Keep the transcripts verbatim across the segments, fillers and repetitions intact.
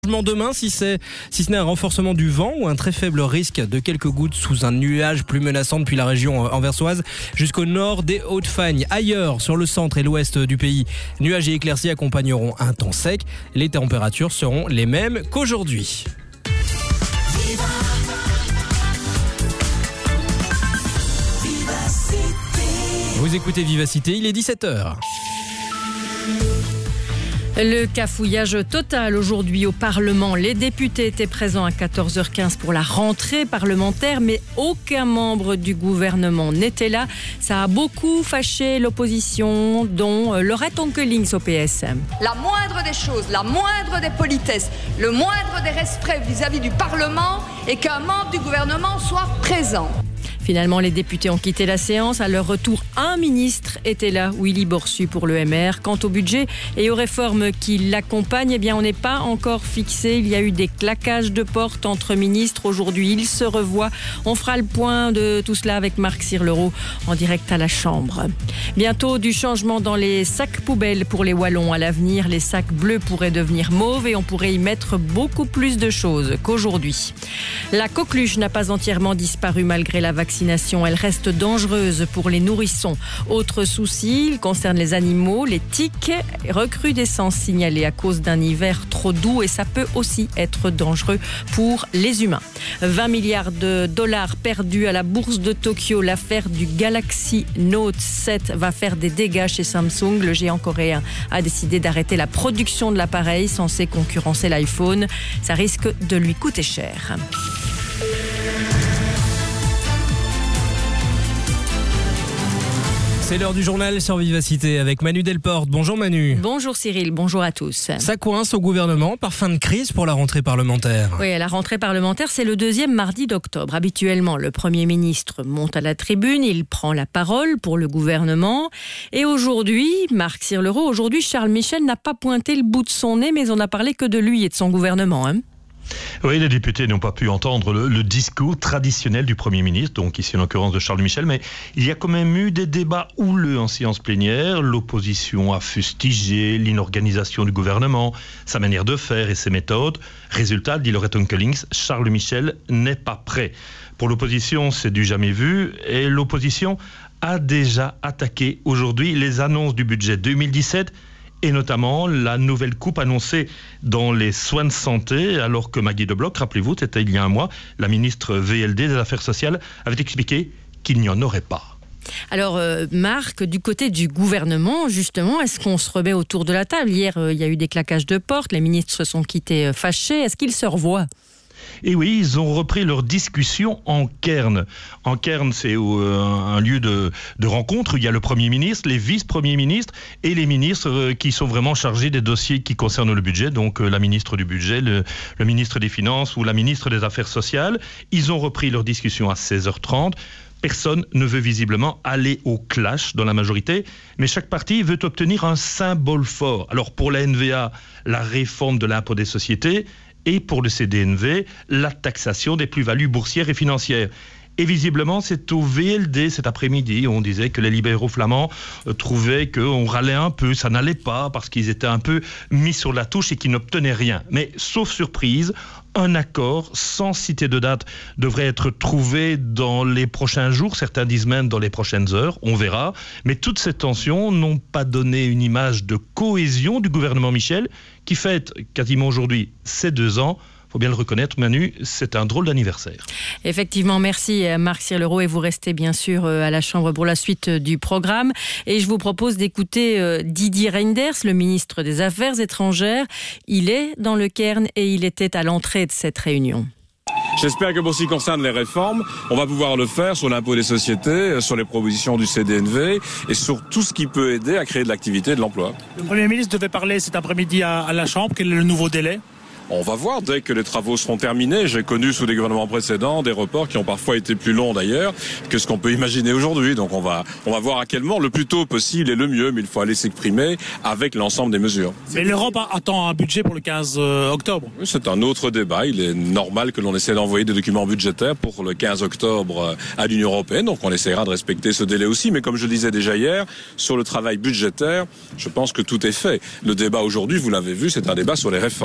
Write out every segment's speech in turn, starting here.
Demain, si, c'est, si ce n'est un renforcement du vent ou un très faible risque de quelques gouttes sous un nuage plus menaçant depuis la région anversoise jusqu'au nord des Hauts-de-Fagne. Ailleurs, sur le centre et l'ouest du pays, nuages et éclaircies accompagneront un temps sec. Les températures seront les mêmes qu'aujourd'hui. Vous écoutez Vivacité, il est dix-sept heures. Le cafouillage total aujourd'hui au Parlement. Les députés étaient présents à quatorze heures quinze pour la rentrée parlementaire, mais aucun membre du gouvernement n'était là. Ça a beaucoup fâché l'opposition, dont Laurette Onkelings au P S. La moindre des choses, la moindre des politesses, le moindre des respects vis-à-vis du Parlement est qu'un membre du gouvernement soit présent. Finalement, les députés ont quitté la séance. À leur retour, un ministre était là, Willy Borsu pour l'E M R. Quant au budget et aux réformes qui l'accompagnent, eh bien, on n'est pas encore fixé. Il y a eu des claquages de porte entre ministres. Aujourd'hui, ils se revoient. On fera le point de tout cela avec Marc Sirlereau en direct à la Chambre. Bientôt, du changement dans les sacs poubelles pour les Wallons. À l'avenir, les sacs bleus pourraient devenir mauves et on pourrait y mettre beaucoup plus de choses qu'aujourd'hui. La coqueluche n'a pas entièrement disparu malgré la vaccination. Elle reste dangereuse pour les nourrissons. Autre souci, il concerne les animaux, les tiques, recrudescence signalée à cause d'un hiver trop doux et ça peut aussi être dangereux pour les humains. vingt milliards de dollars perdus à la bourse de Tokyo. L'affaire du Galaxy Note sept va faire des dégâts chez Samsung. Le géant coréen a décidé d'arrêter la production de l'appareil censé concurrencer l'iPhone. Ça risque de lui coûter cher. C'est l'heure du journal sur Vivacité avec Manu Delporte. Bonjour Manu. Bonjour Cyril, bonjour à tous. Ça coince au gouvernement par fin de crise pour la rentrée parlementaire. Oui, la rentrée parlementaire, c'est le deuxième mardi d'octobre. Habituellement, le Premier ministre monte à la tribune, il prend la parole pour le gouvernement. Et aujourd'hui, Marc Sirlereau, aujourd'hui Charles Michel n'a pas pointé le bout de son nez, mais on n'a parlé que de lui et de son gouvernement, hein. Oui, les députés n'ont pas pu entendre le, le discours traditionnel du Premier ministre, donc ici en l'occurrence de Charles Michel, mais il y a quand même eu des débats houleux en séance plénière. L'opposition a fustigé l'inorganisation du gouvernement, sa manière de faire et ses méthodes. Résultat, dit Laurette Onkelings, Charles Michel n'est pas prêt. Pour l'opposition, c'est du jamais vu et l'opposition a déjà attaqué aujourd'hui les annonces du budget deux mille dix-sept et notamment la nouvelle coupe annoncée dans les soins de santé, alors que Maggie De Block, rappelez-vous, c'était il y a un mois, la ministre V L D des Affaires sociales avait expliqué qu'il n'y en aurait pas. Alors euh, Marc, du côté du gouvernement, justement, est-ce qu'on se remet autour de la table ? Hier, euh, il y a eu des claquages de porte, les ministres se sont quittés euh, fâchés, est-ce qu'ils se revoient ? Et oui, ils ont repris leur discussion en Cairn. En Cairn, c'est euh, un lieu de, de rencontre où il y a le Premier ministre, les vice-premiers ministres et les ministres euh, qui sont vraiment chargés des dossiers qui concernent le budget. Donc euh, la ministre du budget, le, le ministre des Finances ou la ministre des Affaires sociales. Ils ont repris leur discussion à seize heures trente. Personne ne veut visiblement aller au clash dans la majorité, mais chaque parti veut obtenir un symbole fort. Alors pour la N V A, la réforme de l'impôt des sociétés, et pour le C D N V, la taxation des plus-values boursières et financières. Et visiblement, c'est au V L D cet après-midi. On disait que les libéraux flamands euh, trouvaient qu'on râlait un peu, ça n'allait pas parce qu'ils étaient un peu mis sur la touche et qu'ils n'obtenaient rien. Mais sauf surprise, un accord, sans citer de date, devrait être trouvé dans les prochains jours. Certains disent même dans les prochaines heures, on verra. Mais toutes ces tensions n'ont pas donné une image de cohésion du gouvernement Michel, qui fête quasiment aujourd'hui ses deux ans. Il faut bien le reconnaître, Manu, c'est un drôle d'anniversaire. Effectivement, merci Marc Sirlereau et vous restez bien sûr à la Chambre pour la suite du programme. Et je vous propose d'écouter Didier Reynders, le ministre des Affaires étrangères. Il est dans le Cairn et il était à l'entrée de cette réunion. J'espère que pour ce qui concerne les réformes, on va pouvoir le faire sur l'impôt des sociétés, sur les propositions du C D N V et sur tout ce qui peut aider à créer de l'activité et de l'emploi. Le Premier ministre devait parler cet après-midi à, à la Chambre. Quel est le nouveau délai ? On va voir dès que les travaux seront terminés. J'ai connu sous des gouvernements précédents des reports qui ont parfois été plus longs d'ailleurs que ce qu'on peut imaginer aujourd'hui. Donc on va, on va voir à quel moment le plus tôt possible est le mieux, mais il faut aller s'exprimer avec l'ensemble des mesures. Mais l'Europe attend un budget pour le quinze octobre. Oui, c'est un autre débat. Il est normal que l'on essaie d'envoyer des documents budgétaires pour le quinze octobre à l'Union européenne. Donc on essaiera de respecter ce délai aussi. Mais comme je le disais déjà hier, sur le travail budgétaire, je pense que tout est fait. Le débat aujourd'hui, vous l'avez vu, c'est un débat sur les réformes.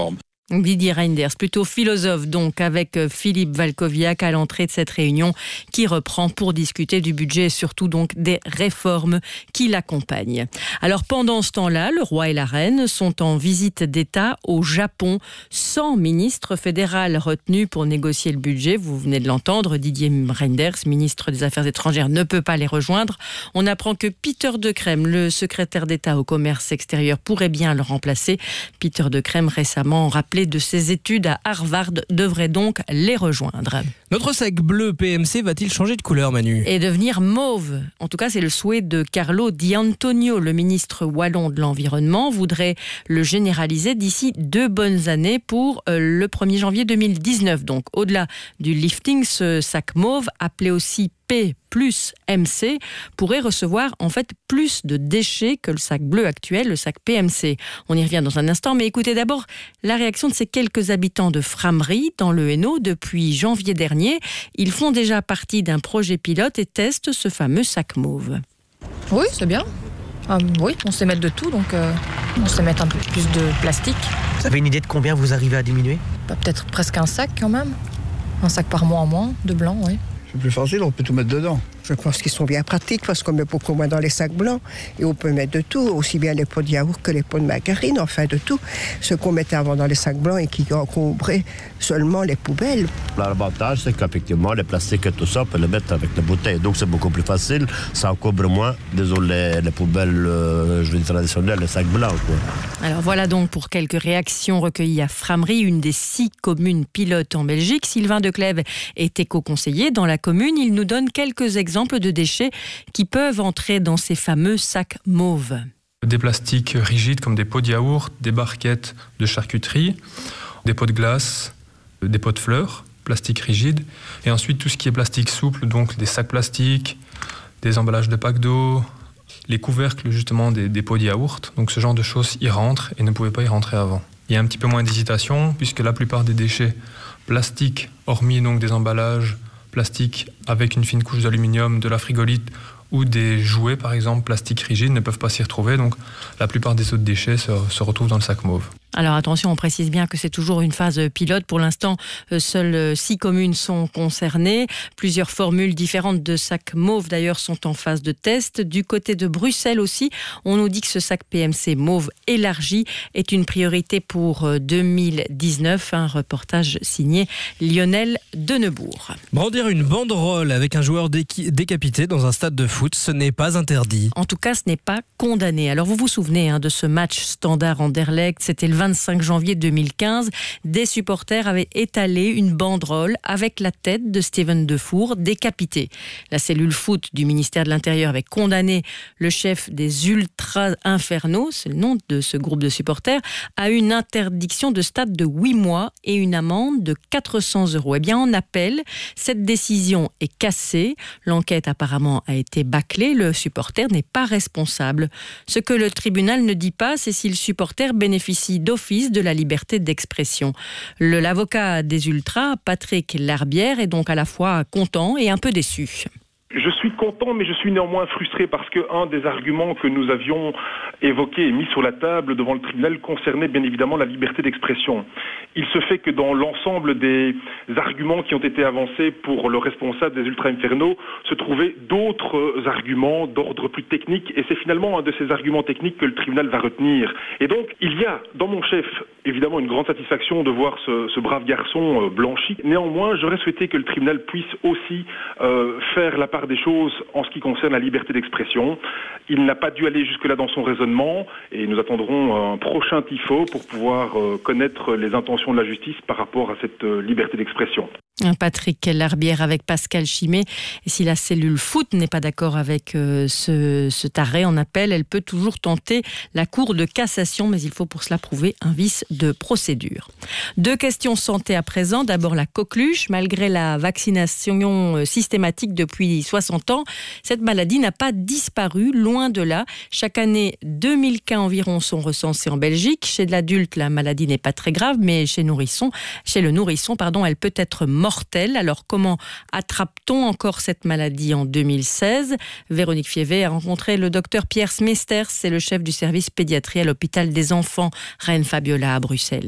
Didier Reinders, plutôt philosophe donc, avec Philippe Valkoviak à l'entrée de cette réunion qui reprend pour discuter du budget et surtout donc des réformes qui l'accompagnent. Alors pendant ce temps-là, le roi et la reine sont en visite d'État au Japon. cent ministres fédéraux retenus pour négocier le budget. Vous venez de l'entendre, Didier Reinders, ministre des Affaires étrangères, ne peut pas les rejoindre. On apprend que Peter De Crème, le secrétaire d'État au commerce extérieur, pourrait bien le remplacer. Peter De Crème, récemment rappelé de ses études à Harvard, devrait donc les rejoindre. Notre sac bleu P M C va-t-il changer de couleur, Manu ? Et devenir mauve. En tout cas, c'est le souhait de Carlo Di Antonio, le ministre wallon de l'Environnement, voudrait le généraliser d'ici deux bonnes années pour le premier janvier deux mille dix-neuf. Donc, au-delà du lifting, ce sac mauve, appelé aussi P plus M C, pourrait recevoir en fait plus de déchets que le sac bleu actuel, le sac P M C. On y revient dans un instant, mais écoutez d'abord la réaction de ces quelques habitants de Frameries, dans le Hainaut, depuis janvier dernier. Ils font déjà partie d'un projet pilote et testent ce fameux sac mauve. Oui, c'est bien. Ah, oui, on sait mettre de tout, donc euh, on sait mettre un peu plus de plastique. Vous avez une idée de combien vous arrivez à diminuer ? Bah, peut-être presque un sac quand même. Un sac par mois en moins, de blanc, oui. C'est plus facile, on peut tout mettre dedans. Je pense qu'ils sont bien pratiques parce qu'on met beaucoup moins dans les sacs blancs et on peut mettre de tout, aussi bien les pots de yaourt que les pots de margarine, enfin de tout. Ce qu'on mettait avant dans les sacs blancs et qui encombraient seulement les poubelles. L'avantage, c'est qu'effectivement, les plastiques et tout ça, on peut les mettre avec les bouteilles. Donc c'est beaucoup plus facile, ça encombre moins, désolé, les, les poubelles euh, je veux dire, traditionnelles, les sacs blancs, quoi. Alors voilà donc pour quelques réactions recueillies à Frameries, une des six communes pilotes en Belgique. Sylvain Declève est éco-conseiller dans la commune. Il nous donne quelques exemples de déchets qui peuvent entrer dans ces fameux sacs mauves. Des plastiques rigides comme des pots de yaourt, des barquettes de charcuterie, des pots de glace, des pots de fleurs, plastique rigide, et ensuite tout ce qui est plastique souple, donc des sacs plastiques, des emballages de packs d'eau, les couvercles justement des, des pots de yaourt. Donc ce genre de choses y rentrent et ne pouvaient pas y rentrer avant. Il y a un petit peu moins d'hésitation puisque la plupart des déchets plastiques, hormis donc des emballages plastique avec une fine couche d'aluminium, de la frigolite ou des jouets par exemple plastique rigide ne peuvent pas s'y retrouver, donc la plupart des autres déchets se, se retrouvent dans le sac mauve. Alors attention, on précise bien que c'est toujours une phase pilote. Pour l'instant, seules six communes sont concernées. Plusieurs formules différentes de sacs mauve d'ailleurs sont en phase de test. Du côté de Bruxelles aussi, on nous dit que ce sac P M C mauve élargi est une priorité pour deux mille dix-neuf. Un reportage signé Lionel Denebourg. Brandir une banderole avec un joueur déqui- décapité dans un stade de foot, ce n'est pas interdit. En tout cas, ce n'est pas condamné. Alors vous vous souvenez hein, de ce match Standard Anderlecht, c'était le vingt-cinq janvier deux mille quinze, des supporters avaient étalé une banderole avec la tête de Steven Defour décapité. La cellule foot du ministère de l'Intérieur avait condamné le chef des Ultras Infernaux, c'est le nom de ce groupe de supporters, à une interdiction de stade de huit mois et une amende de quatre cents euros. Eh bien, en appel, cette décision est cassée. L'enquête apparemment a été bâclée. Le supporter n'est pas responsable. Ce que le tribunal ne dit pas, c'est si le supporter bénéficie d'office de la liberté d'expression. Le, l'avocat des Ultras, Patrick Larbière, est donc à la fois content et un peu déçu. Je suis content, mais je suis néanmoins frustré parce que un des arguments que nous avions évoqué et mis sur la table devant le tribunal concernait bien évidemment la liberté d'expression. Il se fait que dans l'ensemble des arguments qui ont été avancés pour le responsable des ultra-infernaux se trouvaient d'autres arguments d'ordre plus technique et c'est finalement un de ces arguments techniques que le tribunal va retenir. Et donc, il y a dans mon chef évidemment une grande satisfaction de voir ce, ce brave garçon euh, blanchi. Néanmoins, j'aurais souhaité que le tribunal puisse aussi euh, faire la part des choses en ce qui concerne la liberté d'expression. Il n'a pas dû aller jusque-là dans son raisonnement et nous attendrons un prochain T I F O pour pouvoir euh, connaître les intentions de la justice par rapport à cette euh, liberté d'expression. Patrick Larbière avec Pascal Chimé. Et si la cellule foot n'est pas d'accord avec euh, ce, cet arrêt en appel, elle peut toujours tenter la cour de cassation, mais il faut pour cela prouver un vice de procédure. Deux questions santé à présent. D'abord la coqueluche. Malgré la vaccination systématique depuis soixante ans, cette maladie n'a pas disparu, loin de là. Chaque année, deux mille cas environ sont recensés en Belgique. Chez l'adulte, la maladie n'est pas très grave, mais chez, nourrisson, chez le nourrisson, pardon, elle peut être mortelle. Mortelle. Alors, comment attrape-t-on encore cette maladie en deux mille seize ? Véronique Fievé a rencontré le docteur Pierre Smesters, c'est le chef du service pédiatrie à l'hôpital des enfants Reine Fabiola à Bruxelles.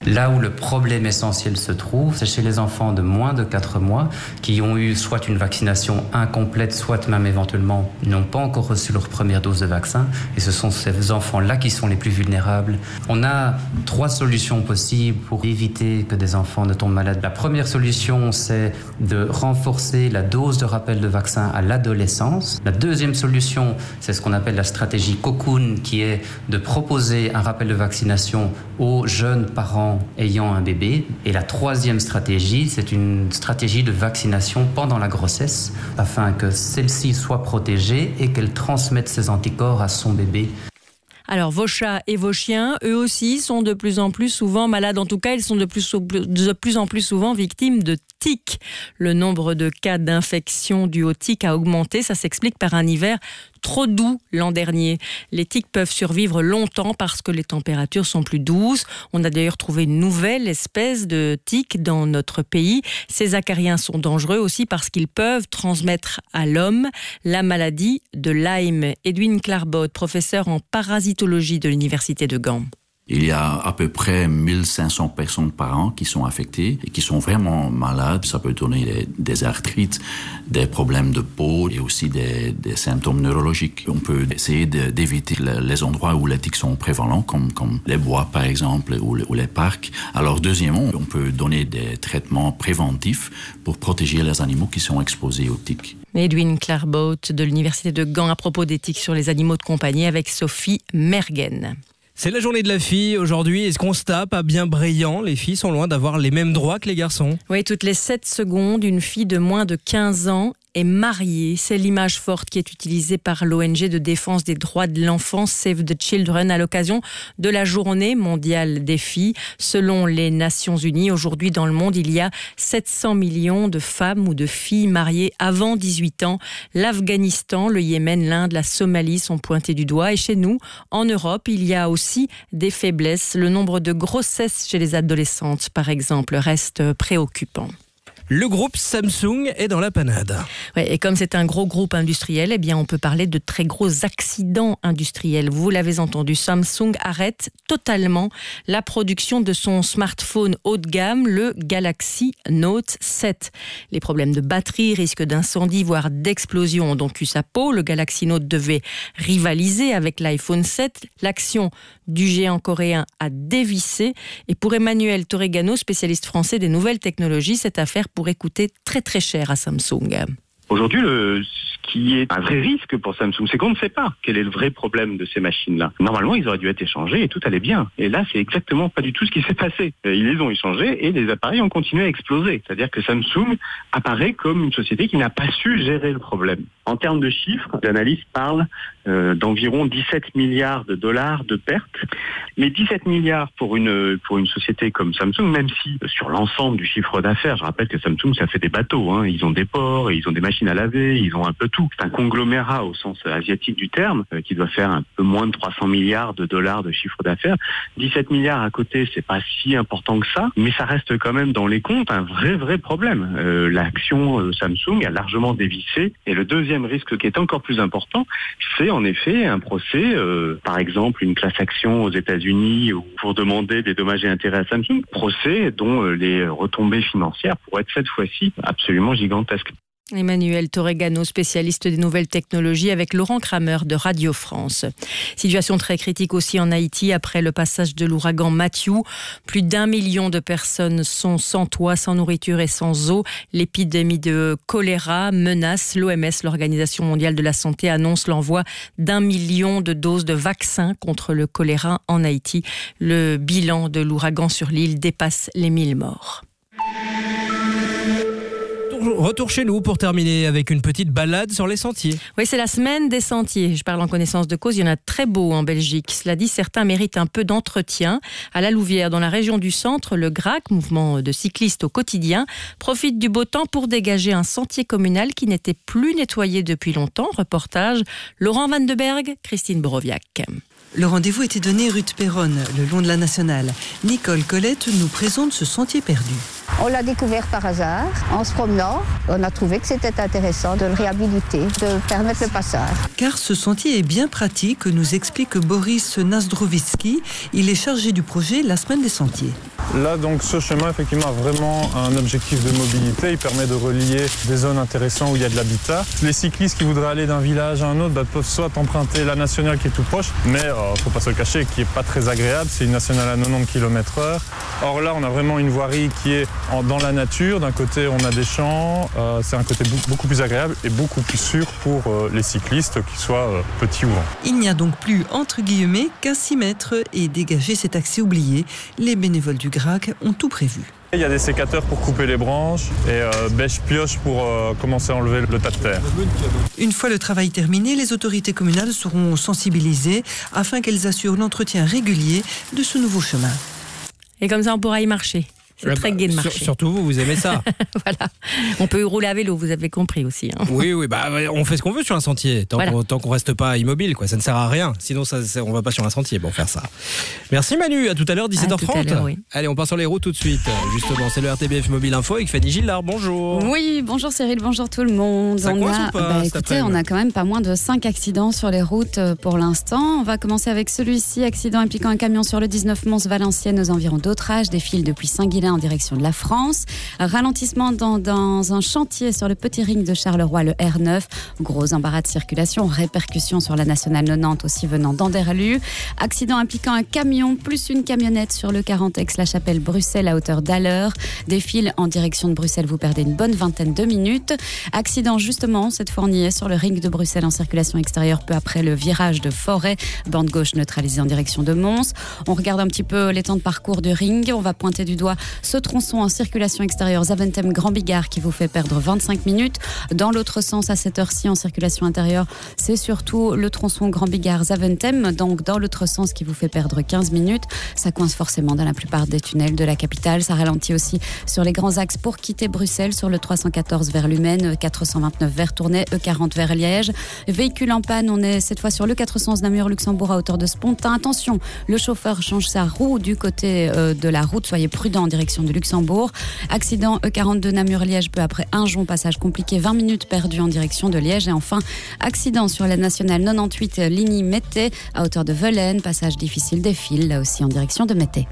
Là où le problème essentiel se trouve, c'est chez les enfants de moins de quatre mois qui ont eu soit une vaccination incomplète, soit même éventuellement n'ont pas encore reçu leur première dose de vaccin. Et ce sont ces enfants-là qui sont les plus vulnérables. On a trois solutions possibles pour éviter que des enfants ne tombent malades. La première solution, c'est de renforcer la dose de rappel de vaccin à l'adolescence. La deuxième solution, c'est ce qu'on appelle la stratégie Cocoon, qui est de proposer un rappel de vaccination aux jeunes parents ayant un bébé. Et la troisième stratégie, c'est une stratégie de vaccination pendant la grossesse afin que celle-ci soit protégée et qu'elle transmette ses anticorps à son bébé. Alors, vos chats et vos chiens, eux aussi, sont de plus en plus souvent malades. En tout cas, ils sont de plus, de plus en plus souvent victimes de tiques. Le nombre de cas d'infection dus aux tiques a augmenté. Ça s'explique par un hiver trop doux l'an dernier. Les tiques peuvent survivre longtemps parce que les températures sont plus douces. On a d'ailleurs trouvé une nouvelle espèce de tique dans notre pays. Ces acariens sont dangereux aussi parce qu'ils peuvent transmettre à l'homme la maladie de Lyme. Edwin Clarbot, professeur en parasitologie de l'Université de Gand. Il y a à peu près mille cinq cents personnes par an qui sont affectées et qui sont vraiment malades. Ça peut donner des, des arthrites, des problèmes de peau et aussi des, des symptômes neurologiques. On peut essayer de, d'éviter le, les endroits où les tiques sont prévalents, comme, comme les bois par exemple ou, ou les parcs. Alors deuxièmement, on peut donner des traitements préventifs pour protéger les animaux qui sont exposés aux tiques. Edwin Clarbot de l'Université de Gand à propos des tiques sur les animaux de compagnie avec Sophie Mergen. C'est la journée de la fille aujourd'hui et ce qu'on se tape à bien brillant, les filles sont loin d'avoir les mêmes droits que les garçons. Oui, toutes les sept secondes, une fille de moins de quinze ans est mariée. C'est l'image forte qui est utilisée par l'O N G de défense des droits de l'enfant Save the Children à l'occasion de la journée mondiale des filles. Selon les Nations Unies, aujourd'hui dans le monde, il y a sept cents millions de femmes ou de filles mariées avant dix-huit ans. L'Afghanistan, le Yémen, l'Inde, la Somalie sont pointés du doigt. Et chez nous, en Europe, il y a aussi des faiblesses. Le nombre de grossesses chez les adolescentes, par exemple, reste préoccupant. Le groupe Samsung est dans la panade. Ouais, et comme c'est un gros groupe industriel, eh bien on peut parler de très gros accidents industriels. Vous l'avez entendu, Samsung arrête totalement la production de son smartphone haut de gamme, le Galaxy Note sept. Les problèmes de batterie, risque d'incendie, voire d'explosion ont donc eu sa peau. Le Galaxy Note devait rivaliser avec l'iPhone sept. L'action du géant coréen a dévissé. Et pour Emmanuel Torregano, spécialiste français des nouvelles technologies, cette affaire pourrait coûter très très cher à Samsung. Aujourd'hui, le, ce qui est un vrai risque pour Samsung, c'est qu'on ne sait pas quel est le vrai problème de ces machines-là. Normalement, ils auraient dû être échangés et tout allait bien. Et là, c'est exactement pas du tout ce qui s'est passé. Ils les ont échangés et les appareils ont continué à exploser. C'est-à-dire que Samsung apparaît comme une société qui n'a pas su gérer le problème. En termes de chiffres, l'analyse parle euh, d'environ dix-sept milliards de dollars de pertes. Mais dix-sept milliards pour une pour une société comme Samsung, même si sur l'ensemble du chiffre d'affaires, je rappelle que Samsung, ça fait des bateaux. Hein. Ils ont des ports, ils ont des machines à laver, ils ont un peu tout. C'est un conglomérat au sens asiatique du terme, euh, qui doit faire un peu moins de trois cents milliards de dollars de chiffre d'affaires. dix-sept milliards à côté, c'est pas si important que ça, mais ça reste quand même dans les comptes un vrai vrai problème. Euh, l'action euh, Samsung a largement dévissé. Et le deuxième risque qui est encore plus important, c'est en effet un procès, euh, par exemple une class action aux États-Unis ou pour demander des dommages et intérêts à Samsung, procès dont euh, les retombées financières pourraient être cette fois-ci absolument gigantesques. Emmanuel Torregano, spécialiste des nouvelles technologies avec Laurent Kramer de Radio France. Situation très critique aussi en Haïti après le passage de l'ouragan Matthew. Plus d'un million de personnes sont sans toit, sans nourriture et sans eau. L'épidémie de choléra menace. L'O M S, l'Organisation mondiale de la santé, annonce l'envoi d'un million de doses de vaccins contre le choléra en Haïti. Le bilan de l'ouragan sur l'île dépasse les mille morts. Retour chez nous pour terminer avec une petite balade sur les sentiers. Oui, c'est la semaine des sentiers. Je parle en connaissance de cause, il y en a très beaux en Belgique. Cela dit, certains méritent un peu d'entretien. À la Louvière, dans la région du centre, le G R A C, mouvement de cyclistes au quotidien, profite du beau temps pour dégager un sentier communal qui n'était plus nettoyé depuis longtemps. Reportage Laurent Van de Berg, Christine Boroviac. Le rendez-vous était donné rue de Péronne, le long de la Nationale. Nicole Colette nous présente ce sentier perdu. On l'a découvert par hasard. En se promenant, on a trouvé que c'était intéressant de le réhabiliter, de permettre le passage. Car ce sentier est bien pratique, nous explique Boris Nazdrovitsky. Il est chargé du projet La Semaine des Sentiers. Là, donc, ce chemin, effectivement, a vraiment un objectif de mobilité. Il permet de relier des zones intéressantes où il y a de l'habitat. Les cyclistes qui voudraient aller d'un village à un autre bah, peuvent soit emprunter la nationale qui est tout proche, mais il euh, ne faut pas se le cacher, qui n'est pas très agréable. C'est une nationale à quatre-vingt-dix kilomètres heure. Or là, on a vraiment une voirie qui est en, dans la nature. D'un côté, on a des champs. Euh, c'est un côté beaucoup, beaucoup plus agréable et beaucoup plus sûr pour euh, les cyclistes, qu'ils soient euh, petits ou grands. Il n'y a donc plus, entre guillemets, qu'à s'y mettre et dégager cet accès oublié. Les bénévoles du Grac ont tout prévu. Il y a des sécateurs pour couper les branches et euh, bêche-pioche pour euh, commencer à enlever le tas de terre. Une fois le travail terminé, les autorités communales seront sensibilisées afin qu'elles assurent l'entretien régulier de ce nouveau chemin. Et comme ça, on pourra y marcher. C'est Ouais, très bah, gai de sur- marcher. surtout vous, vous aimez ça. Voilà. On peut rouler à vélo, vous avez compris aussi. hein. Oui, oui, bah on fait ce qu'on veut sur un sentier, tant Voilà. qu'on tant qu'on reste pas immobile, quoi. Ça ne sert à rien. Sinon, ça, ça- on va pas sur un sentier. Bon, faire ça. Merci Manu. À tout à l'heure, dix-sept heures trente. À tout à l'heure, oui. Allez, on part sur les routes tout de suite. Justement, c'est le R T B F Mobile Info avec Fanny Gillard. Bonjour. Oui, bonjour Cyril, bonjour tout le monde. Ça on coince a, ou pas, bah, cet écoutez, après-midi on a quand même pas moins de cinq accidents sur les routes euh, pour l'instant. On va commencer avec celui-ci, accident impliquant un camion sur le dix-neuf Mons-Valenciennes aux environs d'Autrage, défile depuis Saint-Guilain en direction de la France. Ralentissement dans, dans un chantier sur le petit ring de Charleroi, le R neuf. Gros embarras de circulation, répercussion sur la nationale quatre-vingt-dix aussi venant d'Anderlu. Accident impliquant un camion plus une camionnette sur le quarante Aix-la-Chapelle-Bruxelles à hauteur d'Aller. Défile en direction de Bruxelles, vous perdez une bonne vingtaine de minutes. Accident justement, cette fois on y est sur le ring de Bruxelles en circulation extérieure peu après le virage de Forêt. Bande gauche neutralisée en direction de Mons. On regarde un petit peu les temps de parcours du ring. On va pointer du doigt ce tronçon en circulation extérieure Zaventem-Grand Bigard qui vous fait perdre vingt-cinq minutes. Dans l'autre sens, à cette heure-ci, en circulation intérieure, c'est surtout le tronçon Grand Bigard-Zaventem, donc dans l'autre sens qui vous fait perdre quinze minutes. Ça coince forcément dans la plupart des tunnels de la capitale. Ça ralentit aussi sur les grands axes pour quitter Bruxelles, sur le trois cent quatorze vers Lumène, E quatre cent vingt-neuf vers Tournai, E quarante vers Liège. Véhicule en panne, on est cette fois sur le quatre cents Namur-Luxembourg à hauteur de Spontin. Attention, le chauffeur change sa roue du côté euh, de la route. Soyez prudents en direction de Luxembourg. Accident E quarante-deux Namur-Liège peu après Injon, passage compliqué, vingt minutes perdues en direction de Liège. Et enfin, accident sur la nationale quatre-vingt-dix-huit Ligny-Mété à hauteur de Velaine, passage difficile des fils, là aussi en direction de Mété.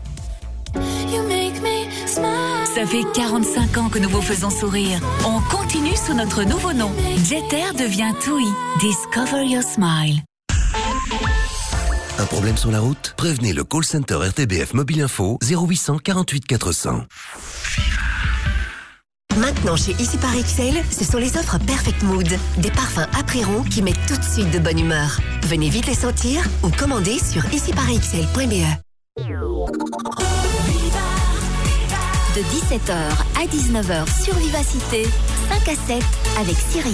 Ça fait quarante-cinq ans que nous vous faisons sourire. On continue sous notre nouveau nom. Jeter devient TUI. Discover your smile. Un problème sur la route? Prévenez le call center R T B F Mobile Info zéro huit cent quarante-huit quatre cents. Maintenant chez Ici par X L, ce sont les offres Perfect Mood. Des parfums après-ron qui mettent tout de suite de bonne humeur. Venez vite les sentir ou commandez sur ici par x l point b e. De dix-sept heures à dix-neuf heures sur Vivacité, cinq à sept avec Cyril.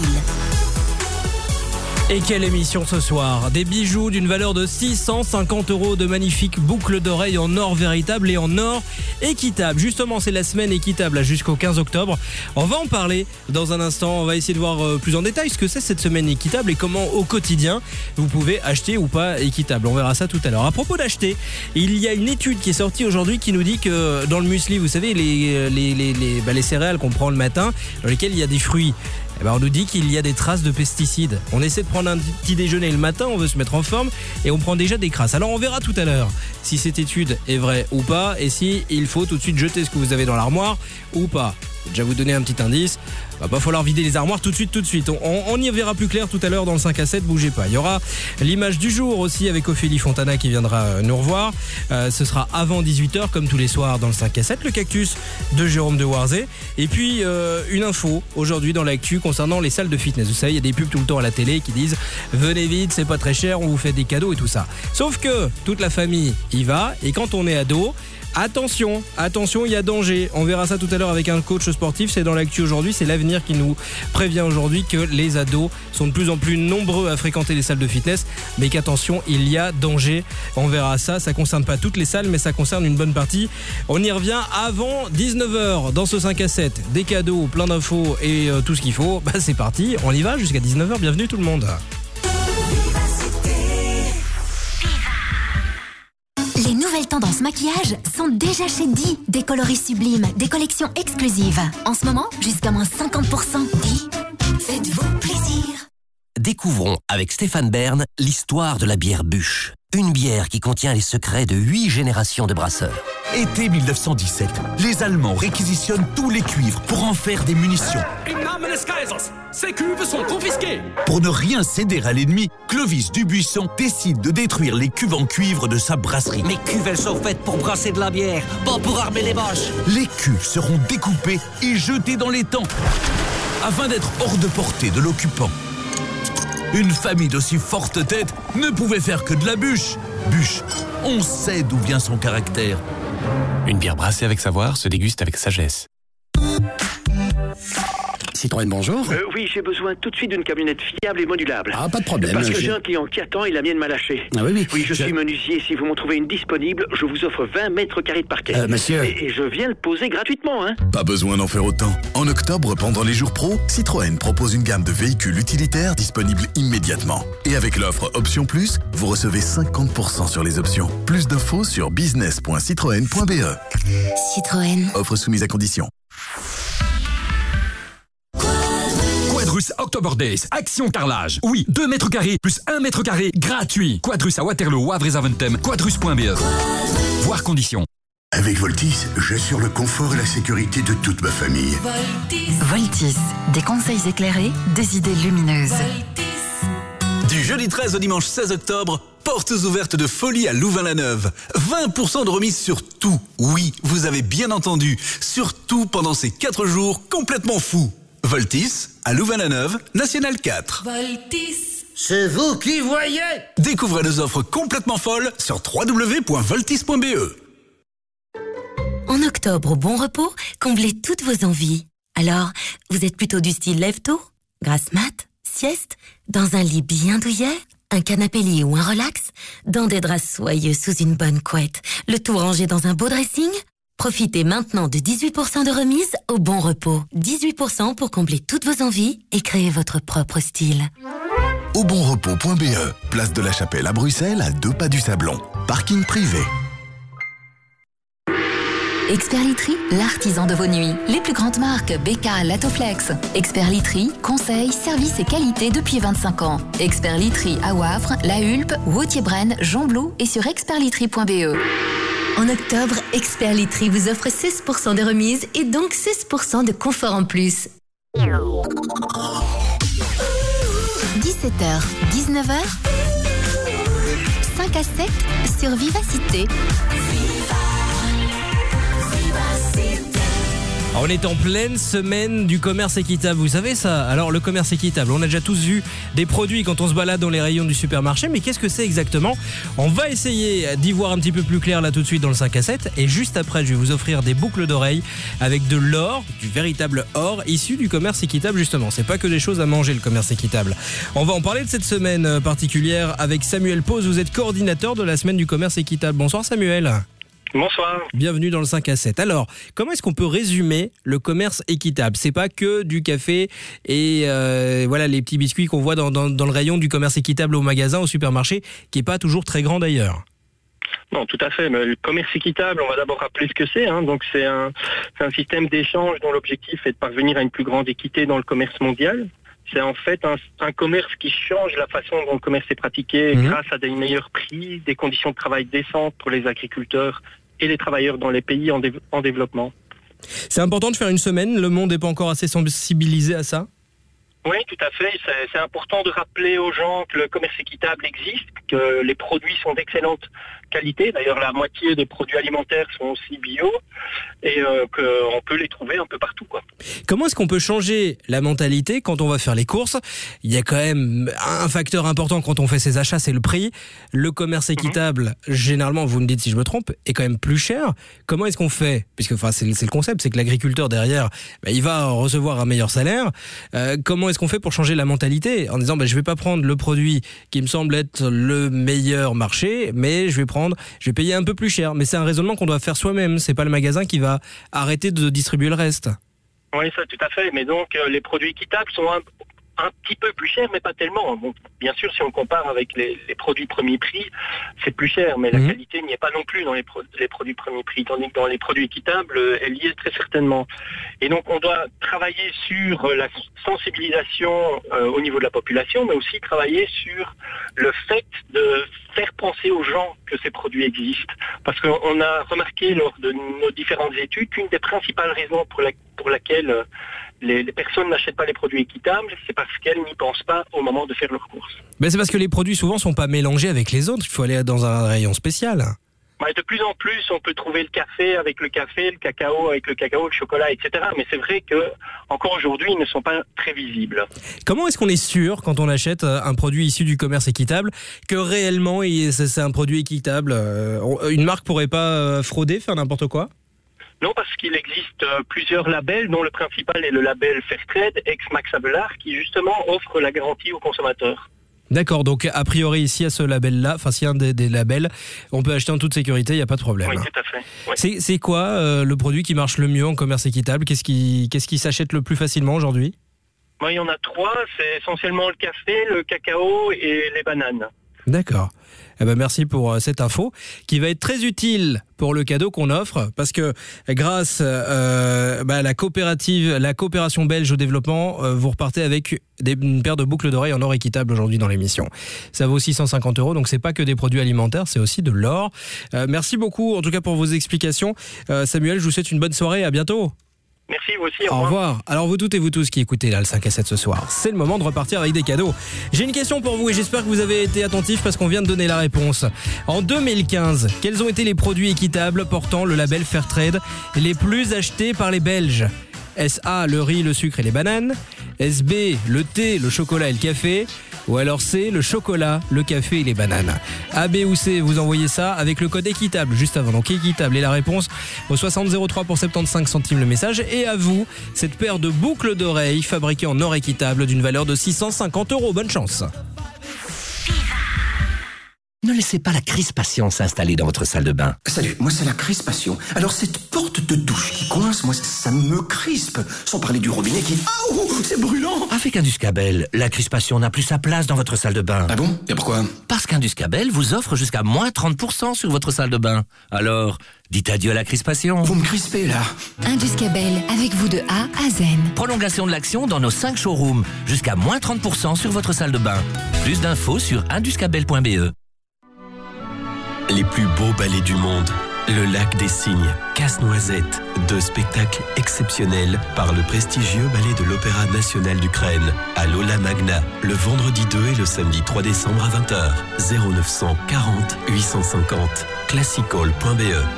Et quelle émission ce soir! Des bijoux d'une valeur de six cent cinquante euros, de magnifiques boucles d'oreilles en or véritable et en or équitable. Justement, c'est la semaine équitable là, jusqu'au quinze octobre. On va en parler dans un instant. On va essayer de voir euh, plus en détail ce que c'est cette semaine équitable et comment au quotidien vous pouvez acheter ou pas équitable. On verra ça tout à l'heure. À propos d'acheter, il y a une étude qui est sortie aujourd'hui qui nous dit que dans le muesli, vous savez, les, les, les, les, bah, les céréales qu'on prend le matin, dans lesquelles il y a des fruits, eh ben on nous dit qu'il y a des traces de pesticides. On essaie de prendre un petit déjeuner le matin, on veut se mettre en forme et on prend déjà des crasses. Alors on verra tout à l'heure si cette étude est vraie ou pas et si il faut tout de suite jeter ce que vous avez dans l'armoire ou pas. Je vais déjà vous donner un petit indice. Va pas falloir vider les armoires tout de suite, tout de suite. On, on, on y verra plus clair tout à l'heure dans le cinq à sept, bougez pas. Il y aura l'image du jour aussi avec Ophélie Fontana qui viendra nous revoir. Euh, ce sera avant dix-huit heures comme tous les soirs dans le cinq à sept, le cactus de Jérôme de Warzé. Et puis euh, une info aujourd'hui dans l'actu concernant les salles de fitness. Vous savez, il y a des pubs tout le temps à la télé qui disent venez vite, c'est pas très cher, on vous fait des cadeaux et tout ça. Sauf que toute la famille y va et quand on est ado, attention, attention, il y a danger. On verra ça tout à l'heure avec un coach sportif. C'est dans l'actu aujourd'hui, c'est l'avenir qui nous prévient aujourd'hui que les ados sont de plus en plus nombreux à fréquenter les salles de fitness, mais qu'attention, il y a danger. On verra ça, ça concerne pas toutes les salles, mais ça concerne une bonne partie. On y revient avant dix-neuf heures dans ce cinq à sept. Des cadeaux, plein d'infos et euh, tout ce qu'il faut. Bah c'est parti, on y va jusqu'à dix-neuf heures. Bienvenue tout le monde. Les nouvelles tendances maquillage sont déjà chez Di. Des coloris sublimes, des collections exclusives. En ce moment, jusqu'à moins cinquante pour cent. Di, faites-vous plaisir. Découvrons avec Stéphane Bern l'histoire de la bière bûche. Une bière qui contient les secrets de huit générations de brasseurs. Été mille neuf cent dix-sept, les Allemands réquisitionnent tous les cuivres pour en faire des munitions. Im Namen des Kaisers, ces cuves sont confisquées. Pour ne rien céder à l'ennemi, Clovis Dubuisson décide de détruire les cuves en cuivre de sa brasserie. Mes cuves, elles sont faites pour brasser de la bière, pas pour armer les vaches. Les cuves seront découpées et jetées dans l'étang, afin d'être hors de portée de l'occupant. Une famille d'aussi forte tête ne pouvait faire que de la bûche. Bûche, on sait d'où vient son caractère. Une bière brassée avec savoir se déguste avec sagesse. Citroën, bonjour. Euh, oui, j'ai besoin tout de suite d'une camionnette fiable et modulable. Ah, pas de problème. Parce que je... j'ai un client qui attend et la mienne m'a lâché. Ah oui, oui. Oui, je, je... suis menuisier. Si vous m'en trouvez une disponible, je vous offre vingt mètres carrés de parquet. Euh, monsieur... Et, et je viens le poser gratuitement, hein. Pas besoin d'en faire autant. En octobre, pendant les jours pro, Citroën propose une gamme de véhicules utilitaires disponibles immédiatement. Et avec l'offre Option Plus, vous recevez cinquante pour cent sur les options. Plus d'infos sur business point citroën point b e. Citroën. Offre soumise à conditions. Quadrus October Days, action carrelage. Oui, deux mètres carrés plus un mètre carré gratuit. Quadrus à Waterloo, Wavre et Zaventem, quadrus point b e. Voir conditions. Avec Voltis, j'assure le confort et la sécurité de toute ma famille. Voltis. Voltis, des conseils éclairés, des idées lumineuses. Du jeudi treize au dimanche seize octobre, portes ouvertes de folie à Louvain-la-Neuve. vingt pour cent de remise sur tout. Oui, vous avez bien entendu. Sur tout pendant ces quatre jours complètement fous. Voltis, à Louvain-la-Neuve, National quatre. Voltis. C'est vous qui voyez. Découvrez nos offres complètement folles sur w w w point voltis point b e. En octobre, au Bon Repos, comblez toutes vos envies. Alors, vous êtes plutôt du style lève-tôt, grasse mat, sieste, dans un lit bien douillet, un canapé lit ou un relax, dans des draps soyeux sous une bonne couette, le tout rangé dans un beau dressing? Profitez maintenant de dix-huit pour cent de remise au Bon Repos. dix-huit pour cent pour combler toutes vos envies et créer votre propre style. Au bon repos point b e, place de la Chapelle à Bruxelles, à deux pas du Sablon. Parking privé. Expert Literie, l'artisan de vos nuits. Les plus grandes marques, B K, Latoflex. Expert Literie, conseils, services et qualité depuis vingt-cinq ans. Expert Literie à Wavre, La Hulpe, Wautier-Braine, Jonblou et sur expert literie point b e. En octobre, Expert Literie vous offre seize pour cent de remise et donc seize pour cent de confort en plus. dix-sept heures, dix-neuf heures, cinq à sept sur Vivacité. On est en pleine semaine du commerce équitable, vous savez ça? Alors le commerce équitable, on a déjà tous vu des produits quand on se balade dans les rayons du supermarché, mais qu'est-ce que c'est exactement? On va essayer d'y voir un petit peu plus clair là tout de suite dans le cinq à sept, et juste après je vais vous offrir des boucles d'oreilles avec de l'or, du véritable or issu du commerce équitable justement. C'est pas que des choses à manger le commerce équitable. On va en parler de cette semaine particulière avec Samuel Pose, vous êtes coordinateur de la semaine du commerce équitable. Bonsoir Samuel. Bonsoir. Bienvenue dans le cinq à sept. Alors, comment est-ce qu'on peut résumer le commerce équitable? C'est pas que du café et euh, voilà les petits biscuits qu'on voit dans, dans, dans le rayon du commerce équitable au magasin, au supermarché, qui est pas toujours très grand d'ailleurs. Non, tout à fait. Mais le commerce équitable, on va d'abord rappeler ce que c'est. Hein. Donc, c'est un, c'est un système d'échange dont l'objectif est de parvenir à une plus grande équité dans le commerce mondial. C'est en fait un, un commerce qui change la façon dont le commerce est pratiqué mmh. grâce à des meilleurs prix, des conditions de travail décentes pour les agriculteurs et les travailleurs dans les pays en, dé- en développement. C'est important de faire une semaine, le monde n'est pas encore assez sensibilisé à ça? Oui, tout à fait. C'est, c'est important de rappeler aux gens que le commerce équitable existe, que les produits sont d'excellente qualité. D'ailleurs, la moitié des produits alimentaires sont aussi bio et euh, qu'on peut les trouver un peu partout, quoi. Comment est-ce qu'on peut changer la mentalité quand on va faire les courses? Il y a quand même un facteur important quand on fait ses achats, c'est le prix. Le commerce équitable, mmh. généralement, vous me dites si je me trompe, est quand même plus cher. Comment est-ce qu'on fait? Puisque enfin, c'est, c'est le concept, c'est que l'agriculteur derrière, bah, il va recevoir un meilleur salaire. Euh, comment est-ce qu'on fait pour changer la mentalité en disant bah, je vais pas prendre le produit qui me semble être le meilleur marché, mais je vais prendre, je vais payer un peu plus cher. Mais c'est un raisonnement qu'on doit faire soi-même. C'est pas le magasin qui va arrêter de distribuer le reste. Oui, ça tout à fait. Mais donc euh, les produits équitables sont un, un petit peu plus cher, mais pas tellement. Bon, bien sûr, si on compare avec les, les produits premier prix, c'est plus cher, mais la mmh. qualité n'y est pas non plus dans les, pro- les produits premier prix, tandis que dans les produits équitables, elle y est très certainement. Et donc, on doit travailler sur la sensibilisation euh, au niveau de la population, mais aussi travailler sur le fait de faire penser aux gens que ces produits existent. Parce qu'on a remarqué lors de nos différentes études qu'une des principales raisons pour, la, pour laquelle euh, Les, les personnes n'achètent pas les produits équitables, c'est parce qu'elles n'y pensent pas au moment de faire leurs courses. Mais c'est parce que les produits souvent sont pas mélangés avec les autres, il faut aller dans un rayon spécial. Ouais, de plus en plus, on peut trouver le café avec le café, le cacao avec le cacao, le chocolat, et cetera. Mais c'est vrai que encore aujourd'hui, ils ne sont pas très visibles. Comment est-ce qu'on est sûr, quand on achète un produit issu du commerce équitable, que réellement c'est un produit équitable ? Une marque pourrait pas frauder, faire n'importe quoi ? Non, parce qu'il existe euh, plusieurs labels, dont le principal est le label Fairtrade, ex-Max Havelaar, qui justement offre la garantie aux consommateurs. D'accord, donc a priori ici à ce label-là, enfin s'il y a un des, des labels, on peut acheter en toute sécurité, il n'y a pas de problème. Oui, tout à fait. Oui. C'est, c'est quoi euh, le produit qui marche le mieux en commerce équitable ? Qu'est-ce qui, qu'est-ce qui s'achète le plus facilement aujourd'hui ? Moi, il y en a trois, c'est essentiellement le café, le cacao et les bananes. D'accord. Eh ben merci pour euh, cette info qui va être très utile pour le cadeau qu'on offre parce que grâce euh, bah, à la coopérative, la coopération belge au développement, euh, vous repartez avec des, une paire de boucles d'oreilles en or équitable aujourd'hui dans l'émission. Ça vaut six cent cinquante euros, donc c'est pas que des produits alimentaires, c'est aussi de l'or. Euh, merci beaucoup en tout cas pour vos explications. Euh, Samuel, je vous souhaite une bonne soirée, à bientôt. Merci, vous aussi. Au revoir. Au revoir. Alors vous toutes et vous tous qui écoutez là le cinq à sept ce soir, c'est le moment de repartir avec des cadeaux. J'ai une question pour vous et j'espère que vous avez été attentifs parce qu'on vient de donner la réponse. En deux mille quinze, quels ont été les produits équitables portant le label Fairtrade les plus achetés par les Belges ? Est-ce A, le riz, le sucre et les bananes ? Est-ce B, le thé, le chocolat et le café ? Ou alors C, le chocolat, le café et les bananes. A, B ou C, vous envoyez ça avec le code équitable juste avant. Donc équitable et la réponse au soixante zéro trois pour soixante-quinze centimes le message. Et à vous, cette paire de boucles d'oreilles fabriquées en or équitable d'une valeur de six cent cinquante euros. Bonne chance. Ne laissez pas la crispation s'installer dans votre salle de bain. Salut, moi c'est la crispation. Alors cette porte de douche qui coince, moi ça me crispe. Sans parler du robinet qui... Ah, oh, c'est brûlant. Avec Induscabel, la crispation n'a plus sa place dans votre salle de bain. Ah bon ? Et pourquoi ? Parce qu'Induscabel vous offre jusqu'à moins trente pour cent sur votre salle de bain. Alors, dites adieu à la crispation. Vous me crispez là. Induscabel, avec vous de A à Z. Prolongation de l'action dans nos cinq showrooms. Jusqu'à moins trente pour cent sur votre salle de bain. Plus d'infos sur induscabel point b e. Les plus beaux ballets du monde, le Lac des Cygnes, Casse-Noisette, deux spectacles exceptionnels par le prestigieux ballet de l'Opéra National d'Ukraine à l'Ola Magna, le vendredi deux et le samedi trois décembre à vingt heures. zéro neuf cent quarante huit cent cinquante, classical point b e.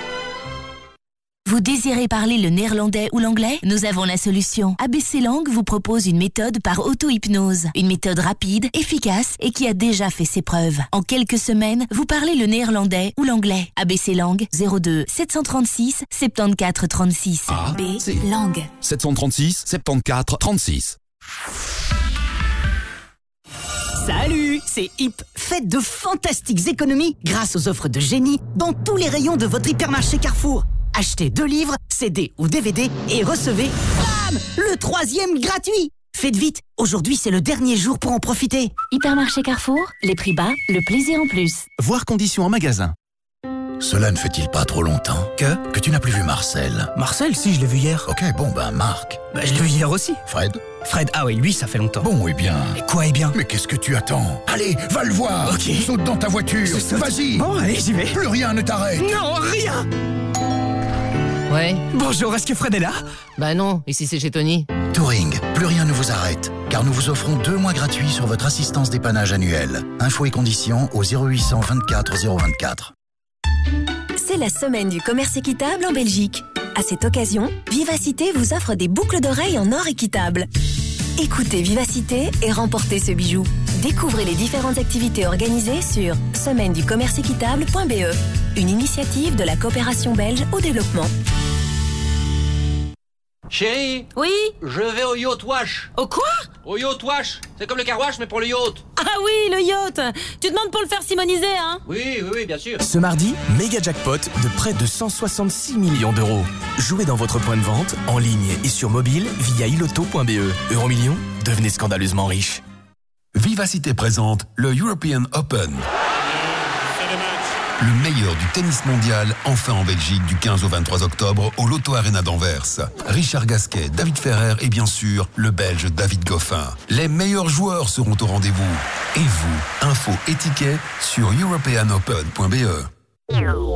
Vous désirez parler le néerlandais ou l'anglais ? Nous avons la solution. A B C Langue vous propose une méthode par auto-hypnose. Une méthode rapide, efficace et qui a déjà fait ses preuves. En quelques semaines, vous parlez le néerlandais ou l'anglais. A B C Langue, zéro deux sept cent trente-six soixante-quatorze trente-six. A B C Langue. sept cent trente-six soixante-quatorze trente-six. Salut, c'est Hip. Faites de fantastiques économies grâce aux offres de génie dans tous les rayons de votre hypermarché Carrefour. Achetez deux livres, C D ou D V D et recevez, bam, le troisième gratuit. Faites vite, aujourd'hui c'est le dernier jour pour en profiter. Hypermarché Carrefour, les prix bas, le plaisir en plus. Voir conditions en magasin. Cela ne fait-il pas trop longtemps Que Que tu n'as plus vu Marcel. Marcel, si, je l'ai vu hier. Ok, bon ben Marc. Bah, je l'ai vu hier aussi. Fred. Fred, ah oui, lui, ça fait longtemps. Bon, eh bien... Et quoi, eh bien ? Mais qu'est-ce que tu attends ? Allez, va le voir. Ok. Saute dans ta voiture. Vas-y. Bon, allez, j'y vais. Plus rien ne t'arrête. Non, rien. Ouais. Bonjour, est-ce que Fred est là ? Bah non, ici c'est chez Tony. Touring, plus rien ne vous arrête, car nous vous offrons deux mois gratuits sur votre assistance dépannage annuelle. Infos et conditions au zéro huit cent vingt-quatre zéro vingt-quatre. C'est la semaine du commerce équitable en Belgique. À cette occasion, Vivacité vous offre des boucles d'oreilles en or équitable. Écoutez Vivacité et remportez ce bijou. Découvrez les différentes activités organisées sur semaine du commerce équitable point b e, une initiative de la coopération belge au développement. Chérie. Oui. Je vais au yacht wash. Au quoi? Au yacht wash. C'est comme le car wash mais pour le yacht. Ah oui, le yacht. Tu demandes pour le faire simoniser, hein? Oui, oui, oui, bien sûr. Ce mardi, méga jackpot de près de cent soixante-six millions d'euros. Jouez dans votre point de vente, en ligne et sur mobile via iloto point b e. Euromillions, devenez scandaleusement riche. Vivacité présente le European Open. Le meilleur du tennis mondial, enfin en Belgique du quinze au vingt-trois octobre au Lotto Arena d'Anvers. Richard Gasquet, David Ferrer et bien sûr le Belge David Goffin. Les meilleurs joueurs seront au rendez-vous. Et vous, info et tickets sur european open point b e.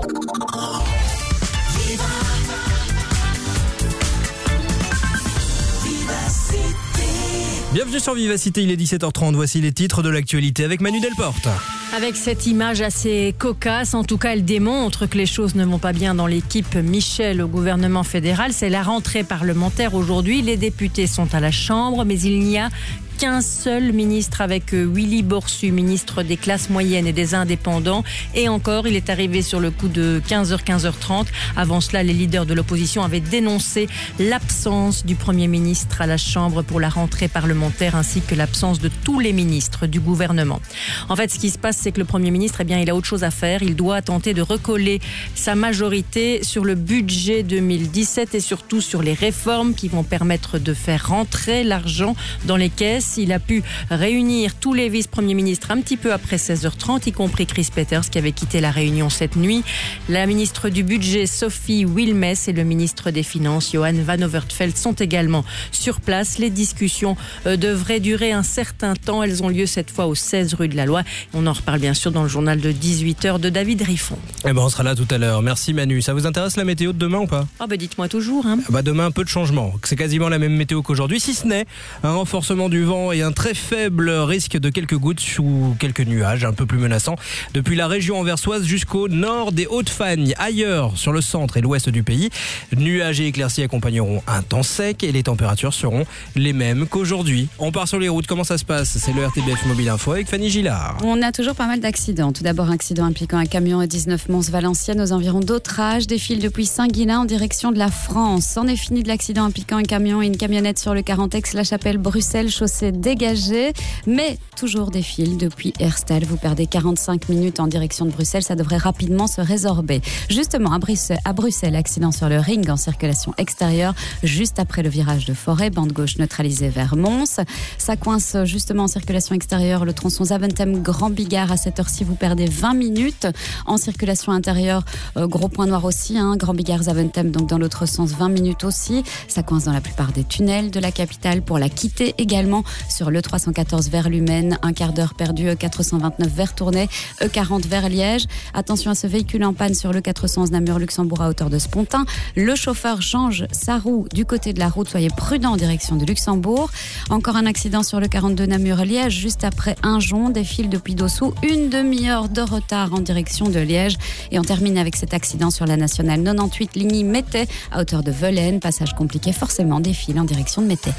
Bienvenue sur Vivacité, il est dix-sept heures trente, voici les titres de l'actualité avec Manu Delporte. Avec cette image assez cocasse, en tout cas elle démontre que les choses ne vont pas bien dans l'équipe Michel au gouvernement fédéral. C'est la rentrée parlementaire aujourd'hui, les députés sont à la Chambre, mais il n'y a qu'un seul ministre avec Willy Borsu, ministre des classes moyennes et des indépendants. Et encore, il est arrivé sur le coup de quinze heures, quinze heures trente. Avant cela, les leaders de l'opposition avaient dénoncé l'absence du Premier ministre à la Chambre pour la rentrée parlementaire, ainsi que l'absence de tous les ministres du gouvernement. En fait, ce qui se passe, c'est que le Premier ministre, eh bien, il a autre chose à faire. Il doit tenter de recoller sa majorité sur le budget deux mille dix-sept et surtout sur les réformes qui vont permettre de faire rentrer l'argent dans les caisses. Il a pu réunir tous les vice-premiers ministres un petit peu après seize heures trente, y compris Chris Peters qui avait quitté la réunion cette nuit. La ministre du budget Sophie Wilmès et le ministre des Finances Johan Van Overtveld sont également sur place. Les discussions euh, devraient durer un certain temps. Elles ont lieu cette fois au seize rue de la Loi. On en reparle bien sûr dans le journal de dix-huit heures de David Riffon. Eh ben on sera là tout à l'heure. Merci Manu. Ça vous intéresse la météo de demain ou pas? Ah bah dites-moi toujours. Hein. Bah demain un peu de changement. C'est quasiment la même météo qu'aujourd'hui, si ce n'est un renforcement du vent et un très faible risque de quelques gouttes sous quelques nuages un peu plus menaçants depuis la région anversoise jusqu'au nord des Hauts-de-Fagne. Ailleurs, sur le centre et l'ouest du pays, nuages et éclaircies accompagneront un temps sec et les températures seront les mêmes qu'aujourd'hui. On part sur les routes. Comment ça se passe? C'est le R T B F Mobile Info avec Fanny Gillard. On a toujours pas mal d'accidents. Tout d'abord, accident impliquant un camion à dix-neuf Mons-Valenciennes aux environs d'Autrage, défile depuis Saint-Guilain en direction de la France. C'en est fini de l'accident impliquant un camion et une camionnette sur le quarante La Chapelle-Bruxelles, chaussée dégagée, mais toujours des fils depuis Herstal. Vous perdez quarante-cinq minutes en direction de Bruxelles, ça devrait rapidement se résorber. Justement, à Bruxelles, à Bruxelles, accident sur le ring en circulation extérieure, juste après le virage de Forêt, bande gauche neutralisée vers Mons. Ça coince justement en circulation extérieure, le tronçon Zaventem-Grand Bigard. À cette heure-ci, vous perdez vingt minutes. En circulation intérieure, euh, gros point noir aussi, hein, Grand Bigard-Zaventem, donc dans l'autre sens, vingt minutes aussi. Ça coince dans la plupart des tunnels de la capitale. Pour la quitter également sur le trois cent quatorze vers Lumène, un quart d'heure perdu, E quatre cent vingt-neuf vers Tournai, E quarante vers Liège. Attention à ce véhicule en panne sur le quatre cent onze Namur-Luxembourg à hauteur de Spontin. Le chauffeur change sa roue du côté de la route, soyez prudent en direction de Luxembourg. Encore un accident sur le quarante-deux Namur-Liège, juste après Injon, défile depuis Dossou, une demi-heure de retard en direction de Liège. Et on termine avec cet accident sur la nationale quatre-vingt-dix-huit Ligny-Métais à hauteur de Velaine, passage compliqué forcément, défile en direction de Métais.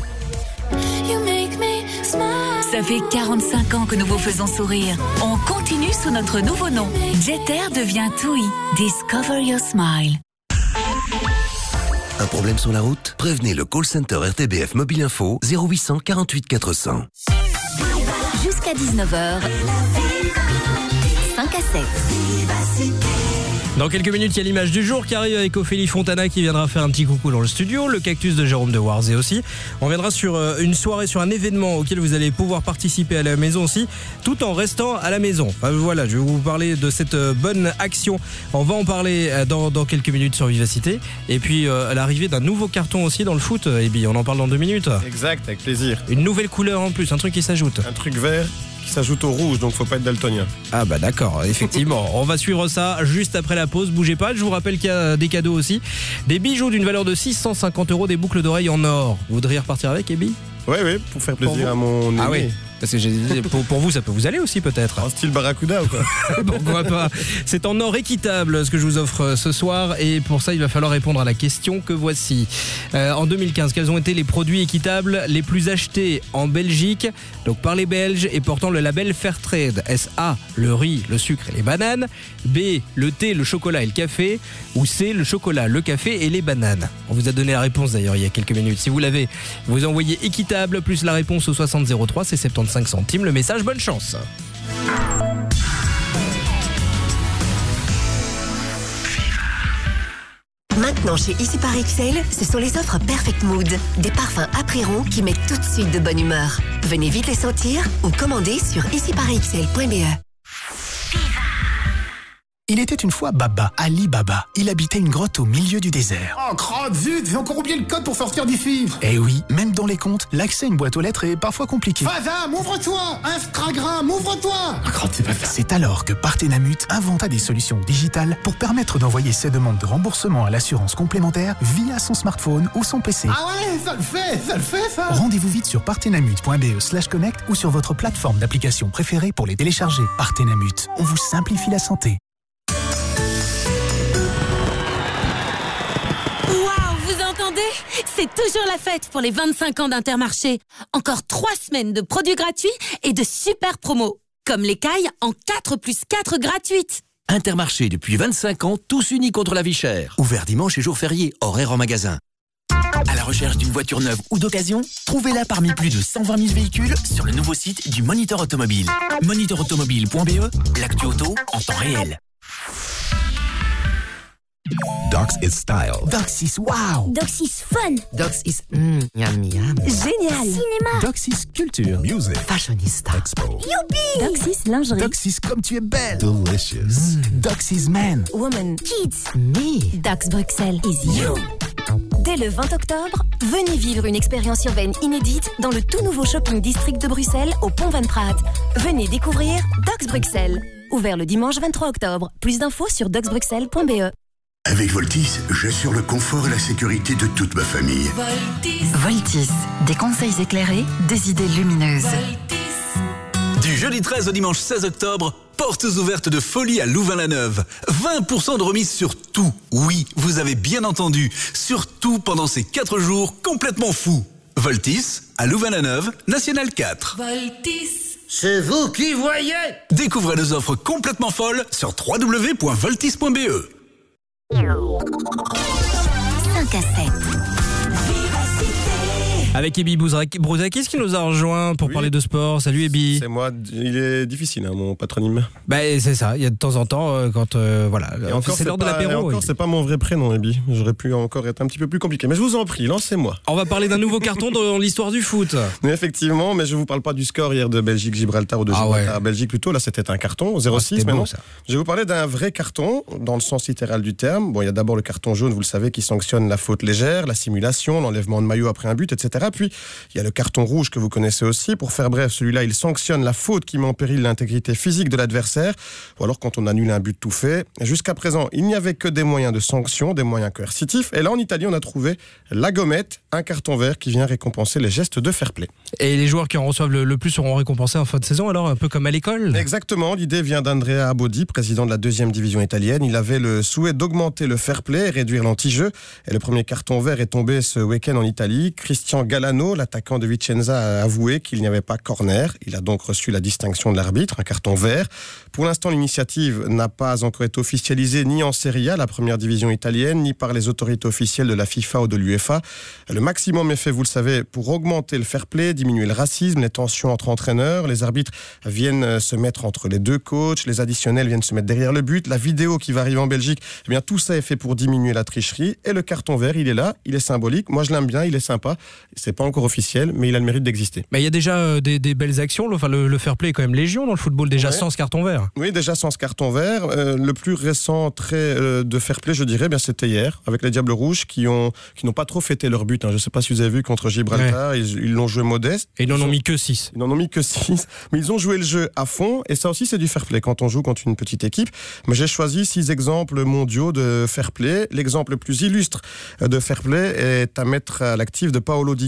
Ça fait quarante-cinq ans que nous vous faisons sourire. On continue sous notre nouveau nom. Jeter devient TUI. Discover your smile. Un problème sur la route? Prévenez le call center R T B F Mobile Info zéro huit cent quarante-huit quatre cents. Jusqu'à dix-neuf heures, cinq à sept. Dans quelques minutes, il y a l'image du jour qui arrive avec Ophélie Fontana qui viendra faire un petit coucou dans le studio, le cactus de Jérôme de Warzé aussi. On viendra sur une soirée, sur un événement auquel vous allez pouvoir participer à la maison aussi, tout en restant à la maison. Enfin, voilà, je vais vous parler de cette bonne action. On va en parler dans, dans quelques minutes sur Vivacité. Et puis, euh, l'arrivée d'un nouveau carton aussi dans le foot. Et bien, on en parle dans deux minutes. Exact, avec plaisir. Une nouvelle couleur en plus, un truc qui s'ajoute. Un truc vert qui s'ajoute au rouge, donc faut pas être daltonien. Ah bah d'accord, effectivement. On va suivre ça juste après la pause. Bougez pas, je vous rappelle qu'il y a des cadeaux aussi. Des bijoux d'une valeur de six cent cinquante euros, des boucles d'oreilles en or. Vous voudriez repartir avec, Ebi ? Oui, oui, pour faire plaisir pour à mon aîné. Ah oui. Parce que j'ai dit, pour, pour vous, ça peut vous aller aussi peut-être. En style Barracuda ou quoi? Pourquoi pas? C'est en or équitable ce que je vous offre ce soir et pour ça il va falloir répondre à la question que voici. Euh, en deux mille quinze, quels ont été les produits équitables les plus achetés en Belgique, donc par les Belges et portant le label Fairtrade? Est-ce A, le riz, le sucre et les bananes, B, le thé, le chocolat et le café, ou C, le chocolat, le café et les bananes? On vous a donné la réponse d'ailleurs il y a quelques minutes. Si vous l'avez, vous envoyez équitable plus la réponse au soixante zéro trois, c'est soixante-quinze centimes le message. Bonne chance. Maintenant chez Ici par Excel, ce sont les offres Perfect Mood. Des parfums après-ron qui mettent tout de suite de bonne humeur. Venez vite les sentir ou commandez sur ici par excel point b e. Il était une fois Baba, Ali Baba. Il habitait une grotte au milieu du désert. Oh, crotte, zut, j'ai encore oublié le code pour sortir d'ici. Eh oui, même dans les comptes, l'accès à une boîte aux lettres est parfois compliqué. Fazam, ouvre-toi. Instagram, ouvre-toi. Oh, crotte, c'est pas ça. C'est alors que Partenamut inventa des solutions digitales pour permettre d'envoyer ses demandes de remboursement à l'assurance complémentaire via son smartphone ou son P C. Ah ouais, ça le fait, ça le fait, ça. Rendez-vous vite sur partenamut point b e slash connect ou sur votre plateforme d'application préférée pour les télécharger. Partenamut, on vous simplifie la santé. C'est toujours la fête pour les vingt-cinq ans d'Intermarché. Encore trois semaines de produits gratuits et de super promos. Comme l'écaille en quatre plus quatre gratuites. Intermarché depuis vingt-cinq ans, tous unis contre la vie chère. Ouvert dimanche et jours fériés, horaire en magasin. À la recherche d'une voiture neuve ou d'occasion, trouvez-la parmi plus de cent vingt mille véhicules sur le nouveau site du Moniteur Automobile. moniteur automobile point b e, l'actu auto en temps réel. Docs is style. Docs is wow. Docs is fun. Docs is mm, yum yum. Génial. Cinéma. Docs is culture. Music. Fashionista. Expo. Youpi. Docs is lingerie. Docs is comme tu es belle. Delicious. Mm. Docs is man. Woman. Kids. Me. Docs Bruxelles is you. Dès le vingt octobre, venez vivre une expérience urbaine inédite dans le tout nouveau shopping district de Bruxelles au Pont Van Praat. Venez découvrir Docs Bruxelles. Ouvert le dimanche vingt-trois octobre. Plus d'infos sur docs bruxelles point b e. Avec Voltis, j'assure le confort et la sécurité de toute ma famille. Voltis. Voltis. Des conseils éclairés, des idées lumineuses. Voltis. Du jeudi treize au dimanche seize octobre, portes ouvertes de folie à Louvain-la-Neuve. vingt pour cent de remise sur tout. Oui, vous avez bien entendu. Sur tout pendant ces quatre jours complètement fous. Voltis, à Louvain-la-Neuve, National quatre. Voltis. C'est vous qui voyez. Découvrez nos offres complètement folles sur w w w point voltis point b e. cinq à sept. Avec Ebi Brouzakis qui nous a rejoint pour oui. parler de sport. Salut Ebi. C'est moi, il est difficile hein, mon patronyme. Bah c'est ça, il y a de temps en temps euh, quand euh, voilà, et encore, c'est l'heure de l'apéro. Encore, c'est pas mon vrai prénom Ebi. J'aurais pu encore être un petit peu plus compliqué. Mais je vous en prie, lancez-moi. On va parler d'un nouveau carton dans l'histoire du foot. Mais effectivement, mais je vous parle pas du score hier de Belgique-Gibraltar ou de Gibraltar ah ouais. Belgique plutôt. Là c'était un carton, zéro six ah, mais non. Ça. Je vais vous parler d'un vrai carton dans le sens littéral du terme. Bon, il y a d'abord le carton jaune, vous le savez, qui sanctionne la faute légère, la simulation, l'enlèvement de maillot après un but, et cetera. Puis il y a le carton rouge que vous connaissez aussi. Pour faire bref, celui-là, il sanctionne la faute qui met en péril l'intégrité physique de l'adversaire, ou alors quand on annule un but tout fait. Jusqu'à présent, il n'y avait que des moyens de sanction, des moyens coercitifs. Et là, en Italie, on a trouvé la gommette, un carton vert qui vient récompenser les gestes de fair play. Et les joueurs qui en reçoivent le, le plus seront récompensés en fin de saison, alors un peu comme à l'école? Exactement. L'idée vient d'Andrea Abodi, président de la deuxième division italienne. Il avait le souhait d'augmenter le fair play et réduire l'anti-jeu. Et le premier carton vert est tombé ce week-end en Italie. Christian Galano, l'attaquant de Vicenza, a avoué qu'il n'y avait pas corner. Il a donc reçu la distinction de l'arbitre, un carton vert. Pour l'instant, l'initiative n'a pas encore été officialisée ni en Serie A, la première division italienne, ni par les autorités officielles de la FIFA ou de l'UEFA. Le maximum est fait, vous le savez, pour augmenter le fair play, diminuer le racisme, les tensions entre entraîneurs. Les arbitres viennent se mettre entre les deux coachs, les additionnels viennent se mettre derrière le but. La vidéo qui va arriver en Belgique, eh bien, tout ça est fait pour diminuer la tricherie. Et le carton vert, il est là, il est symbolique. Moi, je l'aime bien, il est sympa. C'est pas encore officiel, mais il a le mérite d'exister. Mais il y a déjà euh, des, des belles actions. Enfin, le, le fair play est quand même légion dans le football, déjà ouais. sans ce carton vert. Oui, déjà sans ce carton vert. Euh, le plus récent trait euh, de fair play, je dirais, bien, c'était hier, avec les Diables Rouges qui ont qui n'ont pas trop fêté leur but. Hein. Je ne sais pas si vous avez vu contre Gibraltar, ouais. ils, ils l'ont joué modeste. Et ils n'en ont ont... mis que six. Ils n'en ont mis que six. Mais ils ont joué le jeu à fond. Et ça aussi, c'est du fair play quand on joue contre une petite équipe. Mais j'ai choisi six exemples mondiaux de fair play. L'exemple le plus illustre de fair play est à mettre à l'actif de Paolo Di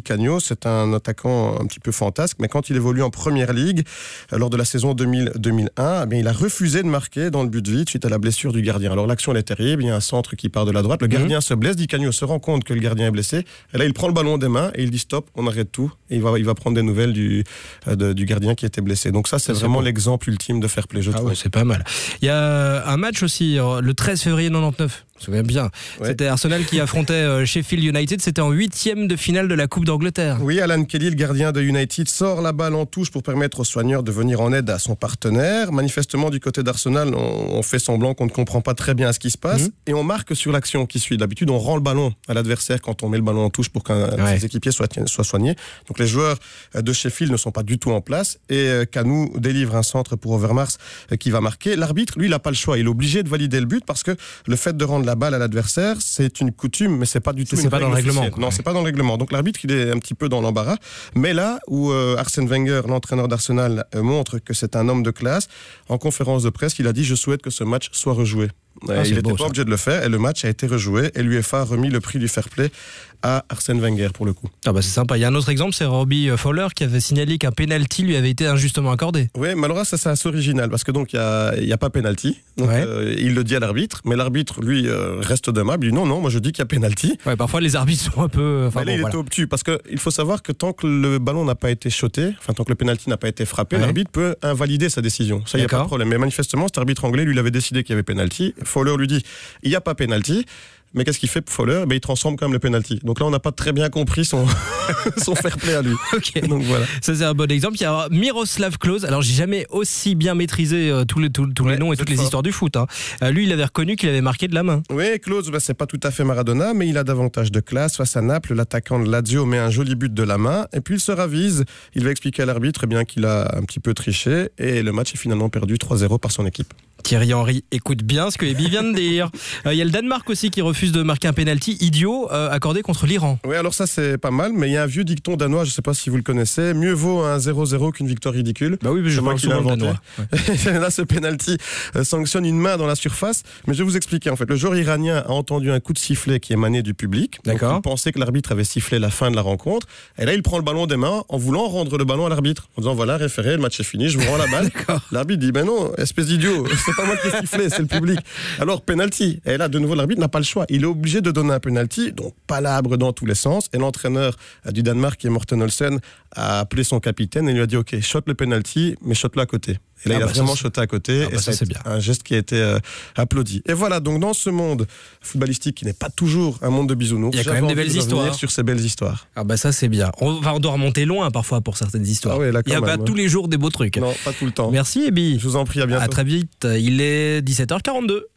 Cagno, c'est un attaquant un petit peu fantasque, mais quand il évolue en Première Ligue, euh, lors de la saison deux mille deux mille un, eh bien, il a refusé de marquer dans le but vide suite à la blessure du gardien. Alors l'action elle est terrible, il y a un centre qui part de la droite, le gardien mmh. se blesse, Di Cagno se rend compte que le gardien est blessé, et là il prend le ballon des mains et il dit stop, on arrête tout, et il va, il va prendre des nouvelles du, euh, de, du gardien qui était blessé. Donc ça c'est, c'est vraiment bon. L'exemple ultime de fair play, je ah trouve. Ouais, c'est pas mal. Il y a un match aussi, le treize février quatre-vingt-dix-neuf. Je me souviens bien. Ouais. C'était Arsenal qui affrontait Sheffield United. C'était en huitième de finale de la Coupe d'Angleterre. Oui, Alan Kelly, le gardien de United, sort la balle en touche pour permettre aux soigneurs de venir en aide à son partenaire. Manifestement, du côté d'Arsenal, on, on fait semblant qu'on ne comprend pas très bien ce qui se passe. Mmh. Et on marque sur l'action qui suit. D'habitude, on rend le ballon à l'adversaire quand on met le ballon en touche pour qu'un ouais. ses équipiers soit, soit soignés. Donc les joueurs de Sheffield ne sont pas du tout en place. Et Kanu délivre un centre pour Overmars qui va marquer. L'arbitre, lui, il n'a pas le choix. Il est obligé de valider le but parce que le fait de rendre la balle à l'adversaire, c'est une coutume, mais c'est pas du tout c'est une pas dans le règlement. Quoi, non, ouais. c'est pas dans le règlement. Donc l'arbitre, il est un petit peu dans l'embarras. Mais là où euh, Arsène Wenger, l'entraîneur d'Arsenal, euh, montre que c'est un homme de classe, en conférence de presse, il a dit « Je souhaite que ce match soit rejoué ». Ah, il n'était pas obligé de le faire et le match a été rejoué et l'UEFA a remis le prix du fair play à Arsène Wenger pour le coup. Ah bah c'est sympa. Il y a un autre exemple, c'est Robbie Fowler qui avait signalé qu'un penalty lui avait été injustement accordé. Oui, mais alors ça c'est assez original parce que donc il y a, y a pas penalty. Donc ouais. euh, il le dit à l'arbitre, mais l'arbitre lui euh, reste aimable. Il dit non non, moi je dis qu'il y a penalty. Ouais, parfois les arbitres sont un peu. Enfin, mais là bon, il voilà. était obtus parce que il faut savoir que tant que le ballon n'a pas été shoté, enfin tant que le penalty n'a pas été frappé, ouais. l'arbitre peut invalider sa décision. Ça il y a pas de problème. Mais manifestement cet arbitre anglais lui il avait décidé qu'il y avait penalty. Fowler lui dit il n'y a pas penalty. Mais qu'est-ce qu'il fait pour Fowler ? Ben, il transforme quand même le penalty. Donc là, on n'a pas très bien compris son, son fair play à lui. Ok. Donc voilà. Ça, c'est un bon exemple. Il y a Miroslav Klose. Alors, j'ai jamais aussi bien maîtrisé euh, tous les, tous, tous ouais, les noms et toutes fort. les histoires du foot. Hein. Euh, lui, il avait reconnu qu'il avait marqué de la main. Oui, Klose, ben, c'est pas tout à fait Maradona, mais il a davantage de classe. Face à Naples, l'attaquant de Lazio met un joli but de la main. Et puis, il se ravise. Il va expliquer à l'arbitre eh bien, qu'il a un petit peu triché. Et le match est finalement perdu trois zéro par son équipe. Thierry Henry écoute bien ce que Ebi vient de dire. Il euh, y a le Danemark aussi qui refuse de marquer un pénalty idiot euh, accordé contre l'Iran. Oui, alors ça c'est pas mal, mais il y a un vieux dicton danois, je ne sais pas si vous le connaissez, mieux vaut un zéro zéro qu'une victoire ridicule. Bah oui, mais je crois qu'il l'a inventé. Ouais. Là, ce pénalty euh, sanctionne une main dans la surface, mais je vais vous expliquer. En fait, le joueur iranien a entendu un coup de sifflet qui émanait du public. D'accord. Donc, il pensait que l'arbitre avait sifflé la fin de la rencontre, et là il prend le ballon des mains en voulant rendre le ballon à l'arbitre, en disant voilà, référé, le match est fini, je vous rends la balle. L'arbitre dit ben non, espèce d'idiot, c'est pas moi qui ai sifflé. C'est le public. Alors, penalty. Et là, de nouveau, l'arbitre n'a pas le choix. Il est obligé de donner un penalty, donc palabre dans tous les sens. Et l'entraîneur du Danemark, qui est Morten Olsen, a appelé son capitaine et lui a dit ok, shot le penalty, mais shot-le à côté. Et là, ah il bah a vraiment c'est... shoté à côté. Ah bah et ça, ça c'est bien. Un geste qui a été euh, applaudi. Et voilà, donc dans ce monde footballistique qui n'est pas toujours un monde de bisounours, il y a quand même des belles histoires. Sur ces belles histoires. Ah bah ça c'est bien. On, enfin, on doit remonter loin parfois pour certaines histoires. Ah ouais, là, il n'y a même, pas tous les jours des beaux trucs. Non, pas tout le temps. Merci Ebi. Je vous en prie, à bientôt. À très vite. Il est dix-sept heures quarante-deux.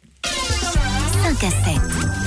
cinq à sept.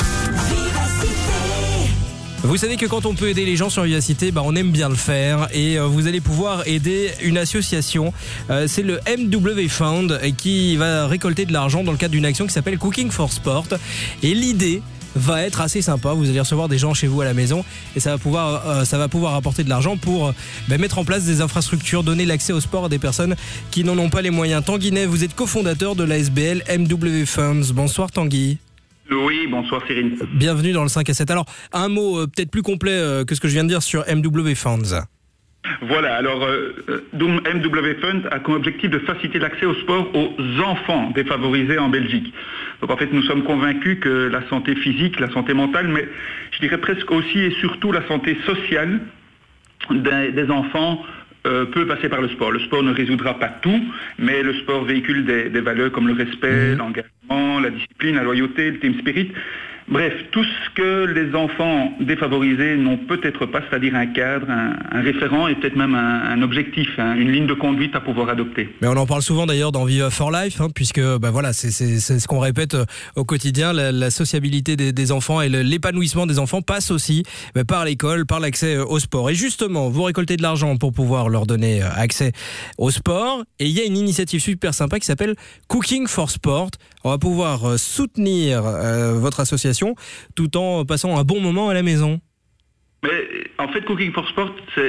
Vous savez que quand on peut aider les gens sur Vivacité, bah on aime bien le faire et euh, vous allez pouvoir aider une association. Euh, c'est le M W Fund qui va récolter de l'argent dans le cadre d'une action qui s'appelle Cooking for Sport. Et l'idée va être assez sympa. Vous allez recevoir des gens chez vous à la maison et ça va pouvoir, euh, ça va pouvoir apporter de l'argent pour euh, bah, mettre en place des infrastructures, donner l'accès au sport à des personnes qui n'en ont pas les moyens. Tanguy Ney, vous êtes cofondateur de l'A S B L M W Funds. Bonsoir Tanguy. Oui, bonsoir Cyril. Bienvenue dans le cinq à sept. Alors, un mot euh, peut-être plus complet euh, que ce que je viens de dire sur M W Funds. Voilà, alors euh, M W Funds a comme objectif de faciliter l'accès au sport aux enfants défavorisés en Belgique. Donc en fait, nous sommes convaincus que la santé physique, la santé mentale, mais je dirais presque aussi et surtout la santé sociale des, des enfants Euh, peut passer par le sport. Le sport ne résoudra pas tout, mais le sport véhicule des, des valeurs comme le respect, mmh. l'engagement, la discipline, la loyauté, le team spirit. Bref, tout ce que les enfants défavorisés n'ont peut-être pas, c'est-à-dire un cadre, un, un référent et peut-être même un, un objectif, hein, une ligne de conduite à pouvoir adopter. Mais on en parle souvent d'ailleurs dans Viva for Life, hein, puisque bah voilà, c'est, c'est, c'est ce qu'on répète au quotidien, la, la sociabilité des, des enfants et le, l'épanouissement des enfants passe aussi bah, par l'école, par l'accès au sport. Et justement, vous récoltez de l'argent pour pouvoir leur donner accès au sport. Et il y a une initiative super sympa qui s'appelle Cooking for Sport. On va pouvoir soutenir euh, votre association tout en passant un bon moment à la maison. Mais en fait, Cooking for Sport, c'est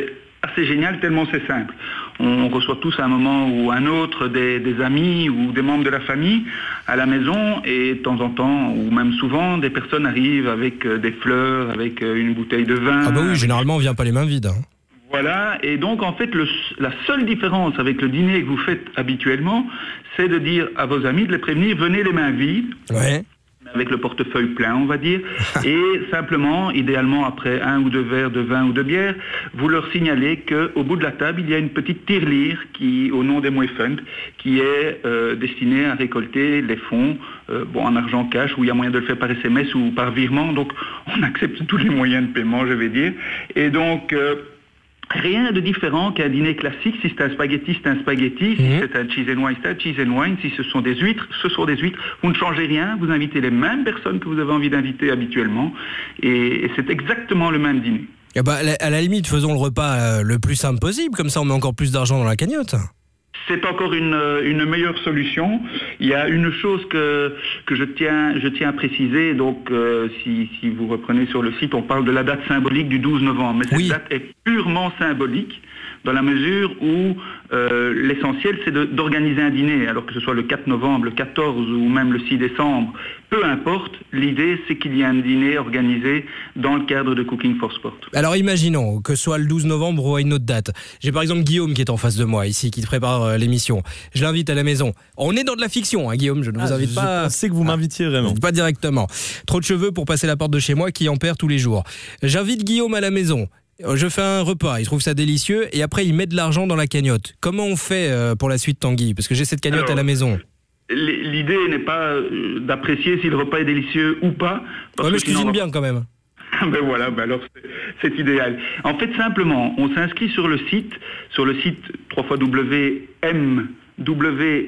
assez génial tellement c'est simple. On reçoit tous à un moment ou un autre des, des amis ou des membres de la famille à la maison et de temps en temps, ou même souvent, des personnes arrivent avec des fleurs, avec une bouteille de vin. Ah bah oui, généralement on vient pas les mains vides. Hein. Voilà, et donc en fait le, la seule différence avec le dîner que vous faites habituellement, c'est de dire à vos amis, de les prévenir, venez les mains vides. Ouais. Avec le portefeuille plein, on va dire, et simplement, idéalement, après un ou deux verres de vin ou de bière, vous leur signalez qu'au bout de la table, il y a une petite tirelire qui, au nom des Fund, qui est euh, destinée à récolter les fonds, euh, bon, en argent cash, où il y a moyen de le faire par S M S ou par virement, donc on accepte tous les moyens de paiement, je vais dire, et donc... Euh, rien de différent qu'un dîner classique. Si c'est un spaghetti, c'est un spaghetti. Mmh. Si c'est un cheese and wine, c'est un cheese and wine. Si ce sont des huîtres, ce sont des huîtres. Vous ne changez rien. Vous invitez les mêmes personnes que vous avez envie d'inviter habituellement. Et, et c'est exactement le même dîner. Et bah, à la limite, faisons le repas euh, le plus simple possible. Comme ça, on met encore plus d'argent dans la cagnotte. C'est encore une, une meilleure solution. Il y a une chose que, que je, tiens, je tiens à préciser. Donc, euh, si, si vous reprenez sur le site, on parle de la date symbolique du douze novembre. Mais cette oui. date est purement symbolique dans la mesure où euh, l'essentiel, c'est de, d'organiser un dîner. Alors que ce soit le quatre novembre, le quatorze ou même le six décembre, peu importe. L'idée, c'est qu'il y ait un dîner organisé dans le cadre de Cooking for Sport. Alors, imaginons que ce soit le douze novembre ou à une autre date. J'ai par exemple Guillaume qui est en face de moi ici, qui prépare euh, l'émission. Je l'invite à la maison. On est dans de la fiction, hein, Guillaume. Je ne vous ah, invite je pas. Je pensais que vous m'invitiez vraiment. Pas directement. Trop de cheveux pour passer la porte de chez moi qui en perd tous les jours. J'invite Guillaume à la maison. Je fais un repas, il trouve ça délicieux et après il met de l'argent dans la cagnotte. Comment on fait euh, pour la suite, Tanguy ? Parce que j'ai cette cagnotte Alors, à la maison. L'idée n'est pas euh, d'apprécier si le repas est délicieux ou pas. Ouais, mais je cuisine bien quand même. Ben voilà, ben alors c'est, c'est idéal. En fait, simplement, on s'inscrit sur le site, sur le site w w w point m w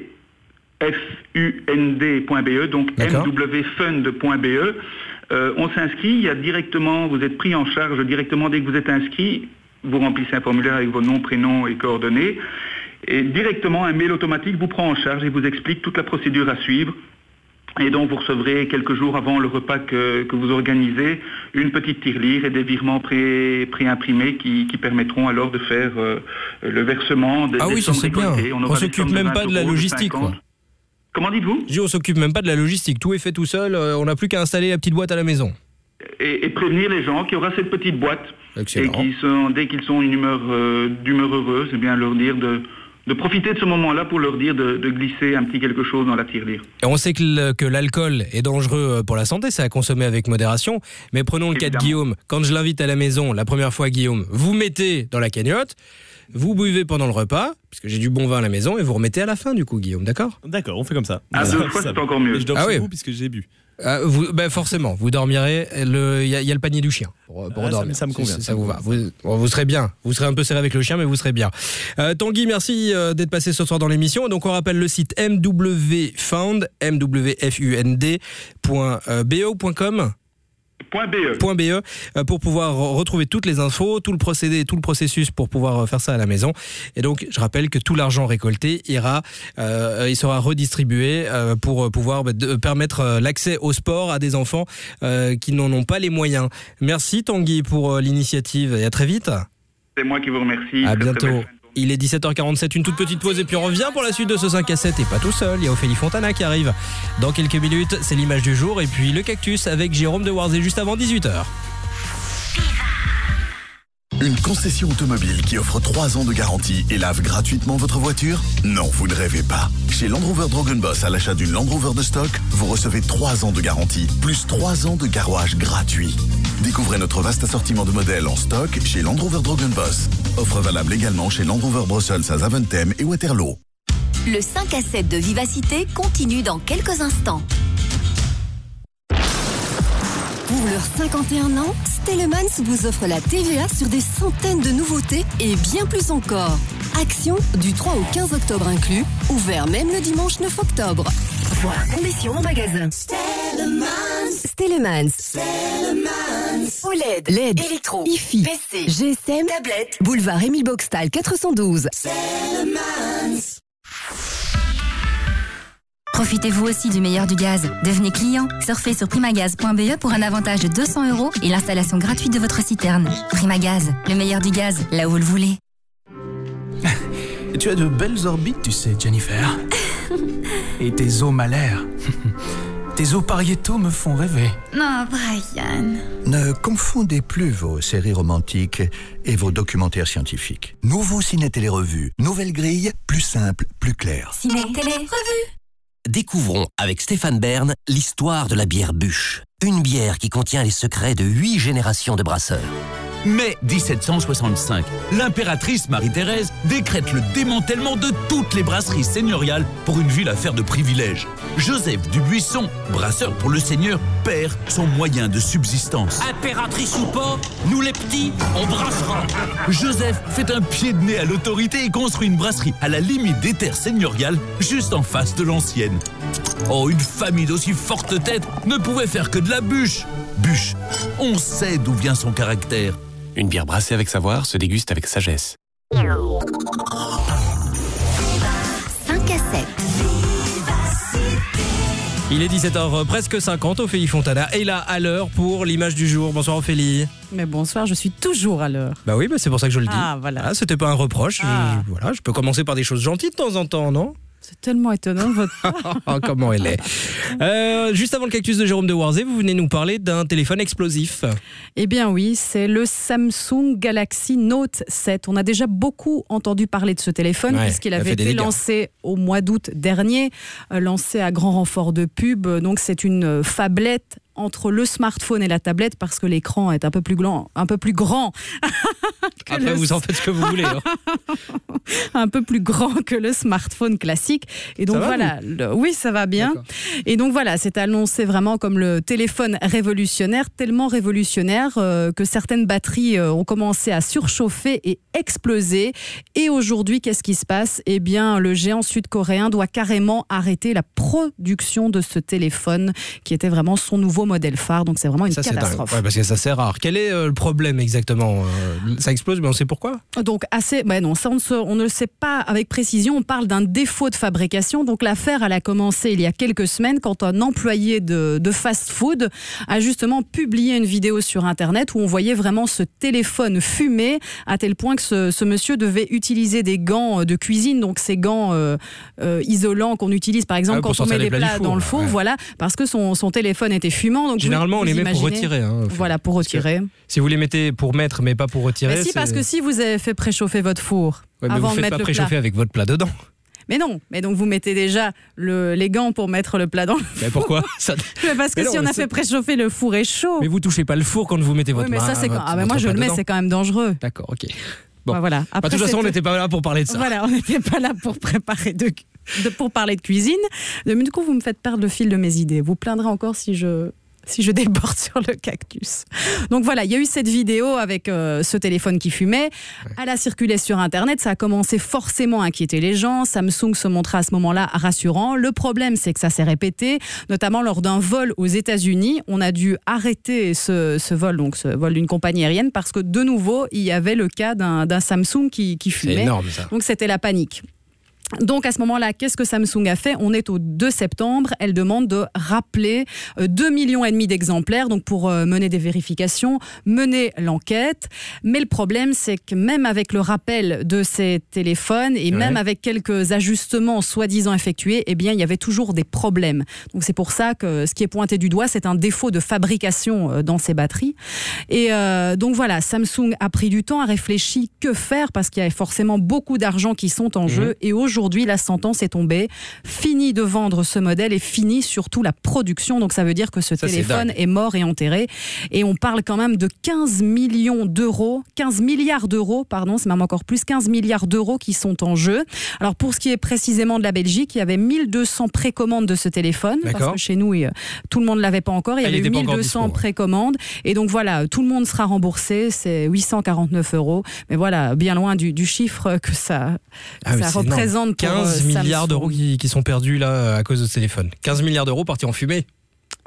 fund point b e, donc m w fund point b e. Euh, on s'inscrit, il y a directement, vous êtes pris en charge directement dès que vous êtes inscrit, vous remplissez un formulaire avec vos noms, prénoms et coordonnées, et directement un mail automatique vous prend en charge et vous explique toute la procédure à suivre. Et donc vous recevrez quelques jours avant le repas que, que vous organisez une petite tirelire et des virements pré, pré-imprimés qui, qui permettront alors de faire euh, le versement des, ah des oui, sommes ça c'est récoltées. bien. On, on s'occupe même pas de la logistique, quoi. Comment dites-vous ? Je dis, on s'occupe même pas de la logistique, tout est fait tout seul, on n'a plus qu'à installer la petite boîte à la maison. Et, et prévenir les gens qu'il y aura cette petite boîte. Excellent. Et qui sont, dès qu'ils sont une humeur, euh, d'humeur heureuse, eh bien leur dire de, de profiter de ce moment-là pour leur dire de, de glisser un petit quelque chose dans la tirelire. Et on sait que, le, que l'alcool est dangereux pour la santé, c'est à consommer avec modération, mais prenons le Évidemment. cas de Guillaume. Quand je l'invite à la maison, la première fois Guillaume, vous mettez dans la cagnotte, vous buvez pendant le repas, puisque j'ai du bon vin à la maison, et vous remettez à la fin du coup, Guillaume, d'accord ? D'accord, on fait comme ça. À deux fois, c'est encore mieux. Et je dors ah chez oui. vous puisque j'ai bu. Euh, vous, ben forcément, vous dormirez. Il y, y a le panier du chien pour, pour ah, dormir. Ça, ça me convient. Ça, ça ça vous me va. Vous, vous serez bien. Vous serez un peu serré avec le chien, mais vous serez bien. Euh, Tanguy, merci euh, d'être passé ce soir dans l'émission. Donc on rappelle le site m w fund m w f u n d point b e point com. Point .be euh, pour pouvoir retrouver toutes les infos, tout le procédé, tout le processus pour pouvoir faire ça à la maison. Et donc, je rappelle que tout l'argent récolté ira, euh, il sera redistribué euh, pour pouvoir bah, de, permettre l'accès au sport à des enfants euh, qui n'en ont pas les moyens. Merci Tanguy pour euh, l'initiative et à très vite. C'est moi qui vous remercie. À très, bientôt. très Il est dix-sept heures quarante-sept, une toute petite pause et puis on revient pour la suite de ce cinq à sept et pas tout seul, il y a Ophélie Fontana qui arrive dans quelques minutes, c'est l'image du jour et puis le cactus avec Jérôme de Warzé juste avant dix-huit heures. Une concession automobile qui offre trois ans de garantie et lave gratuitement votre voiture ? Non, vous ne rêvez pas. Chez Land Rover Drogon Boss, à l'achat d'une Land Rover de stock, vous recevez trois ans de garantie, plus trois ans de garage gratuit. Découvrez notre vaste assortiment de modèles en stock chez Land Rover Drogon Boss. Offre valable également chez Land Rover Brussels à Zaventem et Waterloo. Le cinq à sept de Vivacité continue dans quelques instants. Pour leurs cinquante et un ans, Stellemans vous offre la T V A sur des centaines de nouveautés et bien plus encore. Action du trois au quinze octobre inclus, ouvert même le dimanche neuf octobre. Voir conditions en magasin. Stellemans. Stellemans. Stellemans. O L E D, L E D, électro, I F I, P C, G S M, tablette, boulevard Émile Boxtal quatre cent douze. Stellemans. Profitez-vous aussi du meilleur du gaz. Devenez client. Surfez sur primagaz point b e pour un avantage de deux cents euros et l'installation gratuite de votre citerne. Primagaz, le meilleur du gaz, là où vous le voulez. Tu as de belles orbites, tu sais, Jennifer. Et tes os malaires. Tes os pariétaux me font rêver. Non, Brian. Ne confondez plus vos séries romantiques et vos documentaires scientifiques. Nouveau Ciné-Télé Revue. Nouvelle grille, plus simple, plus claire. Ciné-Télé Revue. Découvrons avec Stéphane Bern l'histoire de la bière Bûche. Une bière qui contient les secrets de huit générations de brasseurs. Mai dix-sept cent soixante-cinq, l'impératrice Marie-Thérèse décrète le démantèlement de toutes les brasseries seigneuriales pour une ville affaire de privilèges. Joseph Dubuisson, brasseur pour le seigneur, perd son moyen de subsistance. Impératrice ou pas, nous les petits, on brassera. Joseph fait un pied de nez à l'autorité et construit une brasserie à la limite des terres seigneuriales, juste en face de l'ancienne. Oh, une famille d'aussi forte tête ne pouvait faire que de la bûche. Bûche, on sait d'où vient son caractère. Une bière brassée avec savoir se déguste avec sagesse. cinq à sept. Il est dix-sept heures presque cinquante, Ophélie Fontana est là à l'heure pour l'image du jour. Bonsoir Ophélie. Mais bonsoir, je suis toujours à l'heure. Bah oui, bah c'est pour ça que je le dis. Ah voilà. Ah, c'était pas un reproche. Ah. Je, voilà, je peux commencer par des choses gentilles de temps en temps, non ? C'est tellement étonnant votre Oh, comment elle est. Euh, juste avant le cactus de Jérôme de Warzé, vous venez nous parler d'un téléphone explosif. Eh bien oui, c'est le Samsung Galaxy Note sept. On a déjà beaucoup entendu parler de ce téléphone Ouais, puisqu'il ça avait fait des été dégâts. lancé au mois d'août dernier, euh, lancé à grand renfort de pub. Donc c'est une euh, phablette entre le smartphone et la tablette parce que l'écran est un peu plus grand, un peu plus grand. Après, le... vous en faites ce que vous voulez. Hein. un peu plus grand que le smartphone classique. Et donc Ça va, voilà, le... oui, ça va bien. D'accord. Et donc voilà, c'est annoncé vraiment comme le téléphone révolutionnaire, tellement révolutionnaire euh, que certaines batteries euh, ont commencé à surchauffer et exploser. Et aujourd'hui, qu'est-ce qui se passe ? Eh bien, le géant sud-coréen doit carrément arrêter la production de ce téléphone qui était vraiment son nouveau modèle phare. Donc c'est vraiment une Ça, catastrophe. Ouais, parce que ça c'est rare. Quel est euh, le problème exactement ? euh, Ça explose, mais on sait pourquoi ? Donc assez, ben non, ça on ne, se, on ne le sait pas avec précision. On parle d'un défaut de fabrication. Donc l'affaire, elle a commencé il y a quelques semaines quand un employé de, de fast-food a justement publié une vidéo sur Internet où on voyait vraiment ce téléphone fumer à tel point que ce, ce monsieur devait utiliser des gants de cuisine, donc ces gants euh, euh, isolants qu'on utilise par exemple ah, quand on met des plats four, dans le four, ouais. voilà, parce que son, son téléphone était fumant. Donc généralement, vous, on les vous met pour imaginez, retirer. Hein, voilà, pour retirer. Si vous les mettez pour mettre, mais pas pour retirer. Mais si, c'est... parce que si vous avez fait préchauffer votre four ouais, mais avant vous de faites mettre pas le préchauffer plat. avec votre plat dedans. Mais non, mais donc vous mettez déjà le, les gants pour mettre le plat dans le Mais pourquoi ça... Mais parce que mais si non, on a c'est... fait préchauffer, le four est chaud. Mais vous touchez pas le four quand vous mettez votre oui, mais main. ça, c'est votre, quand... ah, mais moi je le mets, dedans. C'est quand même dangereux. D'accord, ok. Bon. Bah, voilà. Après, de toute façon, on n'était pas là pour parler de ça. Voilà, on n'était pas là pour préparer de, de pour parler de cuisine. Mais du coup, vous me faites perdre le fil de mes idées. Vous plaindrez encore si je si je déborde sur le cactus. Donc voilà, il y a eu cette vidéo avec euh, ce téléphone qui fumait. Ouais. Elle a circulé sur Internet. Ça a commencé forcément à inquiéter les gens. Samsung se montrait à ce moment-là rassurant. Le problème, c'est que ça s'est répété, notamment lors d'un vol aux États-Unis. On a dû arrêter ce, ce vol, donc ce vol d'une compagnie aérienne, parce que de nouveau, il y avait le cas d'un, d'un Samsung qui, qui fumait. C'est énorme, ça. Donc c'était la panique. Donc à ce moment-là, qu'est-ce que Samsung a fait ? On est au deux septembre, elle demande de rappeler deux millions et demi d'exemplaires donc pour mener des vérifications, mener l'enquête. Mais le problème, c'est que même avec le rappel de ces téléphones et ouais. même avec quelques ajustements soi-disant effectués, eh bien il y avait toujours des problèmes. Donc c'est pour ça que ce qui est pointé du doigt, c'est un défaut de fabrication dans ces batteries. Et euh, donc voilà, Samsung a pris du temps, a réfléchi que faire parce qu'il y avait forcément beaucoup d'argent qui sont en mmh. jeu. Et aujourd'hui, Aujourd'hui, la sentence est tombée. Fini de vendre ce modèle et fini surtout la production. Donc ça veut dire que ce ça, téléphone est, est mort et enterré. Et on parle quand même de quinze millions d'euros, quinze milliards d'euros, pardon, c'est même encore plus, quinze milliards d'euros qui sont en jeu. Alors pour ce qui est précisément de la Belgique, il y avait mille deux cents précommandes de ce téléphone. D'accord. Parce que chez nous, tout le monde ne l'avait pas encore. Il y avait eu mille deux cents dispo, précommandes. Ouais. Et donc voilà, tout le monde sera remboursé. C'est huit cent quarante-neuf euros. Mais voilà, bien loin du, du chiffre que ça, ah, ça représente. quinze milliards d'euros qui, qui sont perdus là à cause de ce téléphone. quinze milliards d'euros partis en fumée.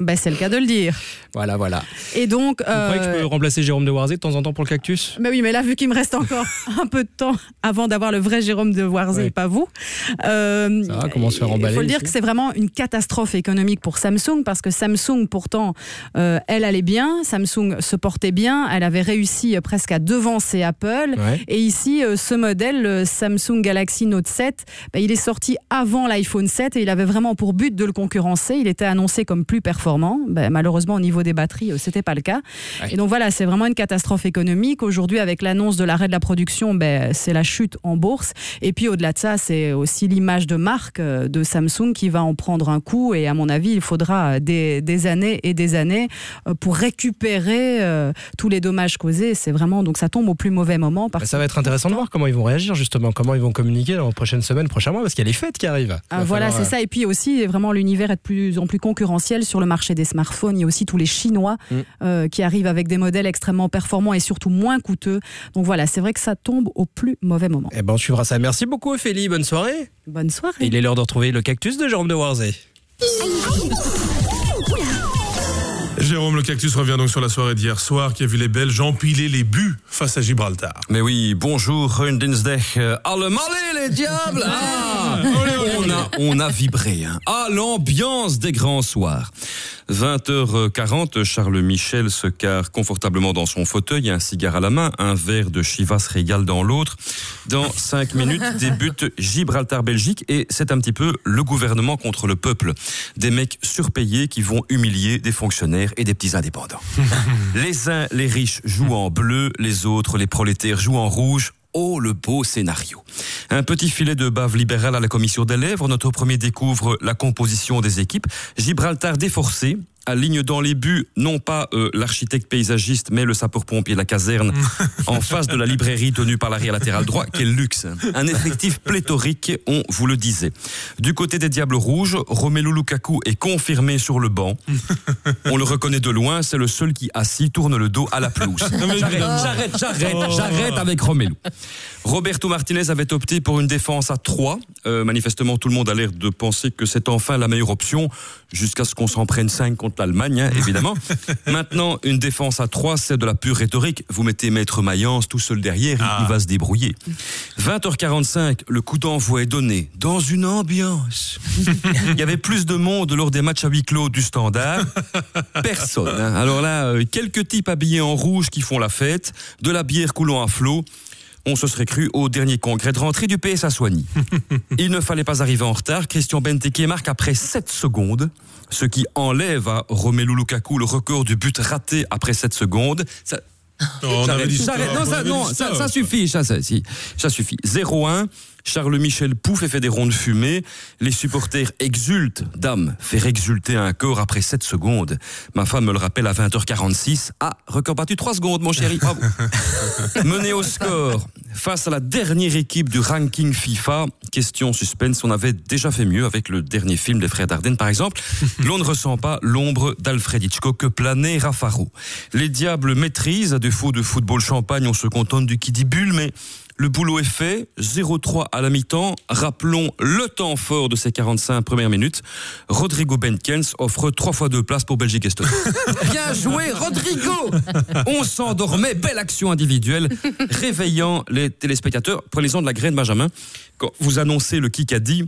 Ben, c'est le cas de le dire. Voilà, voilà. Et donc, Vous croyez que je peux remplacer Jérôme de Warzé de temps en temps pour le cactus? Mais oui, mais là, vu qu'il me reste encore un peu de temps avant d'avoir le vrai Jérôme de Warzé, Oui. pas vous. Euh, Ça va, comment se faire emballer Il faut le dire ici que c'est vraiment une catastrophe économique pour Samsung, parce que Samsung, pourtant, euh, elle allait bien, Samsung se portait bien, elle avait réussi euh, presque à devancer Apple. Ouais. Et ici, euh, ce modèle, le Samsung Galaxy Note sept, ben, il est sorti avant l'iPhone sept et il avait vraiment pour but de le concurrencer. Il était annoncé comme plus performant. Ben, malheureusement, au niveau des batteries, euh, c'était pas le cas. Ouais. Et donc voilà, c'est vraiment une catastrophe économique. Aujourd'hui, avec l'annonce de l'arrêt de la production, ben, c'est la chute en bourse. Et puis au-delà de ça, c'est aussi l'image de marque euh, de Samsung qui va en prendre un coup. Et à mon avis, il faudra des, des années et des années euh, pour récupérer euh, tous les dommages causés. C'est vraiment, donc ça tombe au plus mauvais moment. Bah, ça va être intéressant de voir comment ils vont réagir, justement, comment ils vont communiquer dans les prochaines semaines, prochains mois, parce qu'il y a les fêtes qui arrivent. Ah, voilà, falloir, c'est ça. Et puis aussi, vraiment, l'univers est de plus en plus concurrentiel sur le marché des smartphones. Il y a aussi tous les Chinois Mm. euh, qui arrivent avec des modèles extrêmement performants et surtout moins coûteux. Donc voilà, c'est vrai que ça tombe au plus mauvais moment. Eh ben, on suivra ça. Merci beaucoup, Ophélie. Bonne soirée. Bonne soirée. Et il est l'heure de retrouver le cactus de Jérôme de Warzé. Jérôme, le cactus revient donc sur la soirée d'hier soir qui a vu les Belges empiler les buts face à Gibraltar. Mais oui, bonjour, Dinsdag. Allez, les diables ah, on, a, on a vibré. Hein. Ah, l'ambiance des grands soirs. vingt heures quarante, Charles Michel se carre confortablement dans son fauteuil, un cigare à la main, un verre de Chivas Régal dans l'autre. Dans cinq minutes débute Gibraltar-Belgique et c'est un petit peu le gouvernement contre le peuple. Des mecs surpayés qui vont humilier des fonctionnaires et des petits indépendants. Les uns, les riches, jouent en bleu, les autres, les prolétaires, jouent en rouge. Oh, le beau scénario. Un petit filet de bave libérale à la commission des lèvres. Notre premier découvre la composition des équipes. Gibraltar déforcé, aligne dans les buts, non pas euh, l'architecte paysagiste, mais le sapeur-pompier de la caserne, en face de la librairie tenue par l'arrière latéral droit. Quel luxe. Un effectif pléthorique, on vous le disait. Du côté des Diables Rouges, Romelu Lukaku est confirmé sur le banc. On le reconnaît de loin, c'est le seul qui, assis, tourne le dos à la pelouse. J'arrête, j'arrête, j'arrête, Oh. j'arrête avec Romelu. Roberto Martinez avait opté pour une défense à trois. Euh, manifestement, tout le monde a l'air de penser que c'est enfin la meilleure option, jusqu'à ce qu'on s'en prenne cinq contre l'Allemagne, hein, évidemment. Maintenant, une défense à trois, c'est de la pure rhétorique. Vous mettez Maître Mayence tout seul derrière, il- Ah. il va se débrouiller. vingt heures quarante-cinq, le coup d'envoi est donné dans une ambiance. Il y avait plus de monde lors des matchs à huis clos du Standard. Personne. Hein. Alors là, euh, quelques types habillés en rouge qui font la fête, de la bière coulant à flot. On se serait cru au dernier congrès de rentrée du P S A Soigny. Il ne fallait pas arriver en retard. Christian Benteke marque après sept secondes, ce qui enlève à Romelu Lukaku le record du but raté après sept secondes. Ça, Oh, on avait J'arrête, dit j'arrête. stop, Non, on ça, avait non, dit ça, stop. ça suffit, ça, ça, si, ça suffit. zéro un, Charles Michel pouffe et fait des rondes fumées. Les supporters exultent. Dame, faire exulter un corps après sept secondes. Ma femme me le rappelle à vingt heures quarante-six. Ah, record battu trois secondes, mon chéri. Bravo. Mené au score, face à la dernière équipe du ranking FIFA, question suspense, on avait déjà fait mieux avec le dernier film des frères Dardenne, par exemple. L'on ne ressent pas l'ombre d'Alfred Hitchcock que planait Raffareau. Les diables maîtrisent, à défaut de football champagne, on se contente du Kidibule, mais le boulot est fait, zéro trois à la mi-temps. Rappelons le temps fort de ces quarante-cinq premières minutes. Rodrigo Benkens offre trois fois deux places pour Belgique-Estonie. Bien joué, Rodrigo. On s'endormait, belle action individuelle, réveillant les téléspectateurs. Prenez-en de la graine, Benjamin. Quand vous annoncez le Kikadi,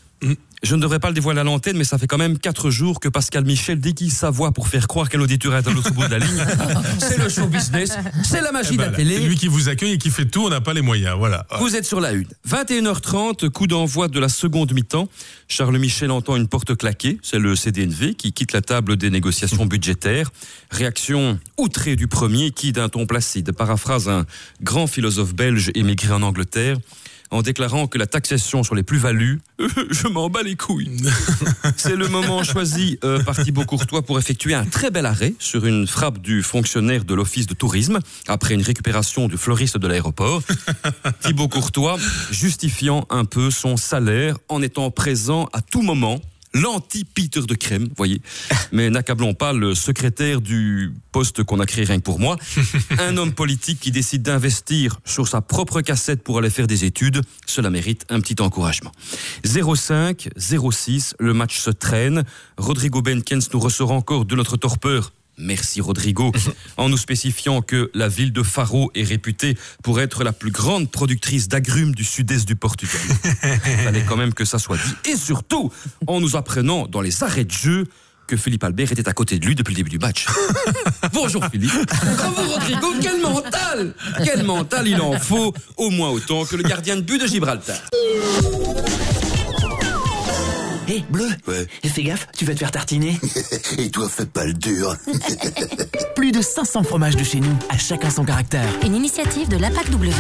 je ne devrais pas le dévoiler à l'antenne, mais ça fait quand même quatre jours que Pascal Michel déguise sa voix pour faire croire qu'un auditeur est à l'autre bout de la ligne. C'est le show business, c'est la magie Eh de ben la là, télé. c'est lui qui vous accueille et qui fait tout, on n'a pas les moyens, voilà. Vous êtes sur la une. vingt et une heures trente, coup d'envoi de la seconde mi-temps. Charles Michel entend une porte claquer. C'est le C D N V qui quitte la table des négociations budgétaires. Réaction outrée du premier qui, d'un ton placide, paraphrase un grand philosophe belge émigré en Angleterre en déclarant que la taxation sur les plus-values, euh, je m'en bats les couilles. C'est le moment choisi euh, par Thibaut Courtois pour effectuer un très bel arrêt sur une frappe du fonctionnaire de l'office de tourisme après une récupération du fleuriste de l'aéroport. Thibaut Courtois justifiant un peu son salaire en étant présent à tout moment l'anti-Peter de Crème, voyez. Mais n'accablons pas le secrétaire du poste qu'on a créé rien que pour moi. Un homme politique qui décide d'investir sur sa propre cassette pour aller faire des études, cela mérite un petit encouragement. zéro cinq, zéro six, le match se traîne. Rodrigo Benkens nous ressort encore de notre torpeur. Merci Rodrigo, en nous spécifiant que la ville de Faro est réputée pour être la plus grande productrice d'agrumes du sud-est du Portugal. Il fallait quand même que ça soit dit. Et surtout, en nous apprenant dans les arrêts de jeu que Philippe Albert était à côté de lui depuis le début du match. Bonjour Philippe. Bravo Rodrigo, quel mental! Quel mental il en faut, au moins autant que le gardien de but de Gibraltar. Hé, hey, Bleu, ouais. Et fais gaffe, tu vas te faire tartiner. Et toi, fais pas le dur. Plus de cinq cents fromages de chez nous, à chacun son caractère. Une initiative de l'A P A C W.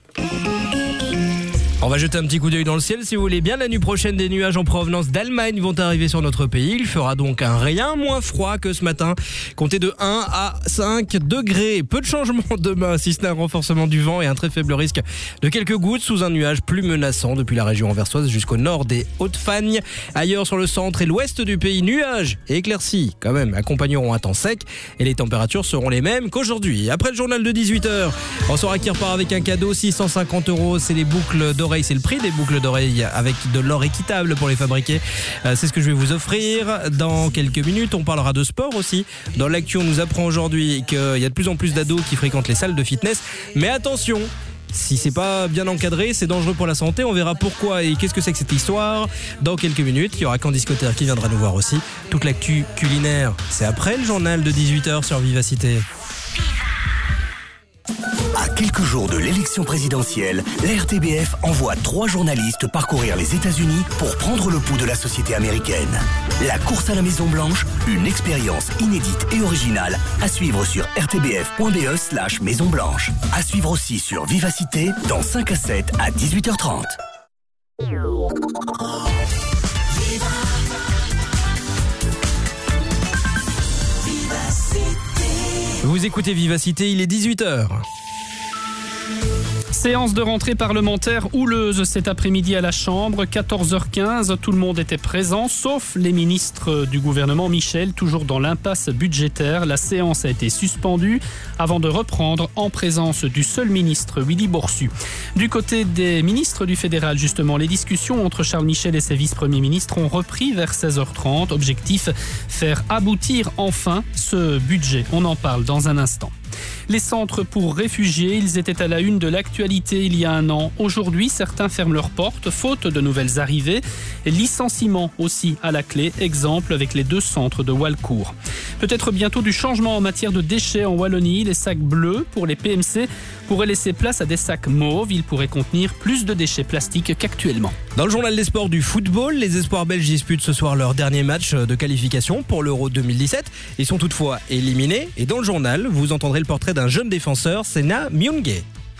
On va jeter un petit coup d'œil dans le ciel si vous voulez bien. La nuit prochaine, des nuages en provenance d'Allemagne vont arriver sur notre pays. Il fera donc un rien moins froid que ce matin. Comptez de un à cinq degrés. Peu de changements demain, si ce n'est un renforcement du vent et un très faible risque de quelques gouttes sous un nuage plus menaçant depuis la région anversoise jusqu'au nord des Hautes-Fagnes. Ailleurs sur le centre et l'ouest du pays, nuages et éclaircies quand même accompagneront un temps sec et les températures seront les mêmes qu'aujourd'hui. Après le journal de dix-huit heures, on saura qui repart avec un cadeau, six cent cinquante euros. C'est les boucles d'oreilles. C'est le prix des boucles d'oreilles avec de l'or équitable pour les fabriquer. C'est ce que je vais vous offrir dans quelques minutes. On parlera de sport aussi. Dans l'actu, on nous apprend aujourd'hui qu'il y a de plus en plus d'ados qui fréquentent les salles de fitness. Mais attention, si c'est pas bien encadré, c'est dangereux pour la santé. On verra pourquoi et qu'est-ce que c'est que cette histoire dans quelques minutes. Il y aura Candice Cotter qui viendra nous voir aussi. Toute l'actu culinaire, c'est après le journal de dix-huit heures sur Vivacité. À quelques jours de l'élection présidentielle, la R T B F envoie trois journalistes parcourir les États-Unis pour prendre le pouls de la société américaine. La course à la Maison-Blanche, une expérience inédite et originale à suivre sur r t b f point b e slash Maison Blanche. À suivre aussi sur Vivacité dans cinq à sept à dix-huit heures trente. Vous écoutez Vivacité, il est dix-huit heures. Séance de rentrée parlementaire houleuse cet après-midi à la Chambre, quatorze heures quinze, tout le monde était présent, sauf les ministres du gouvernement. Michel, toujours dans l'impasse budgétaire. La séance a été suspendue avant de reprendre en présence du seul ministre Willy Borsu. Du côté des ministres du fédéral, justement, les discussions entre Charles Michel et ses vice-premiers ministres ont repris vers seize heures trente. Objectif, faire aboutir enfin ce budget. On en parle dans un instant. Les centres pour réfugiés, ils étaient à la une de l'actualité il y a un an. Aujourd'hui, certains ferment leurs portes, faute de nouvelles arrivées. Licenciement aussi à la clé, exemple avec les deux centres de Walcourt. Peut-être bientôt du changement en matière de déchets en Wallonie. Les sacs bleus pour les P M C pourraient laisser place à des sacs mauves. Ils pourraient contenir plus de déchets plastiques qu'actuellement. Dans le journal des sports du football, les espoirs belges disputent ce soir leur dernier match de qualification pour l'Euro deux mille dix-sept. Ils sont toutefois éliminés. Et dans le journal, vous entendrez le portrait d'un jeune défenseur, Sena Myungé.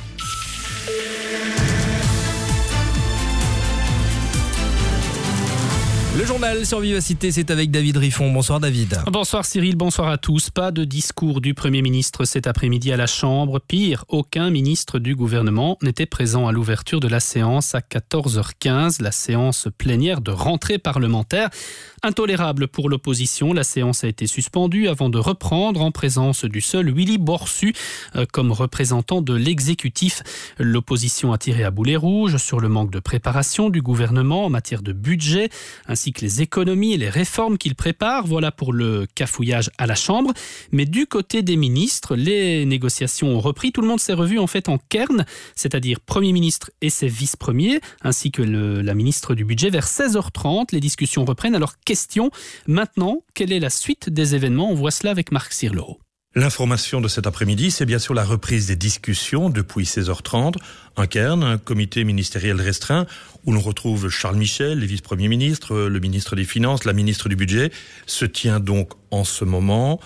Le journal sur Vivacité, c'est avec David Riffon. Bonsoir David. Bonsoir Cyril, bonsoir à tous. Pas de discours du Premier ministre cet après-midi à la Chambre. Pire, aucun ministre du gouvernement n'était présent à l'ouverture de la séance à quatorze heures quinze, la séance plénière de rentrée parlementaire. Intolérable pour l'opposition, la séance a été suspendue avant de reprendre en présence du seul Willy Borsu euh, comme représentant de l'exécutif. L'opposition a tiré à boulet rouge sur le manque de préparation du gouvernement en matière de budget, ainsi que les économies et les réformes qu'il prépare. Voilà pour le cafouillage à la Chambre. Mais du côté des ministres, les négociations ont repris. Tout le monde s'est revu en fait en cairn, c'est-à-dire Premier ministre et ses vice-premiers, ainsi que le, la ministre du Budget. Vers seize heures trente, les discussions reprennent. Alors, question, maintenant, quelle est la suite des événements? On voit cela avec Marc Sirlo. L'information de cet après-midi, c'est bien sûr la reprise des discussions depuis seize heures trente. Un cairn, un comité ministériel restreint, où l'on retrouve Charles Michel, les vice-premiers ministres, le ministre des Finances, la ministre du Budget, se tient donc en ce moment.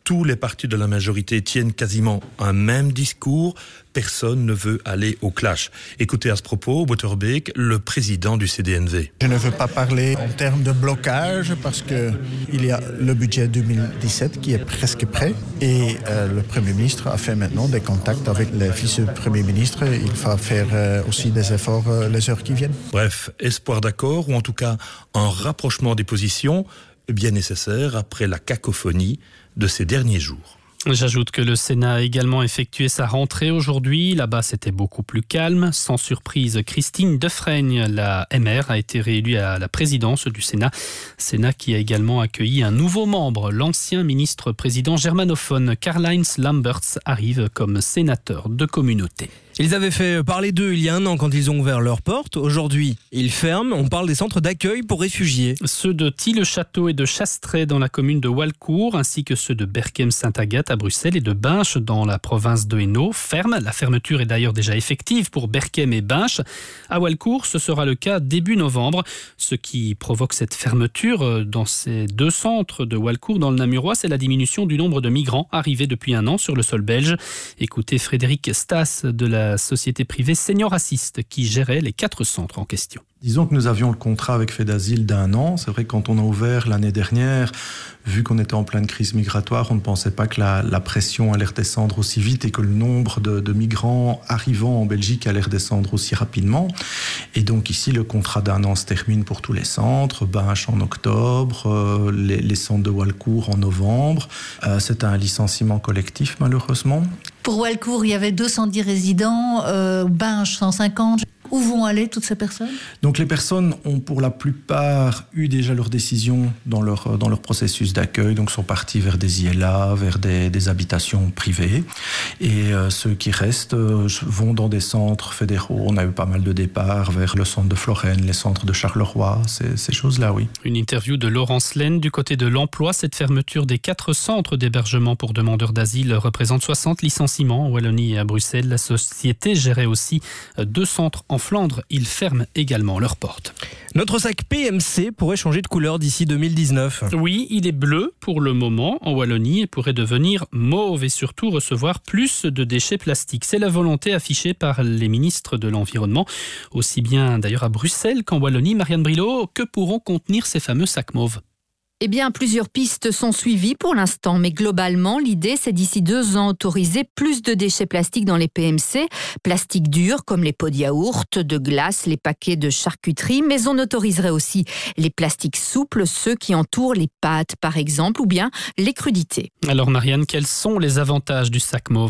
tous les partis de la majorité tiennent quasiment un même discours. Personne ne veut aller au clash. Écoutez à ce propos Botterbeek, le président du C D N V. Je ne veux pas parler en termes de blocage parce qu'il y a le budget deux mille dix-sept qui est presque prêt et euh, le Premier ministre a fait maintenant des contacts avec les vice-premiers ministres. Il va faire euh, aussi des efforts euh, les heures qui viennent. Bref, espoir d'accord ou en tout cas un rapprochement des positions bien nécessaire après la cacophonie de ces derniers jours. J'ajoute que le Sénat a également effectué sa rentrée aujourd'hui. Là-bas, c'était beaucoup plus calme. Sans surprise, Christine Defraigne, la M R, a été réélue à la présidence du Sénat. Sénat qui a également accueilli un nouveau membre. L'ancien ministre-président germanophone Karl-Heinz Lamberts arrive comme sénateur de communauté. Ils avaient fait parler d'eux il y a un an quand ils ont ouvert leurs portes. Aujourd'hui, ils ferment. On parle des centres d'accueil pour réfugiés. Ceux de Tille-le-Château et de Chastret dans la commune de Walcourt, ainsi que ceux de Berchem-Saint-Agathe à Bruxelles et de Binche dans la province de Hainaut, ferment. La fermeture est d'ailleurs déjà effective pour Berchem et Binche. À Walcourt, ce sera le cas début novembre. Ce qui provoque cette fermeture dans ces deux centres de Walcourt dans le Namurois, c'est la diminution du nombre de migrants arrivés depuis un an sur le sol belge. Écoutez Frédéric Stas de la La société privée Senior Assist qui gérait les quatre centres en question. Disons que nous avions le contrat avec Fedasile d'un an. C'est vrai que quand on a ouvert l'année dernière, vu qu'on était en pleine crise migratoire, on ne pensait pas que la, la pression allait redescendre aussi vite et que le nombre de, de migrants arrivant en Belgique allait redescendre aussi rapidement. Et donc ici, le contrat d'un an se termine pour tous les centres. Binche en octobre, euh, les, les centres de Walcourt en novembre. Euh, c'est un licenciement collectif malheureusement. Pour Walcourt, il y avait deux cent dix résidents, euh, Binche cent cinquante. Où vont aller toutes ces personnes ? Donc les personnes ont pour la plupart eu déjà leur décision dans leur, dans leur processus d'accueil, donc sont partis vers des I L A, vers des, des habitations privées. Et euh, ceux qui restent euh, vont dans des centres fédéraux. On a eu pas mal de départs vers le centre de Florène, les centres de Charleroi, ces, ces choses-là, oui. Une interview de Laurence Laine du côté de l'emploi. Cette fermeture des quatre centres d'hébergement pour demandeurs d'asile représente soixante licenciements en Wallonie et à Bruxelles. La société gérait aussi deux centres en En Flandre, ils ferment également leurs portes. Notre sac P M C pourrait changer de couleur d'ici deux mille dix-neuf. Oui, il est bleu pour le moment en Wallonie et pourrait devenir mauve et surtout recevoir plus de déchets plastiques. C'est la volonté affichée par les ministres de l'Environnement, aussi bien d'ailleurs à Bruxelles qu'en Wallonie. Marianne Brilot, que pourront contenir ces fameux sacs mauves ? Eh bien, plusieurs pistes sont suivies pour l'instant, mais globalement, l'idée, c'est d'ici deux ans autoriser plus de déchets plastiques dans les P M C, plastiques durs comme les pots de yaourt, de glace, les paquets de charcuterie, mais on autoriserait aussi les plastiques souples, ceux qui entourent les pâtes par exemple, ou bien les crudités. Alors Marianne, quels sont les avantages du sac mauve ?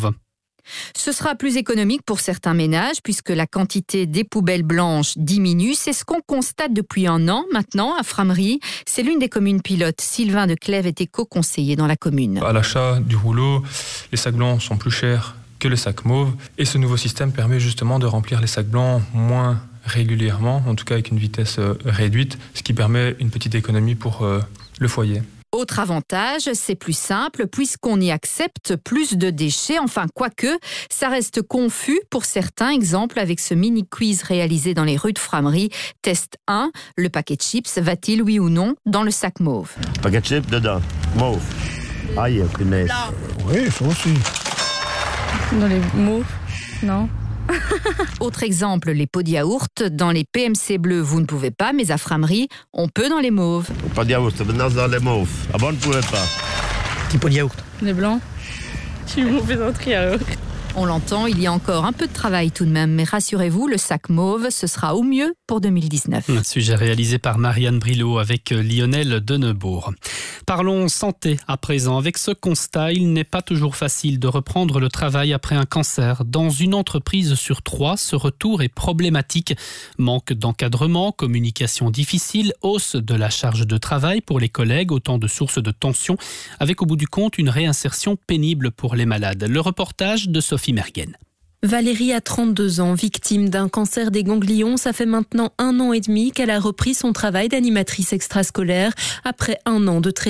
Ce sera plus économique pour certains ménages puisque la quantité des poubelles blanches diminue. C'est ce qu'on constate depuis un an maintenant à Frameries. C'est l'une des communes pilotes. Sylvain de Clèves est éco-conseiller dans la commune. À l'achat du rouleau, les sacs blancs sont plus chers que les sacs mauves. Et ce nouveau système permet justement de remplir les sacs blancs moins régulièrement, en tout cas avec une vitesse réduite, ce qui permet une petite économie pour euh, le foyer. Autre avantage, c'est plus simple puisqu'on y accepte plus de déchets. Enfin, quoique, ça reste confus pour certains. Exemple avec ce mini-quiz réalisé dans les rues de Frameries. Test un, le paquet de chips va-t-il, oui ou non, dans le sac mauve ? Paquet de chips dedans, mauve. Aïe, punaise. Oui, ça aussi. Dans les mauves ? Non. Autre exemple, les pots de yaourt. Dans les P M C bleus, vous ne pouvez pas, mais à Frameries, on peut dans les mauves. Pas de yaourt, maintenant dans les mauves. Ah bon, on ne pouvait pas. Petit pot de yaourt. Les blancs ? Je suis mauvais entrée alors. On l'entend, il y a encore un peu de travail tout de même, mais rassurez-vous, le sac mauve, ce sera au mieux pour deux mille dix-neuf. Un sujet réalisé par Marianne Brilot avec Lionel Denebourg. Parlons santé à présent. Avec ce constat, il n'est pas toujours facile de reprendre le travail après un cancer. Dans une entreprise sur trois, ce retour est problématique. Manque d'encadrement, communication difficile, hausse de la charge de travail pour les collègues, autant de sources de tension, avec au bout du compte une réinsertion pénible pour les malades. Le reportage de Sophie Mergen. Valérie a trente-deux ans, victime d'un cancer des ganglions. Ça fait maintenant un an et demi qu'elle a repris son travail d'animatrice extrascolaire après un an de traitement.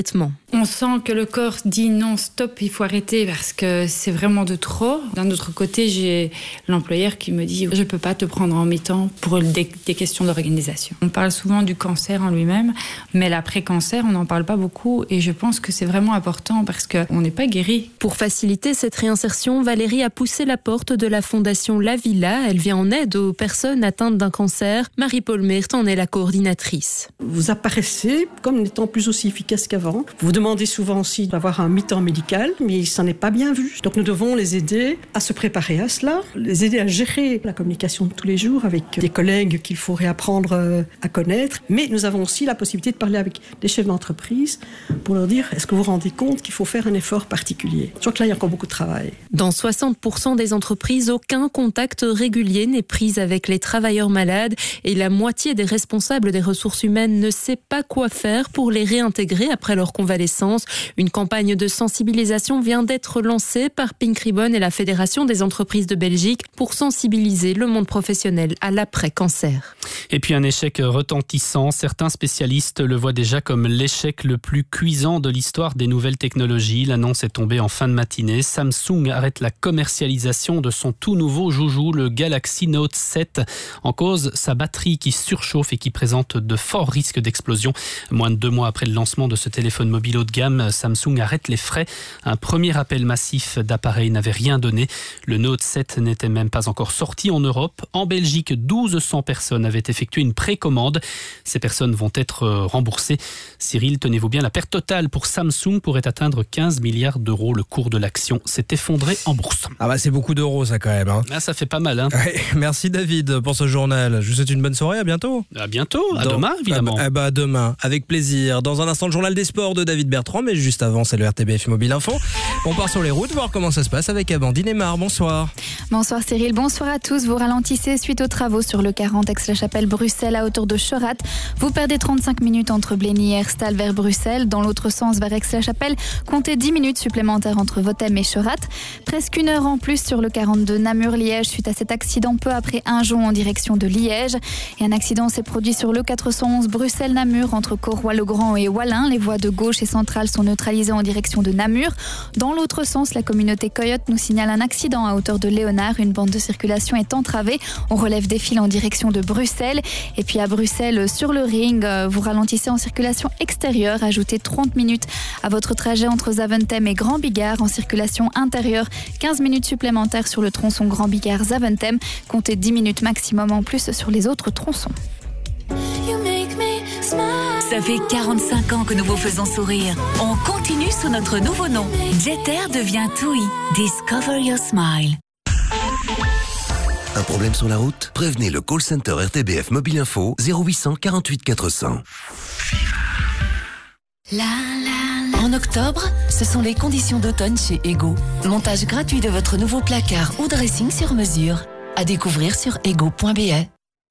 On sent que le corps dit non, stop, il faut arrêter parce que c'est vraiment de trop. D'un autre côté, j'ai l'employeur qui me dit je ne peux pas te prendre en mi-temps pour des, des questions d'organisation. On parle souvent du cancer en lui-même, mais l'après-cancer, on n'en parle pas beaucoup et je pense que c'est vraiment important parce qu'on n'est pas guéri. Pour faciliter cette réinsertion, Valérie a poussé la porte de la fondation La Villa. Elle vient en aide aux personnes atteintes d'un cancer. Marie-Paul Meert en est la coordinatrice. Vous apparaissez comme n'étant plus aussi efficace qu'avant. Vous demandez souvent aussi d'avoir un mi-temps médical, mais ça n'est pas bien vu. Donc nous devons les aider à se préparer à cela, les aider à gérer la communication de tous les jours avec des collègues qu'il faut réapprendre à connaître. Mais nous avons aussi la possibilité de parler avec des chefs d'entreprise pour leur dire est-ce que vous vous rendez compte qu'il faut faire un effort particulier. Je crois que là, il y a encore beaucoup de travail. Dans soixante pour cent des entreprises, aucun contact régulier n'est pris avec les travailleurs malades et la moitié des responsables des ressources humaines ne sait pas quoi faire pour les réintégrer après leur convalescence. Une campagne de sensibilisation vient d'être lancée par Pink Ribbon et la Fédération des entreprises de Belgique pour sensibiliser le monde professionnel à l'après-cancer. Et puis un échec retentissant. Certains spécialistes le voient déjà comme l'échec le plus cuisant de l'histoire des nouvelles technologies. L'annonce est tombée en fin de matinée. Samsung arrête la commercialisation de son tout nouveau joujou, le Galaxy Note sept. En cause, sa batterie qui surchauffe et qui présente de forts risques d'explosion. Moins de deux mois après le lancement de ce téléphone mobile haut de gamme, Samsung arrête les frais. Un premier appel massif d'appareils n'avait rien donné. Le Note sept n'était même pas encore sorti en Europe. En Belgique, mille deux cents personnes avaient effectué une précommande. Ces personnes vont être remboursées. Cyril, tenez-vous bien, la perte totale pour Samsung pourrait atteindre quinze milliards d'euros. Le cours de l'action s'est effondré en bourse. Ah bah c'est beaucoup d'euros ça quand même. Hein. Ah, ça fait pas mal. Hein. Ouais, merci David pour ce journal. Je vous souhaite une bonne soirée, à bientôt. À bientôt, à Dans... demain évidemment. Ah bah, ah bah demain, avec plaisir. Dans un instant, le journal des sports de David Bertrand, mais juste avant, c'est le R T B F Mobile Info. On part sur les routes, voir comment ça se passe avec Amandine Aymar. Bonsoir. Bonsoir Cyril, bonsoir à tous. Vous ralentissez suite aux travaux sur le quarante Aix-la-Chapelle-Bruxelles à hauteur de Chorat. Vous perdez trente-cinq minutes entre Blény et Herstal vers Bruxelles. Dans l'autre sens vers Aix-la-Chapelle, comptez dix minutes supplémentaires entre Vothème et Chorat. Presque une heure en plus sur le quarante-deux Namur-Liège suite à cet accident peu après Injon en direction de Liège. Et un accident s'est produit sur le quatre cent onze Bruxelles-Namur entre Corroy-le-Grand et Wallin. Les voies de gauche et centrale sont neutralisées en direction de Namur. Dans l'autre sens, la communauté Coyote nous signale un accident à hauteur de Léonard. Une bande de circulation est entravée. On relève des fils en direction de Bruxelles. Et puis à Bruxelles, sur le ring, vous ralentissez en circulation extérieure. Ajoutez trente minutes à votre trajet entre Zaventem et Grand Bigard. En circulation intérieure, quinze minutes supplémentaires sur le tronçon Grand Bigard-Zaventem. Comptez dix minutes maximum en plus sur les autres tronçons. Ça fait quarante-cinq ans que nous vous faisons sourire. On continue sous notre nouveau nom. Jeter devient TUI. Discover your smile. Un problème sur la route? Prévenez le call center R T B F Mobile Info zéro huit cent quarante-huit quatre cents. La, la, la. En octobre, ce sont les conditions d'automne chez Ego. Montage gratuit de votre nouveau placard ou dressing sur mesure. À découvrir sur ego point b e.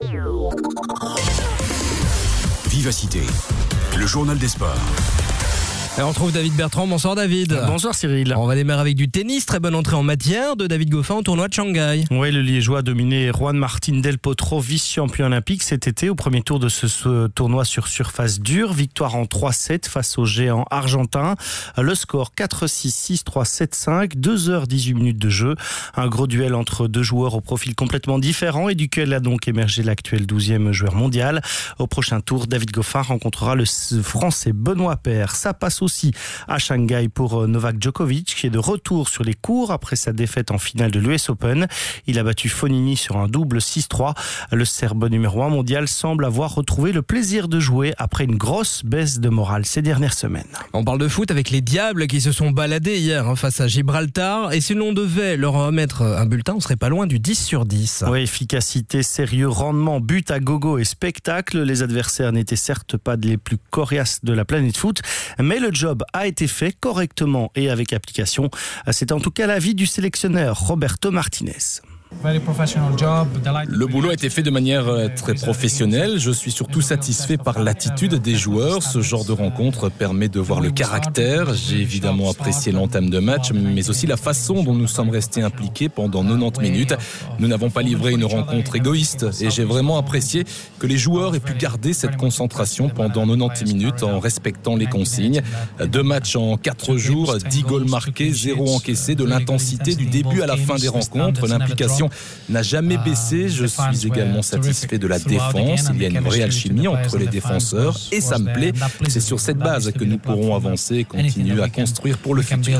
Vivacité, le journal des sports. Et on retrouve David Bertrand. Bonsoir David. Bonsoir Cyril. On va démarrer avec du tennis. Très bonne entrée en matière de David Goffin au tournoi de Shanghai. Oui, le Liégeois a dominé Juan Martín del Potro, vice-champion olympique cet été au premier tour de ce, ce tournoi sur surface dure. Victoire en trois sept face au géant argentin. Le score quatre six, six trois, sept cinq, deux heures dix-huit minutes de jeu. Un gros duel entre deux joueurs au profil complètement différent et duquel a donc émergé l'actuel douzième joueur mondial. Au prochain tour, David Goffin rencontrera le Français Benoît Paire. Ça passe aussi à Shanghai pour Novak Djokovic qui est de retour sur les cours après sa défaite en finale de l'U S Open. Il a battu Fognini sur un double six trois. Le Serbe numéro un mondial semble avoir retrouvé le plaisir de jouer après une grosse baisse de morale ces dernières semaines. On parle de foot avec les Diables qui se sont baladés hier hein, face à Gibraltar et si l'on devait leur remettre un bulletin, on serait pas loin du dix sur dix. Oui, efficacité, sérieux, rendement, but à gogo et spectacle. Les adversaires n'étaient certes pas les plus coriaces de la planète foot, mais le job a été fait correctement et avec application. C'est en tout cas l'avis du sélectionneur Roberto Martinez. Le boulot a été fait de manière très professionnelle. Je suis surtout satisfait par l'attitude des joueurs. Ce genre de rencontre permet de voir le caractère. J'ai évidemment apprécié l'entame de match, mais aussi la façon dont nous sommes restés impliqués pendant quatre-vingt-dix minutes. Nous n'avons pas livré une rencontre égoïste et j'ai vraiment apprécié que les joueurs aient pu garder cette concentration pendant quatre-vingt-dix minutes en respectant les consignes. Deux matchs en quatre jours, dix goals marqués, zéro encaissé, de l'intensité du début à la fin des rencontres. L'implication n'a jamais baissé. Je suis également satisfait de la défense. Il y a une vraie alchimie entre les défenseurs et ça me plaît. C'est sur cette base que nous pourrons avancer et continuer à construire pour le futur.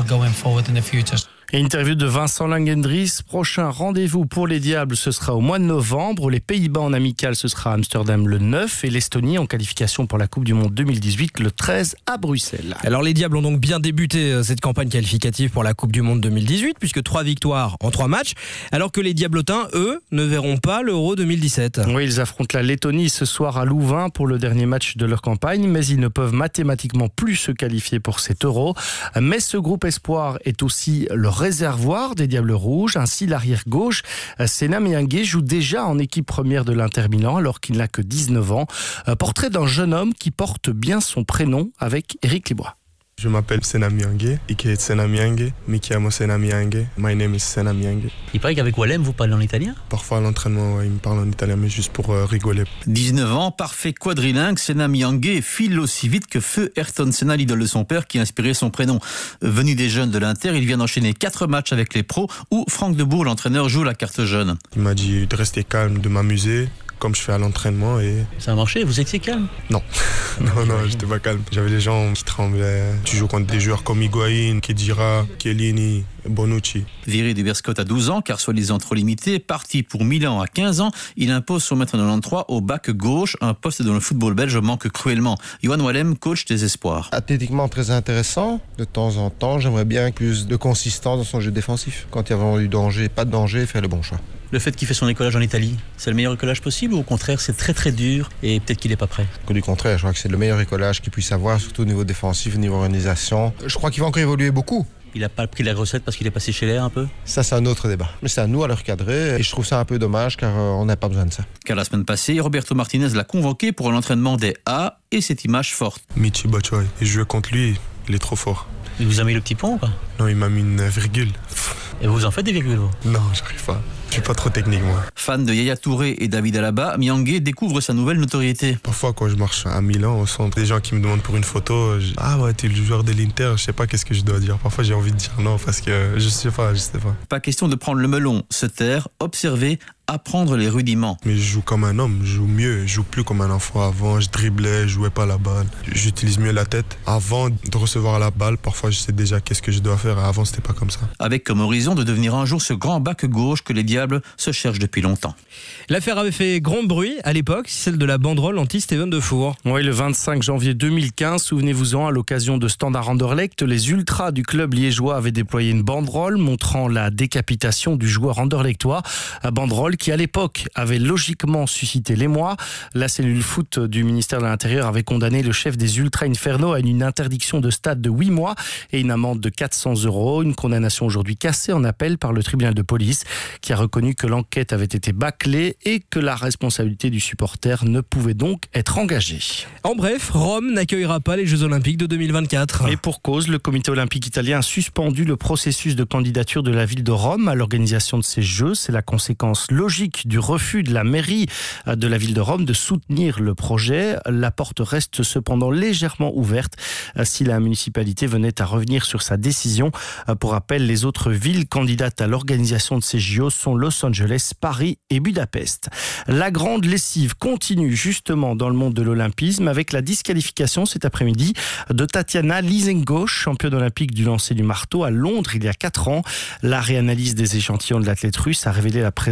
Et interview de Vincent Langendries. Prochain rendez-vous pour les Diables, ce sera au mois de novembre. Les Pays-Bas en amical, ce sera à Amsterdam le neuf et l'Estonie en qualification pour la Coupe du Monde deux mille dix-huit le treize à Bruxelles. Alors les Diables ont donc bien débuté cette campagne qualificative pour la Coupe du Monde deux mille dix-huit puisque trois victoires en trois matchs, alors que les Diablotins, eux, ne verront pas l'Euro deux mille dix-sept. Oui, ils affrontent la Lettonie ce soir à Louvain pour le dernier match de leur campagne, mais ils ne peuvent mathématiquement plus se qualifier pour cet Euro. Mais ce groupe espoir est aussi le réservoir des Diables Rouges. Ainsi, l'arrière gauche, Sena Miangué, joue déjà en équipe première de l'Inter Milan alors qu'il n'a que dix-neuf ans. Portrait d'un jeune homme qui porte bien son prénom avec Éric Libois. Je m'appelle Sena Miangué, Ike Sena Miangué, mi chiamo Sena Miangué, my name is Sena Miangué. Il paraît qu'avec Wallem, vous parlez en italien ? Parfois à l'entraînement, ouais, il me parle en italien, mais juste pour euh, rigoler. dix-neuf ans, parfait quadrilingue, Sena Miangué file aussi vite que feu Ayrton Senna, l'idole de son père, qui a inspiré son prénom. Venu des jeunes de l'Inter, il vient d'enchaîner quatre matchs avec les pros, où Franck Debourg, l'entraîneur, joue la carte jeune. Il m'a dit de rester calme, de m'amuser, comme je fais à l'entraînement. Et ça a marché? Vous étiez calme? Non, non, non, j'étais pas calme. J'avais les gens qui tremblaient. Tu joues contre des joueurs comme Higuaín, Khedira, Chiellini, Bonucci. Viré du Berscott à douze ans, car soi-disant trop limité, parti pour Milan à quinze ans, il impose son mètre quatre-vingt-treize au bac gauche, un poste dont le football belge manque cruellement. Yohan Wallem, coach des espoirs. Athlétiquement très intéressant, de temps en temps, j'aimerais bien plus de consistance dans son jeu défensif. Quand il y a vraiment eu danger, pas de danger, faire le bon choix. Le fait qu'il fait son écolage en Italie, c'est le meilleur écolage possible ou au contraire c'est très très dur et peut-être qu'il n'est pas prêt? Du contraire, je crois que c'est le meilleur écolage qu'il puisse avoir, surtout au niveau défensif, au niveau organisation. Je crois qu'il va encore évoluer beaucoup. Il n'a pas pris la recette parce qu'il est passé chez l'air un peu? Ça, c'est un autre débat. Mais c'est à nous à le recadrer et je trouve ça un peu dommage car on n'a pas besoin de ça. Car la semaine passée, Roberto Martinez l'a convoqué pour l'entraînement des A et cette image forte. Michi Batshuayi, je jouais contre lui, il est trop fort. Il vous a mis le petit pont ou pas? Non, il m'a mis une virgule. Et vous en faites des virgules vous? Non, j'arrive pas. Je suis pas trop technique moi. Fan de Yaya Touré et David Alaba, Miangué découvre sa nouvelle notoriété. Parfois quand je marche à Milan au centre, des gens qui me demandent pour une photo, je... ah ouais t'es le joueur de l'Inter, je sais pas qu'est-ce que je dois dire. Parfois j'ai envie de dire non parce que je sais pas, je sais pas. Pas question de prendre le melon, se taire, observer, apprendre les rudiments. Mais je joue comme un homme, je joue mieux, je joue plus comme un enfant avant, je driblais, je jouais pas la balle. J'utilise mieux la tête. Avant de recevoir la balle, parfois je sais déjà qu'est-ce que je dois faire, avant c'était pas comme ça. Avec comme horizon de devenir un jour ce grand bac gauche que les Diables se cherchent depuis longtemps. L'affaire avait fait grand bruit à l'époque, celle de la banderole anti-Steven Defour. Oui, le vingt-cinq janvier deux mille quinze, souvenez-vous-en, à l'occasion de Standard Anderlecht, les ultras du club liégeois avaient déployé une banderole montrant la décapitation du joueur anderlechtois. La banderole qui à l'époque avait logiquement suscité l'émoi. La cellule foot du ministère de l'Intérieur avait condamné le chef des Ultras Inferno à une interdiction de stade de huit mois et une amende de quatre cents euros. Une condamnation aujourd'hui cassée en appel par le tribunal de police qui a reconnu que l'enquête avait été bâclée et que la responsabilité du supporter ne pouvait donc être engagée. En bref, Rome n'accueillera pas les Jeux Olympiques de deux mille vingt-quatre. Et pour cause, le comité olympique italien a suspendu le processus de candidature de la ville de Rome à l'organisation de ces Jeux. C'est la conséquence logique du refus de la mairie de la ville de Rome de soutenir le projet. La porte reste cependant légèrement ouverte si la municipalité venait à revenir sur sa décision. Pour rappel, les autres villes candidates à l'organisation de ces J O sont Los Angeles, Paris et Budapest. La grande lessive continue justement dans le monde de l'olympisme avec la disqualification cet après-midi de Tatiana Lysenko, championne olympique du lancer du marteau à Londres il y a quatre ans. La réanalyse des échantillons de l'athlète russe a révélé la présence de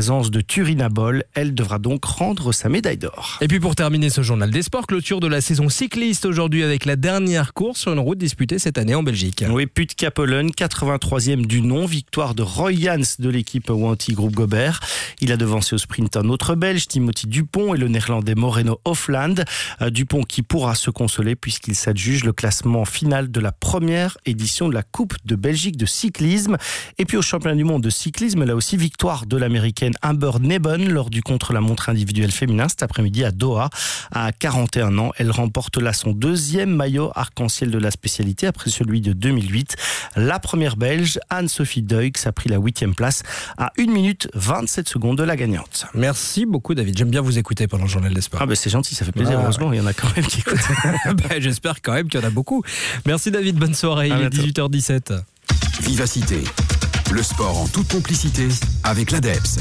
Turina Ball. Elle devra donc rendre sa médaille d'or. Et puis pour terminer ce journal des sports, clôture de la saison cycliste aujourd'hui avec la dernière course sur une route disputée cette année en Belgique. Oui, Puy-de-Capellen, quatre-vingt-troisième du nom, victoire de Roy Jans de l'équipe Wanty Groupe Gobert. Il a devancé au sprint un autre Belge, Timothy Dupont, et le néerlandais Moreno Hofland. Dupont qui pourra se consoler puisqu'il s'adjuge le classement final de la première édition de la Coupe de Belgique de cyclisme. Et puis au championnat du monde de cyclisme, là aussi victoire de l'américaine Amber Neben lors du contre-la-montre individuel féminin cet après-midi à Doha. À quarante et un ans, elle remporte là son deuxième maillot arc-en-ciel de la spécialité après celui de deux mille huit. La première belge, Anne-Sophie Deux, a pris la huitième place à une minute vingt-sept secondes de la gagnante. Merci beaucoup David, j'aime bien vous écouter pendant le journal des sports. Ah ben c'est gentil, ça fait plaisir, ah, heureusement, ouais. Il y en a quand même qui écoutent. ben, j'espère quand même qu'il y en a beaucoup. Merci David, bonne soirée, à il bientôt. Est dix-huit heures dix-sept. Vivacité, le sport en toute complicité avec l'ADEPS.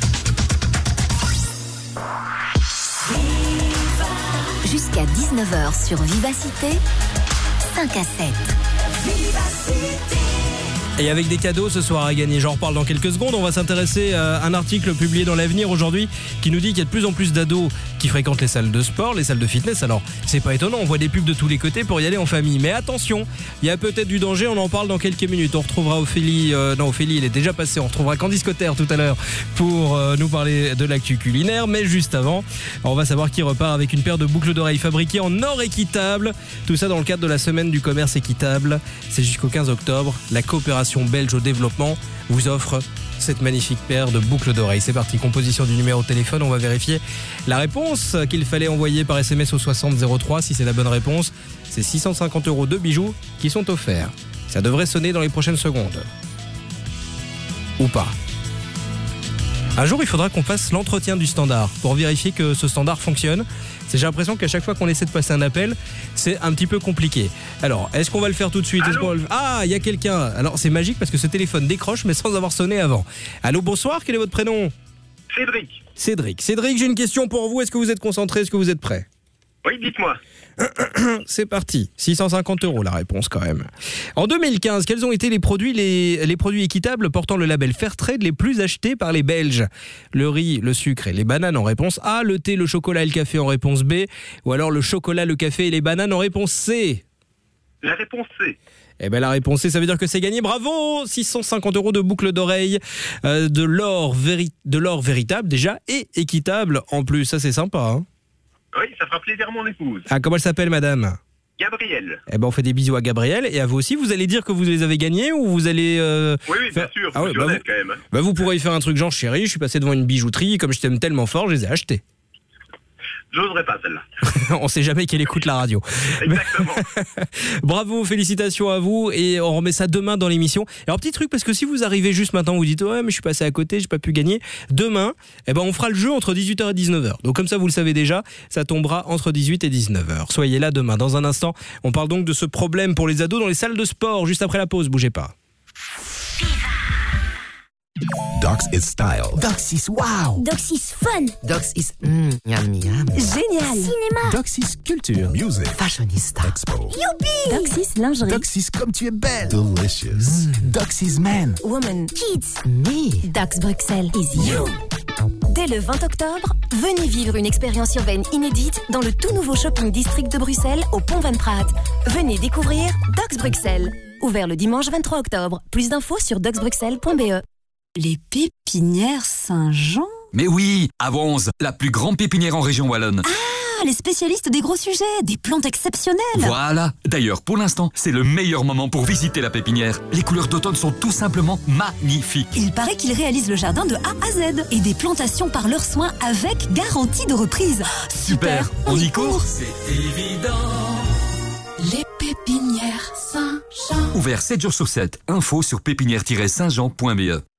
Jusqu'à dix-neuf heures sur Vivacité, cinq à sept. Vivacité. Et avec des cadeaux ce soir à gagner, j'en reparle dans quelques secondes. On va s'intéresser à un article publié dans l'Avenir aujourd'hui qui nous dit qu'il y a de plus en plus d'ados qui fréquentent les salles de sport, les salles de fitness. Alors c'est pas étonnant, on voit des pubs de tous les côtés pour y aller en famille. Mais attention, il y a peut-être du danger, on en parle dans quelques minutes. On retrouvera Ophélie, euh, non Ophélie il est déjà passé, on retrouvera Candice Cotter tout à l'heure pour euh, nous parler de l'actu culinaire. Mais juste avant, on va savoir qui repart avec une paire de boucles d'oreilles fabriquées en or équitable. Tout ça dans le cadre de la semaine du commerce équitable. C'est jusqu'au quinze octobre, la coopération belge au développement vous offre cette magnifique paire de boucles d'oreilles. C'est parti, composition du numéro de téléphone, on va vérifier la réponse qu'il fallait envoyer par S M S au soixante zéro trois. Si c'est la bonne réponse, c'est six cent cinquante euros de bijoux qui sont offerts. Ça devrait sonner dans les prochaines secondes. Ou pas. Un jour, il faudra qu'on fasse l'entretien du standard pour vérifier que ce standard fonctionne. J'ai l'impression qu'à chaque fois qu'on essaie de passer un appel, c'est un petit peu compliqué. Alors, est-ce qu'on va le faire tout de suite? Est-ce qu'on va le... Ah, il y a quelqu'un. Alors, c'est magique parce que ce téléphone décroche, mais sans avoir sonné avant. Allô, bonsoir, quel est votre prénom? Cédric. Cédric. Cédric, j'ai une question pour vous. Est-ce que vous êtes concentré? Est-ce que vous êtes prêt? Oui, dites-moi. C'est parti, six cent cinquante euros la réponse quand même. En deux mille quinze, quels ont été les produits, les, les produits équitables portant le label Fairtrade les plus achetés par les Belges? Le riz, le sucre et les bananes en réponse A, le thé, le chocolat et le café en réponse B, ou alors le chocolat, le café et les bananes en réponse C? La réponse C. Eh bien la réponse C, ça veut dire que c'est gagné, bravo! six cent cinquante euros de boucles d'oreilles, euh, de l'or véri- de l'or véritable déjà et équitable en plus, ça c'est sympa hein. Oui, ça fera plaisir à mon épouse. Ah, comment elle s'appelle, madame? Gabriel. Eh ben, on fait des bisous à Gabriel et à vous aussi. Vous allez dire que vous les avez gagnés ou vous allez... Euh, oui, oui, faire... bien sûr. Ah ouais, bah, vous... quand même. Bah, vous pourrez y faire un truc genre, chérie, je suis passé devant une bijouterie, comme je t'aime tellement fort, je les ai achetés. J'oserais pas celle-là. On sait jamais qu'elle écoute la radio. Exactement. Bravo, félicitations à vous et on remet ça demain dans l'émission. Alors petit truc, parce que si vous arrivez juste maintenant, vous dites ouais mais je suis passé à côté, j'ai pas pu gagner. Demain, eh ben on fera le jeu entre dix-huit heures et dix-neuf heures. Donc comme ça vous le savez déjà, ça tombera entre dix-huit et dix-neuf heures. Soyez là demain. Dans un instant, on parle donc de ce problème pour les ados dans les salles de sport juste après la pause. Bougez pas. Docs is style. Docs is wow. Docs is fun. Docs is mm, yum yum. Génial. Cinéma. Docs is culture. Music. Fashionista. Expo. Youpi. Docs is lingerie. Docs is comme tu es belle. Delicious. Mm. Docs is man. Woman. Kids. Me. Docs Bruxelles is you. Dès le vingt octobre, venez vivre une expérience urbaine inédite dans le tout nouveau shopping district de Bruxelles au Pont Van Praat. Venez découvrir Docs Bruxelles. Ouvert le dimanche vingt-trois octobre. Plus d'infos sur docs bruxelles point b e. Les pépinières Saint-Jean? Mais oui, à Vonze, la plus grande pépinière en région wallonne. Ah, les spécialistes des gros sujets, des plantes exceptionnelles. Voilà. D'ailleurs, pour l'instant, c'est le meilleur moment pour visiter la pépinière. Les couleurs d'automne sont tout simplement magnifiques. Il paraît qu'ils réalisent le jardin de A à Z et des plantations par leurs soins avec garantie de reprise. Super, Super. On, on y court. C'est évident. Les pépinières Saint-Jean. Ouvert sept jours sur sept. Info sur pépinière tiret saint jean point b e.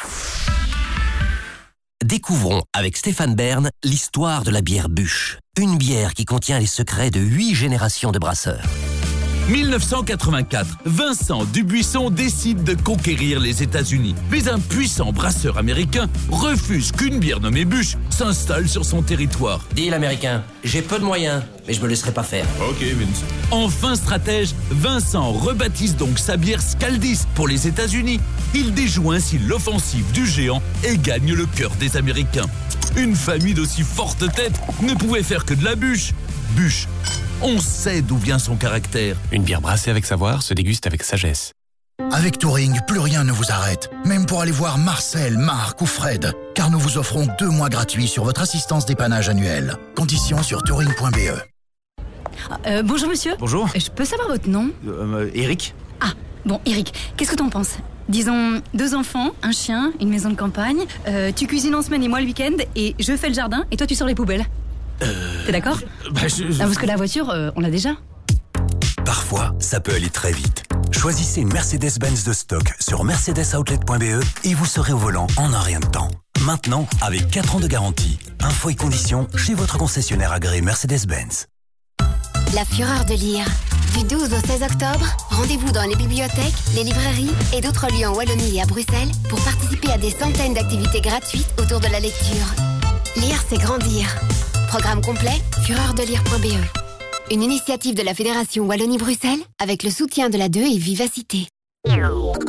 Découvrons avec Stéphane Bern l'histoire de la bière Bûche. Une bière qui contient les secrets de huit générations de brasseurs. dix-neuf cent quatre-vingt-quatre, Vincent Dubuisson décide de conquérir les États-Unis. Mais un puissant brasseur américain refuse qu'une bière nommée Busch s'installe sur son territoire. Dis l'américain, j'ai peu de moyens, mais je me laisserai pas faire. Ok, Vince. Enfin stratège, Vincent rebaptise donc sa bière Scaldis pour les États-Unis. Il déjoue ainsi l'offensive du géant et gagne le cœur des Américains. Une famille d'aussi forte tête ne pouvait faire que de la bûche. Bûche. On sait d'où vient son caractère. Une bière brassée avec savoir se déguste avec sagesse. Avec Touring, plus rien ne vous arrête. Même pour aller voir Marcel, Marc ou Fred. Car nous vous offrons deux mois gratuits sur votre assistance dépannage annuelle. Conditions sur touring point b e. Euh, bonjour monsieur. Bonjour. Je peux savoir votre nom ? euh, Eric. Ah, bon, Eric, qu'est-ce que t'en penses ? Disons, deux enfants, un chien, une maison de campagne, euh, tu cuisines en semaine et moi le week-end, et je fais le jardin, et toi tu sors les poubelles. Euh... T'es d'accord ? bah, je, je... Non, parce que la voiture, euh, on l'a déjà. Parfois, ça peut aller très vite. Choisissez une Mercedes-Benz de stock sur mercedes outlet point b e et vous serez au volant en un rien de temps. Maintenant, avec quatre ans de garantie. Infos et conditions chez votre concessionnaire agréé Mercedes-Benz. La fureur de lire. Du douze au seize octobre, rendez-vous dans les bibliothèques, les librairies et d'autres lieux en Wallonie et à Bruxelles pour participer à des centaines d'activités gratuites autour de la lecture. Lire, c'est grandir. Programme complet, fureur de lire point b e. Une initiative de la Fédération Wallonie-Bruxelles avec le soutien de la deux et Vivacité. cinq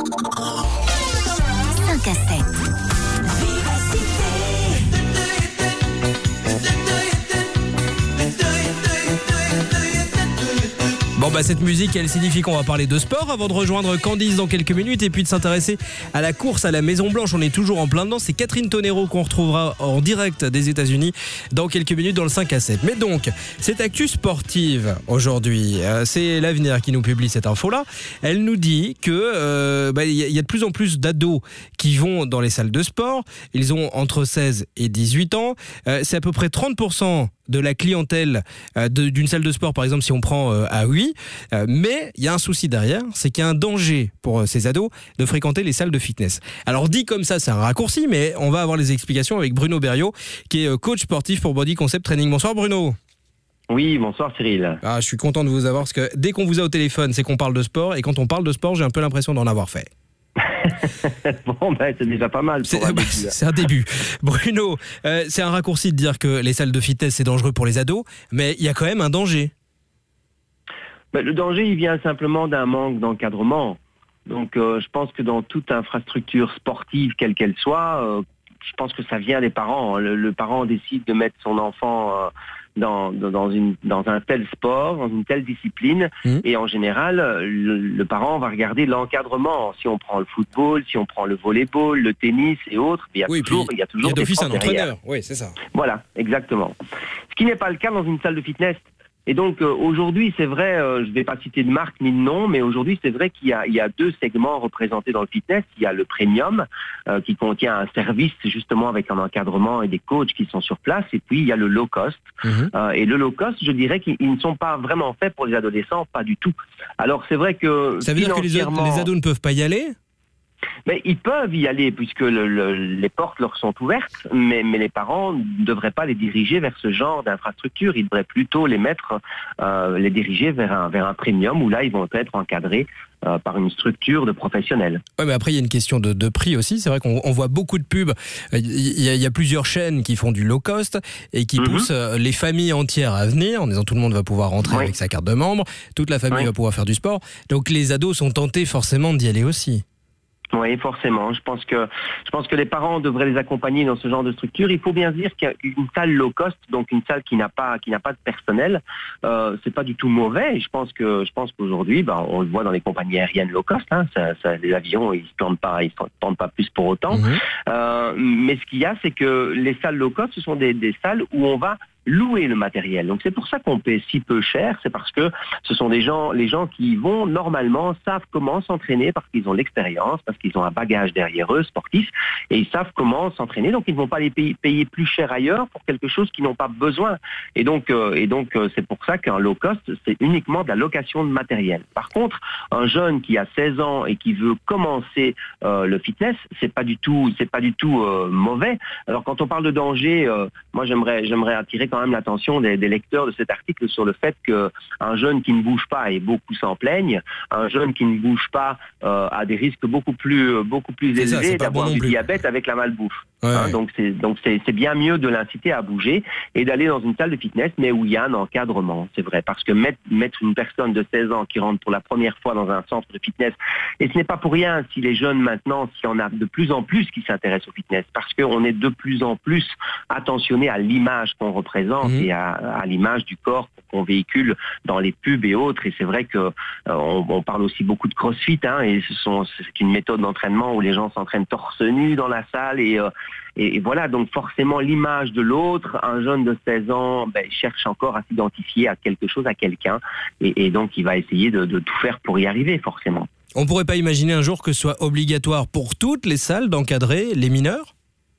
à sept. Bon bah cette musique elle signifie qu'on va parler de sport avant de rejoindre Candice dans quelques minutes et puis de s'intéresser à la course à la Maison Blanche. On est toujours en plein dedans, c'est Catherine Tonero qu'on retrouvera en direct des États-Unis dans quelques minutes dans le cinq à sept. Mais donc, cette actu sportive aujourd'hui, euh, c'est l'Avenir qui nous publie cette info-là. Elle nous dit que euh, bah, y, y a de plus en plus d'ados qui vont dans les salles de sport. Ils ont entre seize et dix-huit ans. Euh, c'est à peu près trente pour cent de la clientèle euh, de, d'une salle de sport, par exemple, si on prend euh, à oui. Euh, mais il y a un souci derrière, c'est qu'il y a un danger pour euh, ces ados de fréquenter les salles de fitness. Alors dit comme ça, c'est un raccourci, mais on va avoir les explications avec Bruno Berriot, qui est euh, coach sportif pour Body Concept Training. Bonsoir Bruno. Oui, bonsoir Cyril. Ah, je suis content de vous avoir parce que dès qu'on vous a au téléphone, c'est qu'on parle de sport, et quand on parle de sport, j'ai un peu l'impression d'en avoir fait. Bon, ben, c'est déjà pas mal. C'est un, bah, c'est un début. Bruno, euh, c'est un raccourci de dire que les salles de fitness, c'est dangereux pour les ados, mais il y a quand même un danger. Ben, le danger, il vient simplement d'un manque d'encadrement. Donc, euh, je pense que dans toute infrastructure sportive, quelle qu'elle soit, euh, je pense que ça vient des parents. Le, le parent décide de mettre son enfant euh, dans, dans, une, dans un tel sport, dans une telle discipline, mmh. et en général, le, le parent va regarder l'encadrement. Si on prend le football, si on prend le volleyball, le tennis et autres, il y a oui, toujours, il y a toujours il y a des d'office un derrière. entraîneur. Oui, c'est ça. Voilà, exactement. Ce qui n'est pas le cas dans une salle de fitness. Et donc euh, aujourd'hui, c'est vrai, euh, je ne vais pas citer de marque ni de nom, mais aujourd'hui, c'est vrai qu'il y a, il y a deux segments représentés dans le fitness. Il y a le premium, euh, qui contient un service justement avec un encadrement et des coachs qui sont sur place. Et puis, il y a le low cost. Mmh. Euh, et le low cost, je dirais qu'ils ne sont pas vraiment faits pour les adolescents, pas du tout. Alors, c'est vrai que... Ça veut dire que les, ad- les ados ne peuvent pas y aller ? Mais ils peuvent y aller puisque le, le, les portes leur sont ouvertes, mais, mais les parents ne devraient pas les diriger vers ce genre d'infrastructure. Ils devraient plutôt les mettre, euh, les diriger vers un, vers un premium où là ils vont être encadrés euh, par une structure de professionnels. Oui, mais après il y a une question de, de prix aussi. C'est vrai qu'on on voit beaucoup de pubs. Il y, a, il y a plusieurs chaînes qui font du low cost et qui mm-hmm. poussent les familles entières à venir en disant tout le monde va pouvoir rentrer oui. avec sa carte de membre, toute la famille oui. va pouvoir faire du sport. Donc les ados sont tentés forcément d'y aller aussi. Oui, forcément. Je pense que je pense que les parents devraient les accompagner dans ce genre de structure. Il faut bien se dire qu'une salle low cost, donc une salle qui n'a pas qui n'a pas de personnel, euh, c'est pas du tout mauvais. Et je pense que je pense qu'aujourd'hui, bah, on le voit dans les compagnies aériennes low cost. Hein, ça, ça, les avions, ils se plantent pas, ils se plantent pas plus pour autant. Mmh. Euh, mais ce qu'il y a, c'est que les salles low cost, ce sont des, des salles où on va louer le matériel. Donc c'est pour ça qu'on paie si peu cher, c'est parce que ce sont des gens, les gens qui vont normalement savent comment s'entraîner parce qu'ils ont l'expérience, parce qu'ils ont un bagage derrière eux sportif et ils savent comment s'entraîner. Donc ils ne vont pas les payer, payer plus cher ailleurs pour quelque chose qu'ils n'ont pas besoin. Et donc euh, et donc euh, c'est pour ça qu'un low cost c'est uniquement de la location de matériel. Par contre, un jeune qui a seize ans et qui veut commencer euh, le fitness, c'est pas du tout c'est pas du tout euh, mauvais. Alors quand on parle de danger, euh, moi j'aimerais j'aimerais attirer quand quand même l'attention des, des lecteurs de cet article sur le fait qu'un jeune qui ne bouge pas, et beaucoup s'en plaignent, un jeune qui ne bouge pas euh, a des risques beaucoup plus, beaucoup plus C'est ça, élevés c'est pas d'avoir bon non du plus. diabète avec la malbouffe. Ouais, Hein, ouais. donc c'est donc c'est c'est bien mieux de l'inciter à bouger et d'aller dans une salle de fitness, mais où il y a un encadrement, c'est vrai, parce que mettre, mettre une personne de seize ans qui rentre pour la première fois dans un centre de fitness, et ce n'est pas pour rien si les jeunes maintenant, s'il y en a de plus en plus qui s'intéressent au fitness, parce qu'on est de plus en plus attentionné à l'image qu'on représente Mmh. et à, à l'image du corps qu'on véhicule dans les pubs et autres, et c'est vrai que euh, on, on parle aussi beaucoup de crossfit, hein, et ce sont, c'est une méthode d'entraînement où les gens s'entraînent torse nu dans la salle, et euh, Et, et voilà, donc forcément l'image de l'autre, un jeune de seize ans ben, cherche encore à s'identifier à quelque chose, à quelqu'un, et, et donc il va essayer de, de tout faire pour y arriver forcément. On pourrait pas imaginer un jour que ce soit obligatoire pour toutes les salles d'encadrer les mineurs ?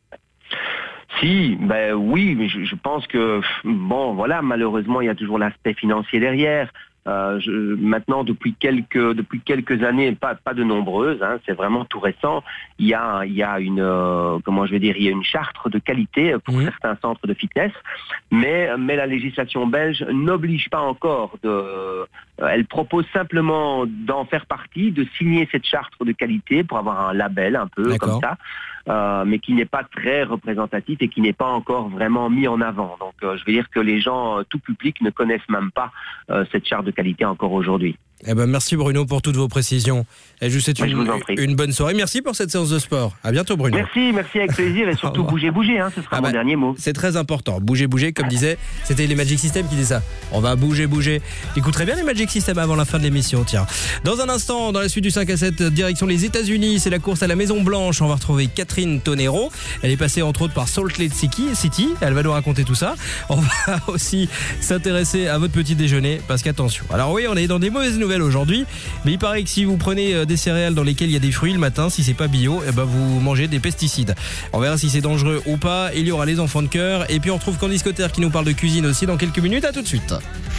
Si, ben oui, mais je, je pense que, bon voilà, malheureusement il y a toujours l'aspect financier derrière. Euh, je, maintenant, depuis quelques depuis quelques années, pas pas de nombreuses, hein, c'est vraiment tout récent. Il y a il y a une euh, comment je vais dire, il y a une charte de qualité pour mmh. certains centres de fitness, mais mais la législation belge n'oblige pas encore de. Euh, elle propose simplement d'en faire partie, de signer cette charte de qualité pour avoir un label un peu D'accord. comme ça. Euh, mais qui n'est pas très représentatif et qui n'est pas encore vraiment mis en avant. Donc euh, je veux dire que les gens, euh, tout public, ne connaissent même pas euh, cette charte de qualité encore aujourd'hui. Eh ben merci Bruno pour toutes vos précisions. Et je vous souhaite Ouais, je une, vous en prie. une bonne soirée. Merci pour cette séance de sport. À bientôt Bruno. Merci, merci avec plaisir et surtout bougez, bougez, hein, ce sera Ah mon bah, dernier mot. C'est très important. Bouger, bouger, comme disait, c'était les Magic System qui disaient ça. On va bouger, bouger. Écouterez bien les Magic System avant la fin de l'émission, tiens. Dans un instant, dans la suite du cinq à sept, direction les États-Unis, c'est la course à la Maison Blanche. On va retrouver Catherine Tonero. Elle est passée entre autres par Salt Lake City. Elle va nous raconter tout ça. On va aussi s'intéresser à votre petit déjeuner, parce qu'attention. Alors oui, on est dans des mauvaises nouvelles aujourd'hui, mais il paraît que si vous prenez des céréales dans lesquelles il y a des fruits le matin, si c'est pas bio, eh ben vous mangez des pesticides. On verra si c'est dangereux ou pas. Il y aura les enfants de cœur, et puis on retrouve Candice Cotter qui nous parle de cuisine aussi dans quelques minutes. À tout de suite.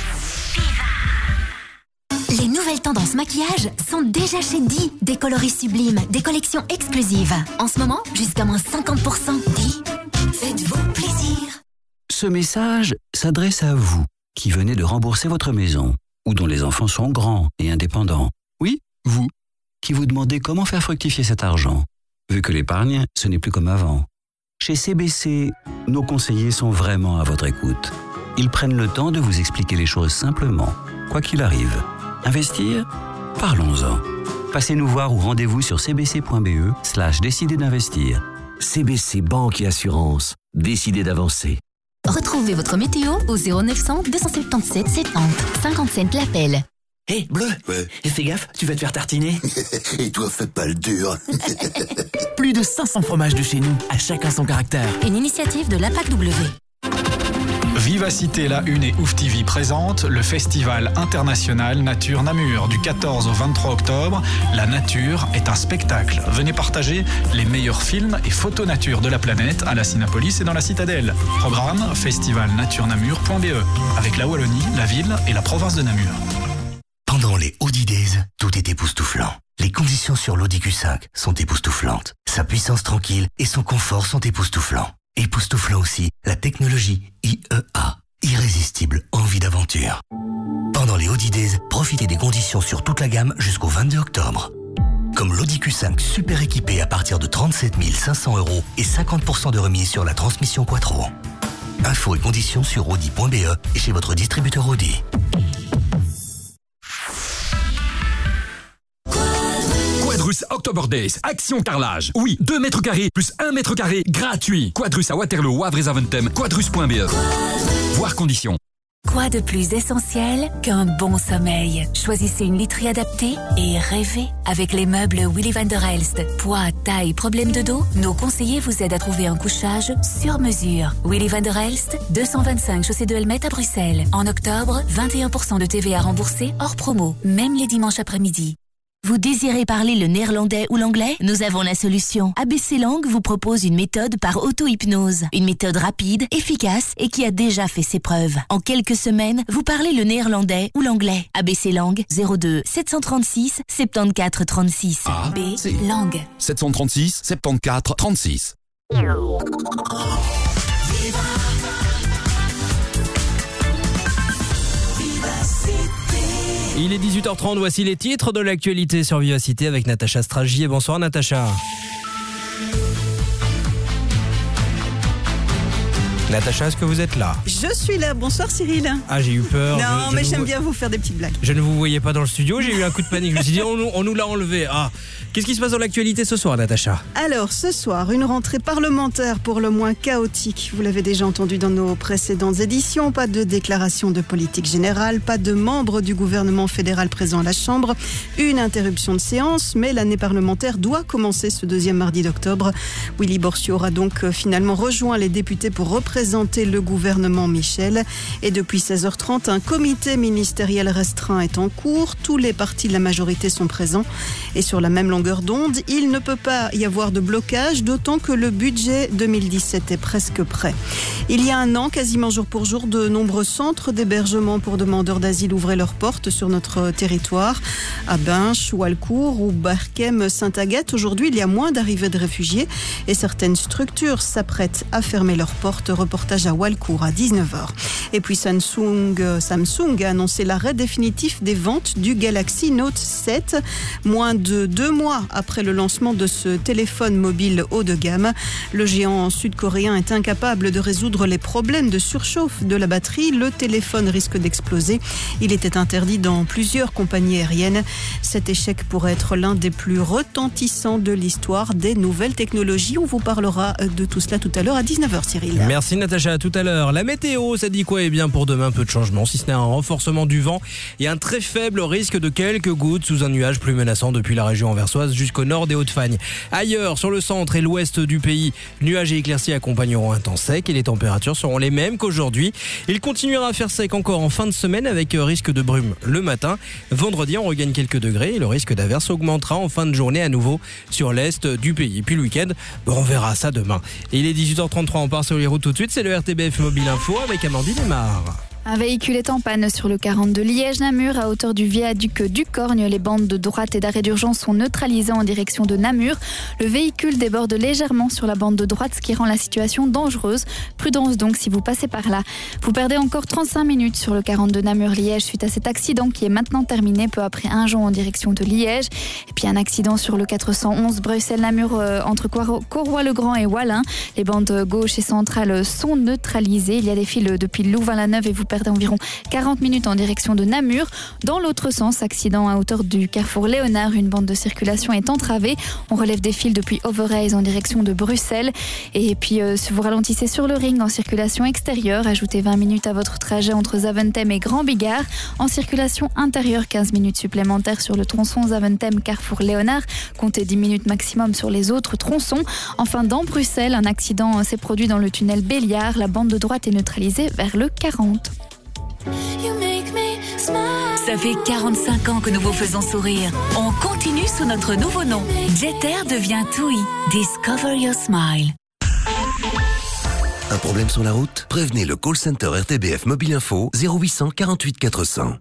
Les nouvelles tendances maquillage sont déjà chez Di. Des coloris sublimes, des collections exclusives. En ce moment, jusqu'à moins cinquante pour cent. Di, faites-vous plaisir. Ce message s'adresse à vous qui venez de rembourser votre maison ou dont les enfants sont grands et indépendants. Oui, vous, qui vous demandez comment faire fructifier cet argent, vu que l'épargne, ce n'est plus comme avant. Chez C B C, nos conseillers sont vraiment à votre écoute. Ils prennent le temps de vous expliquer les choses simplement, quoi qu'il arrive. Investir ? Parlons-en. Passez nous voir ou rendez-vous sur cbc.be slash décider d'investir. C B C Banque et Assurance. Décidez d'avancer. Retrouvez votre météo au zéro neuf cent deux cent soixante-dix-sept soixante, cinquante cents l'appel. Hé, hey, Bleu, ouais. Et fais gaffe, tu vas te faire tartiner. Et toi, fais pas le dur. Plus de cinq cents fromages de chez nous, à chacun son caractère. Une initiative de l'A P A C W. Vivacité La Une et Ouf T V présente le Festival international Nature Namur du quatorze au vingt-trois octobre. La nature est un spectacle. Venez partager les meilleurs films et photos nature de la planète à la Cinépolis et dans la Citadelle. Programme festival nature namur point b e avec la Wallonie, la ville et la province de Namur. Pendant les Audi Days, tout est époustouflant. Les conditions sur l'Audi Q cinq sont époustouflantes. Sa puissance tranquille et son confort sont époustouflants. Époustouflant aussi, la technologie I E A. Irrésistible envie d'aventure. Pendant les Audi Days, profitez des conditions sur toute la gamme jusqu'au vingt-deux octobre. Comme l'Audi Q cinq super équipé à partir de trente-sept mille cinq cents euros et cinquante pour cent de remise sur la transmission Quattro. Infos et conditions sur audi point b e et chez votre distributeur Audi. Quadrus October Days, Action Carrelage. Oui, deux mètres carrés plus un mètre carré gratuit. Quadrus à Waterloo, Wavre et Zaventem, quadrus point b e. Voir conditions. Quoi de plus essentiel qu'un bon sommeil? Choisissez une literie adaptée et rêvez avec les meubles Willy van der Elst. Poids, taille, problème de dos, nos conseillers vous aident à trouver un couchage sur mesure. Willy van der Elst, deux cent vingt-cinq chaussée de Helmet à Bruxelles. En octobre, vingt et un pour cent de T V A remboursé hors promo, même les dimanches après-midi. Vous désirez parler le néerlandais ou l'anglais? Nous avons la solution. A B C Langue vous propose une méthode par auto-hypnose. Une méthode rapide, efficace et qui a déjà fait ses preuves. En quelques semaines, vous parlez le néerlandais ou l'anglais. A B C Langue, zéro deux sept cent trente-six soixante-quatorze trente-six. A B C Langue. sept cent trente-six soixante-quatorze trente-six. Il est dix-huit heures trente, voici les titres de l'actualité sur Vivacité avec Natacha Stragier. Bonsoir Natacha. Natacha, est-ce que vous êtes là? Je suis là. Bonsoir Cyril. Ah, j'ai eu peur. Non, je, je mais vous... j'aime bien vous faire des petites blagues. Je ne vous voyais pas dans le studio, j'ai eu un coup de panique. Je me suis dit, on nous, on nous l'a enlevé. Ah, qu'est-ce qui se passe dans l'actualité ce soir, Natacha? Alors, ce soir, une rentrée parlementaire pour le moins chaotique. Vous l'avez déjà entendu dans nos précédentes éditions. Pas de déclaration de politique générale, pas de membres du gouvernement fédéral présent à la Chambre. Une interruption de séance, mais l'année parlementaire doit commencer ce deuxième mardi d'octobre. Willy Borsio aura donc finalement rejoint les députés pour représenter le gouvernement Michel. Et depuis seize heures trente, un comité ministériel restreint est en cours. Tous les partis de la majorité sont présents. Et sur la même longueur d'onde, il ne peut pas y avoir de blocage, d'autant que le budget deux mille dix-sept est presque prêt. Il y a un an, quasiment jour pour jour, de nombreux centres d'hébergement pour demandeurs d'asile ouvraient leurs portes sur notre territoire. À Binche, Walcourt ou Barkem-Saint-Agathe, aujourd'hui, il y a moins d'arrivées de réfugiés et certaines structures s'apprêtent à fermer leurs portes. Reportage à Walcourt à dix-neuf heures. Et puis Samsung, Samsung a annoncé l'arrêt définitif des ventes du Galaxy Note sept. Moins de deux mois après le lancement de ce téléphone mobile haut de gamme, le géant sud-coréen est incapable de résoudre les problèmes de surchauffe de la batterie. Le téléphone risque d'exploser. Il était interdit dans plusieurs compagnies aériennes. Cet échec pourrait être l'un des plus retentissants de l'histoire des nouvelles technologies. On vous parlera de tout cela tout à l'heure à dix-neuf heures, Cyril. Merci Natacha, à tout à l'heure. La météo, ça dit quoi? Eh bien pour demain, peu de changements, si ce n'est un renforcement du vent et un très faible risque de quelques gouttes sous un nuage plus menaçant depuis la région anversoise jusqu'au nord des Hauts-de-Fagne. Ailleurs, sur le centre et l'ouest du pays, nuages et éclaircies accompagneront un temps sec et les températures seront les mêmes qu'aujourd'hui. Il continuera à faire sec encore en fin de semaine avec risque de brume le matin. Vendredi, on regagne quelques degrés et le risque d'averse augmentera en fin de journée à nouveau sur l'est du pays. Puis le week-end, on verra ça demain. Et il est dix-huit heures trente-trois, on part sur les routes tout de suite. C'est le R T B F Mobile Info avec Amandine Aymar. Un véhicule est en panne sur le quarante-deux Liège-Namur à hauteur du viaduc du Corgne. Les bandes de droite et d'arrêt d'urgence sont neutralisées en direction de Namur. Le véhicule déborde légèrement sur la bande de droite, ce qui rend la situation dangereuse. Prudence donc si vous passez par là. Vous perdez encore trente-cinq minutes sur le quarante-deux Namur-Liège suite à cet accident qui est maintenant terminé peu après Injon en direction de Liège. Et puis un accident sur le quatre cent onze Bruxelles-Namur euh, entre Corroy-le-Grand et Wallin. Les bandes gauche et centrales sont neutralisées. Il y a des files depuis Louvain-la-Neuve et vous perdez environ quarante minutes en direction de Namur. Dans l'autre sens, accident à hauteur du carrefour Léonard, une bande de circulation est entravée. On relève des files depuis Overijse en direction de Bruxelles. Et puis, euh, si vous ralentissez sur le ring en circulation extérieure, ajoutez vingt minutes à votre trajet entre Zaventem et Grand Bigard. En circulation intérieure, quinze minutes supplémentaires sur le tronçon Zaventem-Carrefour Léonard. Comptez dix minutes maximum sur les autres tronçons. Enfin, dans Bruxelles, un accident s'est produit dans le tunnel Béliard. La bande de droite est neutralisée vers le quarante. Ça fait quarante-cinq ans que nous vous faisons sourire. On continue sous notre nouveau nom. Jeter devient TUI. Discover your smile. Un problème sur la route? Prévenez le call center R T B F Mobile Info zéro huit cent quarante-huit quatre cents.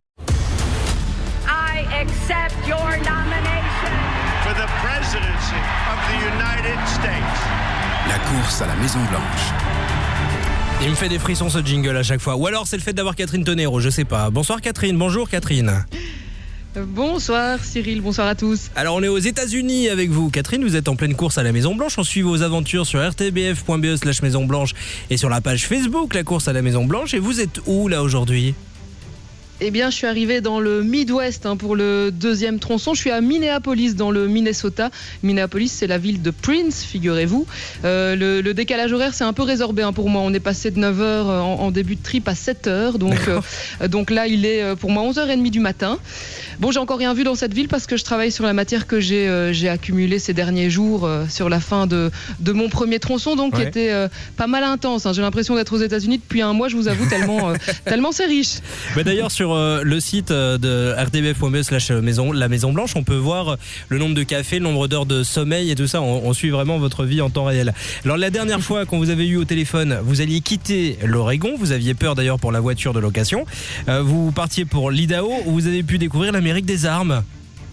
I accept your nomination for the presidency of the United States. La course à la Maison Blanche. Il me fait des frissons ce jingle à chaque fois. Ou alors c'est le fait d'avoir Catherine Tonero, je sais pas. Bonsoir Catherine, bonjour Catherine. Bonsoir Cyril, bonsoir à tous. Alors on est aux États-Unis avec vous. Catherine, vous êtes en pleine course à la Maison Blanche. On suit vos aventures sur r t b f point b e slash Maison Blanche et sur la page Facebook La course à la Maison Blanche. Et vous êtes où là aujourd'hui ? Eh bien, je suis arrivée dans le Midwest hein, pour le deuxième tronçon. Je suis à Minneapolis, dans le Minnesota. Minneapolis, c'est la ville de Prince, figurez-vous. Euh, le, le décalage horaire, c'est un peu résorbé hein, pour moi. On est passé de neuf heures en, en début de trip à sept heures. Donc, euh, donc là, il est pour moi onze heures trente du matin. Bon, j'ai encore rien vu dans cette ville parce que je travaille sur la matière que j'ai, euh, j'ai accumulée ces derniers jours euh, sur la fin de, de mon premier tronçon, donc ouais. qui était euh, pas mal intense. Hein. J'ai l'impression d'être aux États-Unis depuis un mois, je vous avoue, tellement, euh, tellement c'est riche. Mais d'ailleurs, sur euh, le site de r t b f point b e slash maison la Maison Blanche, on peut voir le nombre de cafés, le nombre d'heures de sommeil et tout ça. On, on suit vraiment votre vie en temps réel. Alors la dernière fois qu'on vous avait eu au téléphone, vous alliez quitter l'Oregon. Vous aviez peur d'ailleurs pour la voiture de location. Euh, vous partiez pour l'Idaho où vous avez pu découvrir l'Amérique des armes.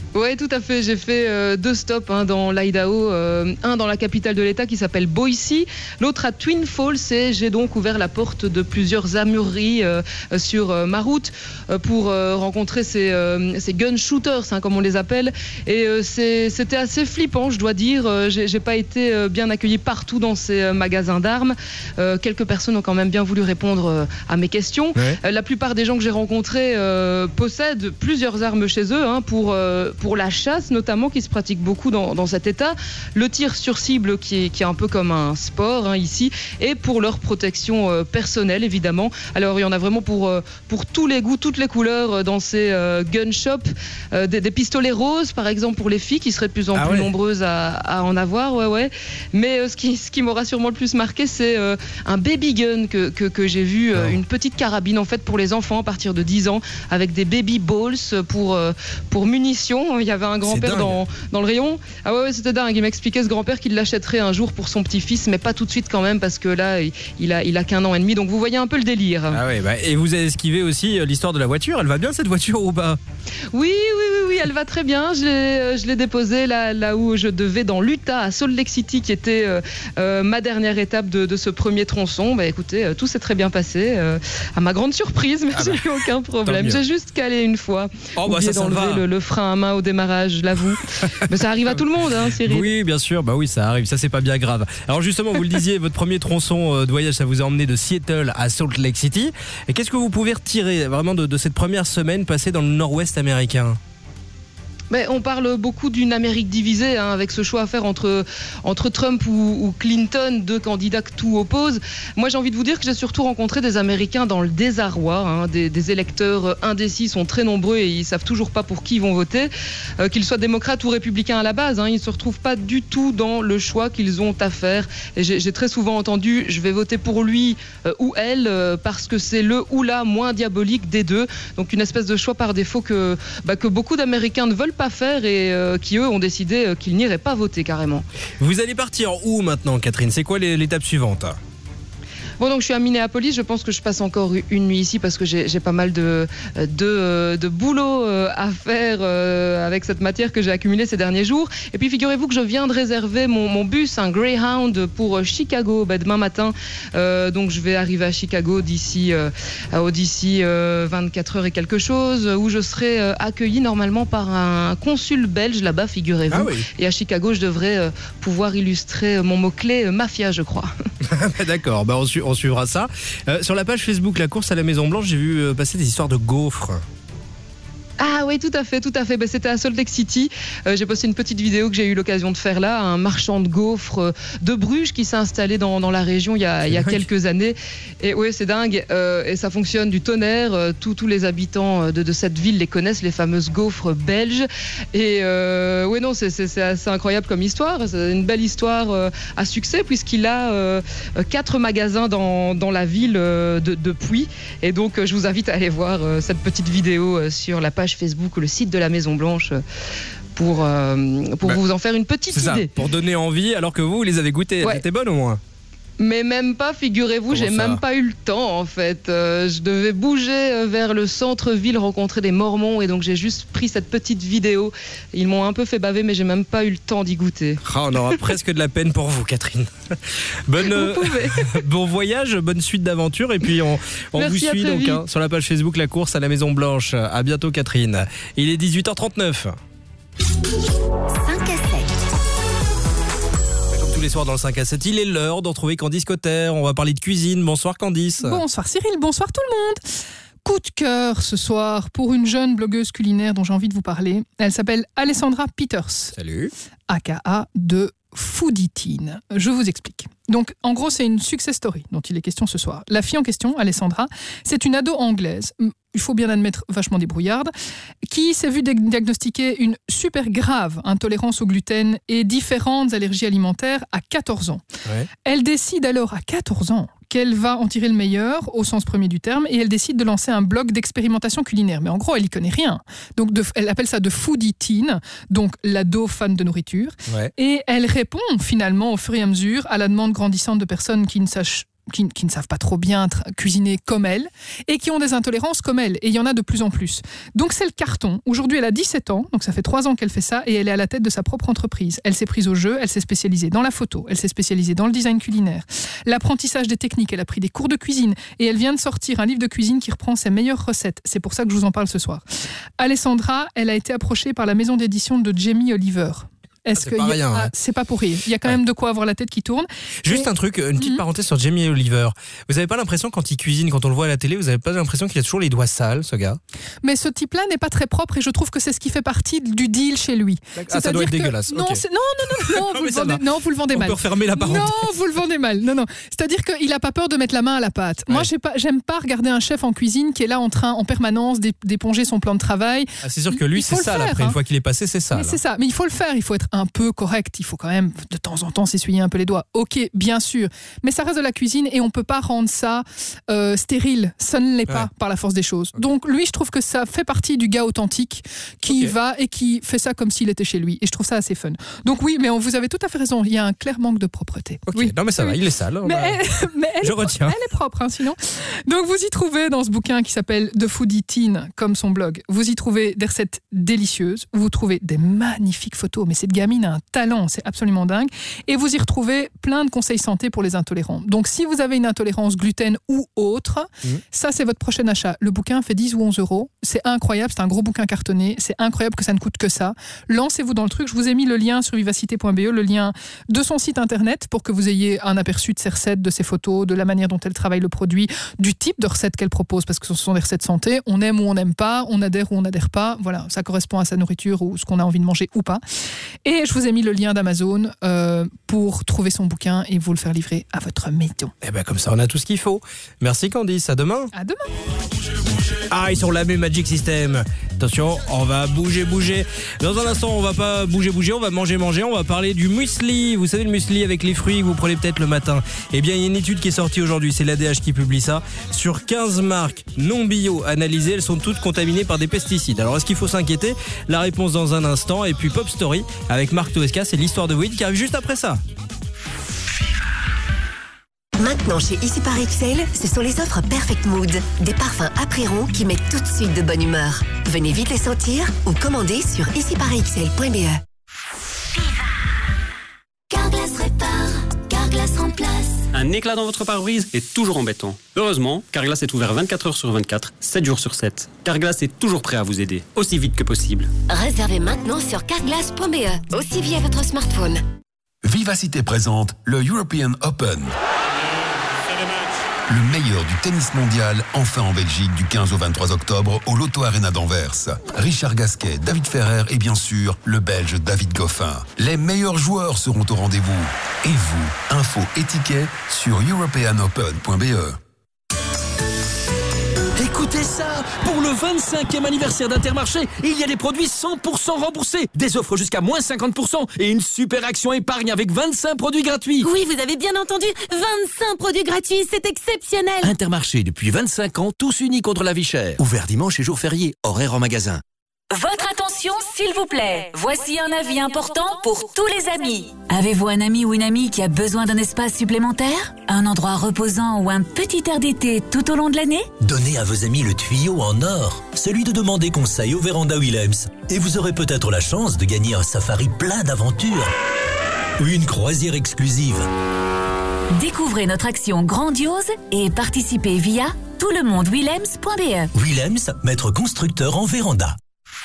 Ouais, tout à fait. J'ai fait euh, deux stops hein, dans l'Idaho, euh, un dans la capitale de l'État qui s'appelle Boise, l'autre à Twin Falls, et j'ai donc ouvert la porte de plusieurs armureries euh, sur euh, ma route euh, pour euh, rencontrer ces, euh, ces gun shooters, hein, comme on les appelle. Et euh, c'est, c'était assez flippant, je dois dire. Euh, j'ai, j'ai pas été euh, bien accueilli partout dans ces euh, magasins d'armes. Euh, quelques personnes ont quand même bien voulu répondre euh, à mes questions. Ouais. Euh, la plupart des gens que j'ai rencontrés euh, possèdent plusieurs armes chez eux hein, pour euh, pour la chasse notamment qui se pratique beaucoup dans, dans cet état, le tir sur cible qui est, qui est un peu comme un sport hein, ici, et pour leur protection euh, personnelle évidemment. Alors il y en a vraiment pour, euh, pour tous les goûts, toutes les couleurs euh, dans ces euh, gun shops, euh, des, des pistolets roses par exemple pour les filles qui seraient de plus en ah plus ouais. nombreuses à, à en avoir, ouais, ouais. Mais euh, ce, qui, ce qui m'aura sûrement le plus marqué c'est euh, un baby gun que, que, que j'ai vu, euh, une petite carabine en fait pour les enfants à partir de dix ans avec des baby balls pour, euh, pour munitions. Il y avait un grand-père dans, dans le rayon. Ah ouais, ouais, c'était dingue. Il m'expliquait ce grand-père qu'il l'achèterait un jour pour son petit-fils, mais pas tout de suite quand même, parce que là, il a, il a qu'un an et demi. Donc vous voyez un peu le délire. Ah ouais, bah, et vous avez esquivé aussi l'histoire de la voiture. Elle va bien cette voiture ou pas ? Oui, oui, oui, oui, elle va très bien. Je l'ai, je l'ai déposée là, là où je devais, dans l'Utah, à Salt Lake City, qui était euh, euh, ma dernière étape de, de ce premier tronçon. Bah écoutez, euh, tout s'est très bien passé. Euh, à ma grande surprise, mais ah j'ai bah, eu aucun problème. J'ai juste calé une fois. Oh bah ça, ça va. Le, le frein à main au démarrage, je l'avoue. Mais ça arrive à tout le monde, hein, Cyril. Oui, bien sûr. Bah oui, ça arrive. Ça, c'est pas bien grave. Alors justement, vous le disiez, votre premier tronçon de voyage, ça vous a emmené de Seattle à Salt Lake City. Et qu'est-ce que vous pouvez retirer vraiment de, de cette première semaine passée dans le nord-ouest américain ? Mais on parle beaucoup d'une Amérique divisée hein, avec ce choix à faire entre, entre Trump ou, ou Clinton, deux candidats que tout oppose. Moi j'ai envie de vous dire que j'ai surtout rencontré des Américains dans le désarroi, hein, des, des électeurs indécis sont très nombreux et ils savent toujours pas pour qui ils vont voter, euh, qu'ils soient démocrates ou républicains à la base, hein, ils se retrouvent pas du tout dans le choix qu'ils ont à faire. Et j'ai, j'ai très souvent entendu je vais voter pour lui euh, ou elle euh, parce que c'est le ou la moins diabolique des deux. Donc une espèce de choix par défaut que, bah, que beaucoup d'Américains ne veulent pas faire et euh, qui eux ont décidé euh, qu'ils n'iraient pas voter carrément. Vous allez partir où maintenant, Catherine ? C'est quoi l'étape suivante ? Bon, donc je suis à Minneapolis, je pense que je passe encore une nuit ici parce que j'ai, j'ai pas mal de, de, de boulot à faire avec cette matière que j'ai accumulée ces derniers jours. Et puis figurez-vous que je viens de réserver mon, mon bus, un Greyhound pour Chicago ben, demain matin. Euh, donc je vais arriver à Chicago d'ici, euh, d'ici euh, vingt-quatre heures et quelque chose, où je serai euh, accueilli normalement par un consul belge là-bas, figurez-vous. Ah oui. Et à Chicago, je devrais euh, pouvoir illustrer mon mot-clé euh, mafia, je crois. D'accord, bah on suit. On suivra ça. Euh, sur la page Facebook La Course à la Maison Blanche, j'ai vu euh, passer des histoires de gaufres. Ah oui, tout à fait, tout à fait. Ben, c'était à Salt Lake City. Euh, j'ai posté une petite vidéo que j'ai eu l'occasion de faire là, un marchand de gaufres euh, de Bruges qui s'est installé dans, dans la région il y a, il y a quelques années. Et oui, c'est dingue. Euh, et ça fonctionne du tonnerre. Euh, tous, tous les habitants de, de cette ville les connaissent, les fameuses gaufres belges. Et euh, oui, non, c'est, c'est, c'est assez incroyable comme histoire. C'est une belle histoire euh, à succès puisqu'il a euh, quatre magasins dans, dans la ville euh, de, de Puy. Et donc, euh, je vous invite à aller voir euh, cette petite vidéo euh, sur la page Facebook ou le site de la Maison Blanche pour, euh, pour bah, vous en faire une petite c'est idée. Ça, pour donner envie alors que vous, vous les avez goûtées. Ouais. Elles étaient bonnes au moins. Mais même pas, figurez-vous, Comment j'ai ça même pas eu le temps en fait. Euh, je devais bouger vers le centre-ville, rencontrer des Mormons et donc j'ai juste pris cette petite vidéo. Ils m'ont un peu fait baver mais j'ai même pas eu le temps d'y goûter. Oh, on aura presque de la peine pour vous, Catherine. Bonne, vous pouvez. Bon voyage, bonne suite d'aventures et puis on, on vous suit donc hein, sur la page Facebook La Course à la Maison Blanche. À bientôt, Catherine. Il est dix-huit heures trente-neuf. cinq à sept. Tous les soirs dans le cinq à sept, il est l'heure de retrouver Candice Cotter. On va parler de cuisine. Bonsoir Candice. Bonsoir Cyril, bonsoir tout le monde. Coup de cœur ce soir pour une jeune blogueuse culinaire dont j'ai envie de vous parler. Elle s'appelle Alessandra Peters. Salut. aka de Foodie Teen. Je vous explique. Donc, en gros, c'est une success story dont il est question ce soir. La fille en question, Alessandra, c'est une ado anglaise, il faut bien admettre vachement débrouillarde, qui s'est vue diagnostiquer une super grave intolérance au gluten et différentes allergies alimentaires à quatorze ans. Ouais. Elle décide alors à quatorze ans qu'elle va en tirer le meilleur, au sens premier du terme, et elle décide de lancer un blog d'expérimentation culinaire. Mais en gros, elle y connaît rien. Donc, de, elle appelle ça de Foodie Teen, donc l'ado fan de nourriture. Ouais. Et elle répond finalement au fur et à mesure à la demande grandissante de personnes qui ne sachent qui, qui ne savent pas trop bien tra- cuisiner comme elle et qui ont des intolérances comme elle. Et il y en a de plus en plus. Donc c'est le carton. Aujourd'hui, elle a dix-sept ans, donc ça fait trois ans qu'elle fait ça et elle est à la tête de sa propre entreprise. Elle s'est prise au jeu, elle s'est spécialisée dans la photo, elle s'est spécialisée dans le design culinaire, l'apprentissage des techniques, elle a pris des cours de cuisine et elle vient de sortir un livre de cuisine qui reprend ses meilleures recettes. C'est pour ça que je vous en parle ce soir. Alessandra, elle a été approchée par la maison d'édition de Jamie Oliver. Est-ce c'est que pas y a- rien, ah, ouais. c'est pas pour rire. Il y a quand même de quoi avoir la tête qui tourne. Juste Et- un truc, une petite parenthèse sur Jamie Oliver. Vous n'avez pas l'impression quand il cuisine, quand on le voit à la télé, vous n'avez pas l'impression qu'il a toujours les doigts sales, ce gars? Mais ce type-là n'est pas très propre et je trouve que c'est ce qui fait partie du deal chez lui. Ah, ça doit être que- dégueulasse, Non, ok. c'est- non, non, non, non, Non, vous mais le ça vendez, va. non, vous le vendez On mal. peut refermer la parenthèse. Non, vous le vendez mal. Non, non. C'est-à-dire qu'il n'a pas peur de mettre la main à la pâte. Moi, j'ai pas, j'aime pas regarder un chef en cuisine qui est là en train, en permanence, d'ép- d'éponger son plan de travail. Ah, c'est sûr que lui, Il faut c'est le sale. faire, Après, hein. une fois qu'il est passé, c'est sale. Mais c'est ça, mais il faut le faire, il faut être un peu correct, il faut quand même de temps en temps s'essuyer un peu les doigts. Ok, bien sûr, mais ça reste de la cuisine et on peut pas rendre ça euh, stérile, ça ne l'est pas Ouais. par la force des choses. Donc lui, je trouve que ça fait partie du gars authentique qui Ok. va et qui fait ça comme s'il était chez lui et je trouve ça assez fun. Donc oui, mais on- vous avez tout à fait raison, il y a un clair manque de propreté. Ok, Oui. non mais ça va, Oui. il est sale. on Mais va- elle, mais elle Je est pro- retiens. elle est propre, hein, sinon. Donc, vous y trouvez dans ce bouquin qui s'appelle The Foodie Teen, comme son blog, vous y trouvez des recettes délicieuses, vous trouvez des magnifiques photos, mais cette gamine a un talent, c'est absolument dingue. Et vous y retrouvez plein de conseils santé pour les intolérants. Donc, si vous avez une intolérance gluten ou autre, Mmh. ça, c'est votre prochain achat. Le bouquin fait dix ou onze euros. C'est incroyable, c'est un gros bouquin cartonné. C'est incroyable que ça ne coûte que ça. Lancez-vous dans le truc. Je vous ai mis le lien sur vivacité point b e, le lien de son site internet pour que vous ayez un aperçu de ses recettes, de ses photos, de la manière dont elle travaille le produit, du type de recettes qu'elle propose, parce que ce sont des recettes santé. On aime ou on n'aime pas, on adhère ou on n'adhère pas. Voilà, ça correspond à sa nourriture ou ce qu'on a envie de manger ou pas. Et je vous ai mis le lien d'Amazon euh, pour trouver son bouquin et vous le faire livrer à votre maison. Eh ben comme ça, on a tout ce qu'il faut. Merci Candice, à demain. À demain. Ah, ils sont là, mes Magic System. Attention, on va bouger, bouger. Dans un instant, on va pas bouger, bouger, on va manger, manger. On va parler du muesli. Vous savez, le muesli avec les fruits que vous prenez peut-être le matin. Eh bien, il y a une étude qui est sortie aujourd'hui. C'est l'A D H qui publie ça. Sur quinze marques non bio analysées, elles sont toutes contaminées par des pesticides. Alors, est-ce qu'il faut s'inquiéter? La réponse dans un instant. Et puis, Pop Story avec Marc Toesca. C'est l'histoire de Weed qui arrive juste après ça. Maintenant chez Ici par Excel, ce sont les offres Perfect Mood. Des parfums Apréron qui mettent tout de suite de bonne humeur. Venez vite les sentir ou commandez sur ici par excel point b e. Carglass répare, Carglass remplace. Un éclat dans votre pare-brise est toujours embêtant. Heureusement, Carglass est ouvert vingt-quatre heures sur vingt-quatre, sept jours sur sept. Carglass est toujours prêt à vous aider, aussi vite que possible. Réservez maintenant sur carglass point b e, aussi via votre smartphone. Vivacité présente le European Open. Le meilleur du tennis mondial, enfin en Belgique du quinze au vingt-trois octobre au Lotto Arena d'Anvers. Richard Gasquet, David Ferrer et bien sûr le Belge David Goffin. Les meilleurs joueurs seront au rendez-vous. Et vous, info et tickets sur european open point b e. Écoutez ça! Pour le vingt-cinquième anniversaire d'Intermarché, il y a des produits cent pour cent remboursés, des offres jusqu'à moins cinquante pour cent et une super action épargne avec vingt-cinq produits gratuits. Oui, vous avez bien entendu, vingt-cinq produits gratuits, c'est exceptionnel! Intermarché depuis vingt-cinq ans, tous unis contre la vie chère. Ouvert dimanche et jour férié, horaire en magasin. Votre attention, s'il vous plaît. Voici un avis important pour tous les amis. Avez-vous un ami ou une amie qui a besoin d'un espace supplémentaire? Un endroit reposant ou un petit air d'été tout au long de l'année? Donnez à vos amis le tuyau en or, celui de demander conseil au Véranda Willems. Et vous aurez peut-être la chance de gagner un safari plein d'aventures. Ou une croisière exclusive. Découvrez notre action grandiose et participez via toutlemondewillems point b e. Willems, maître constructeur en véranda.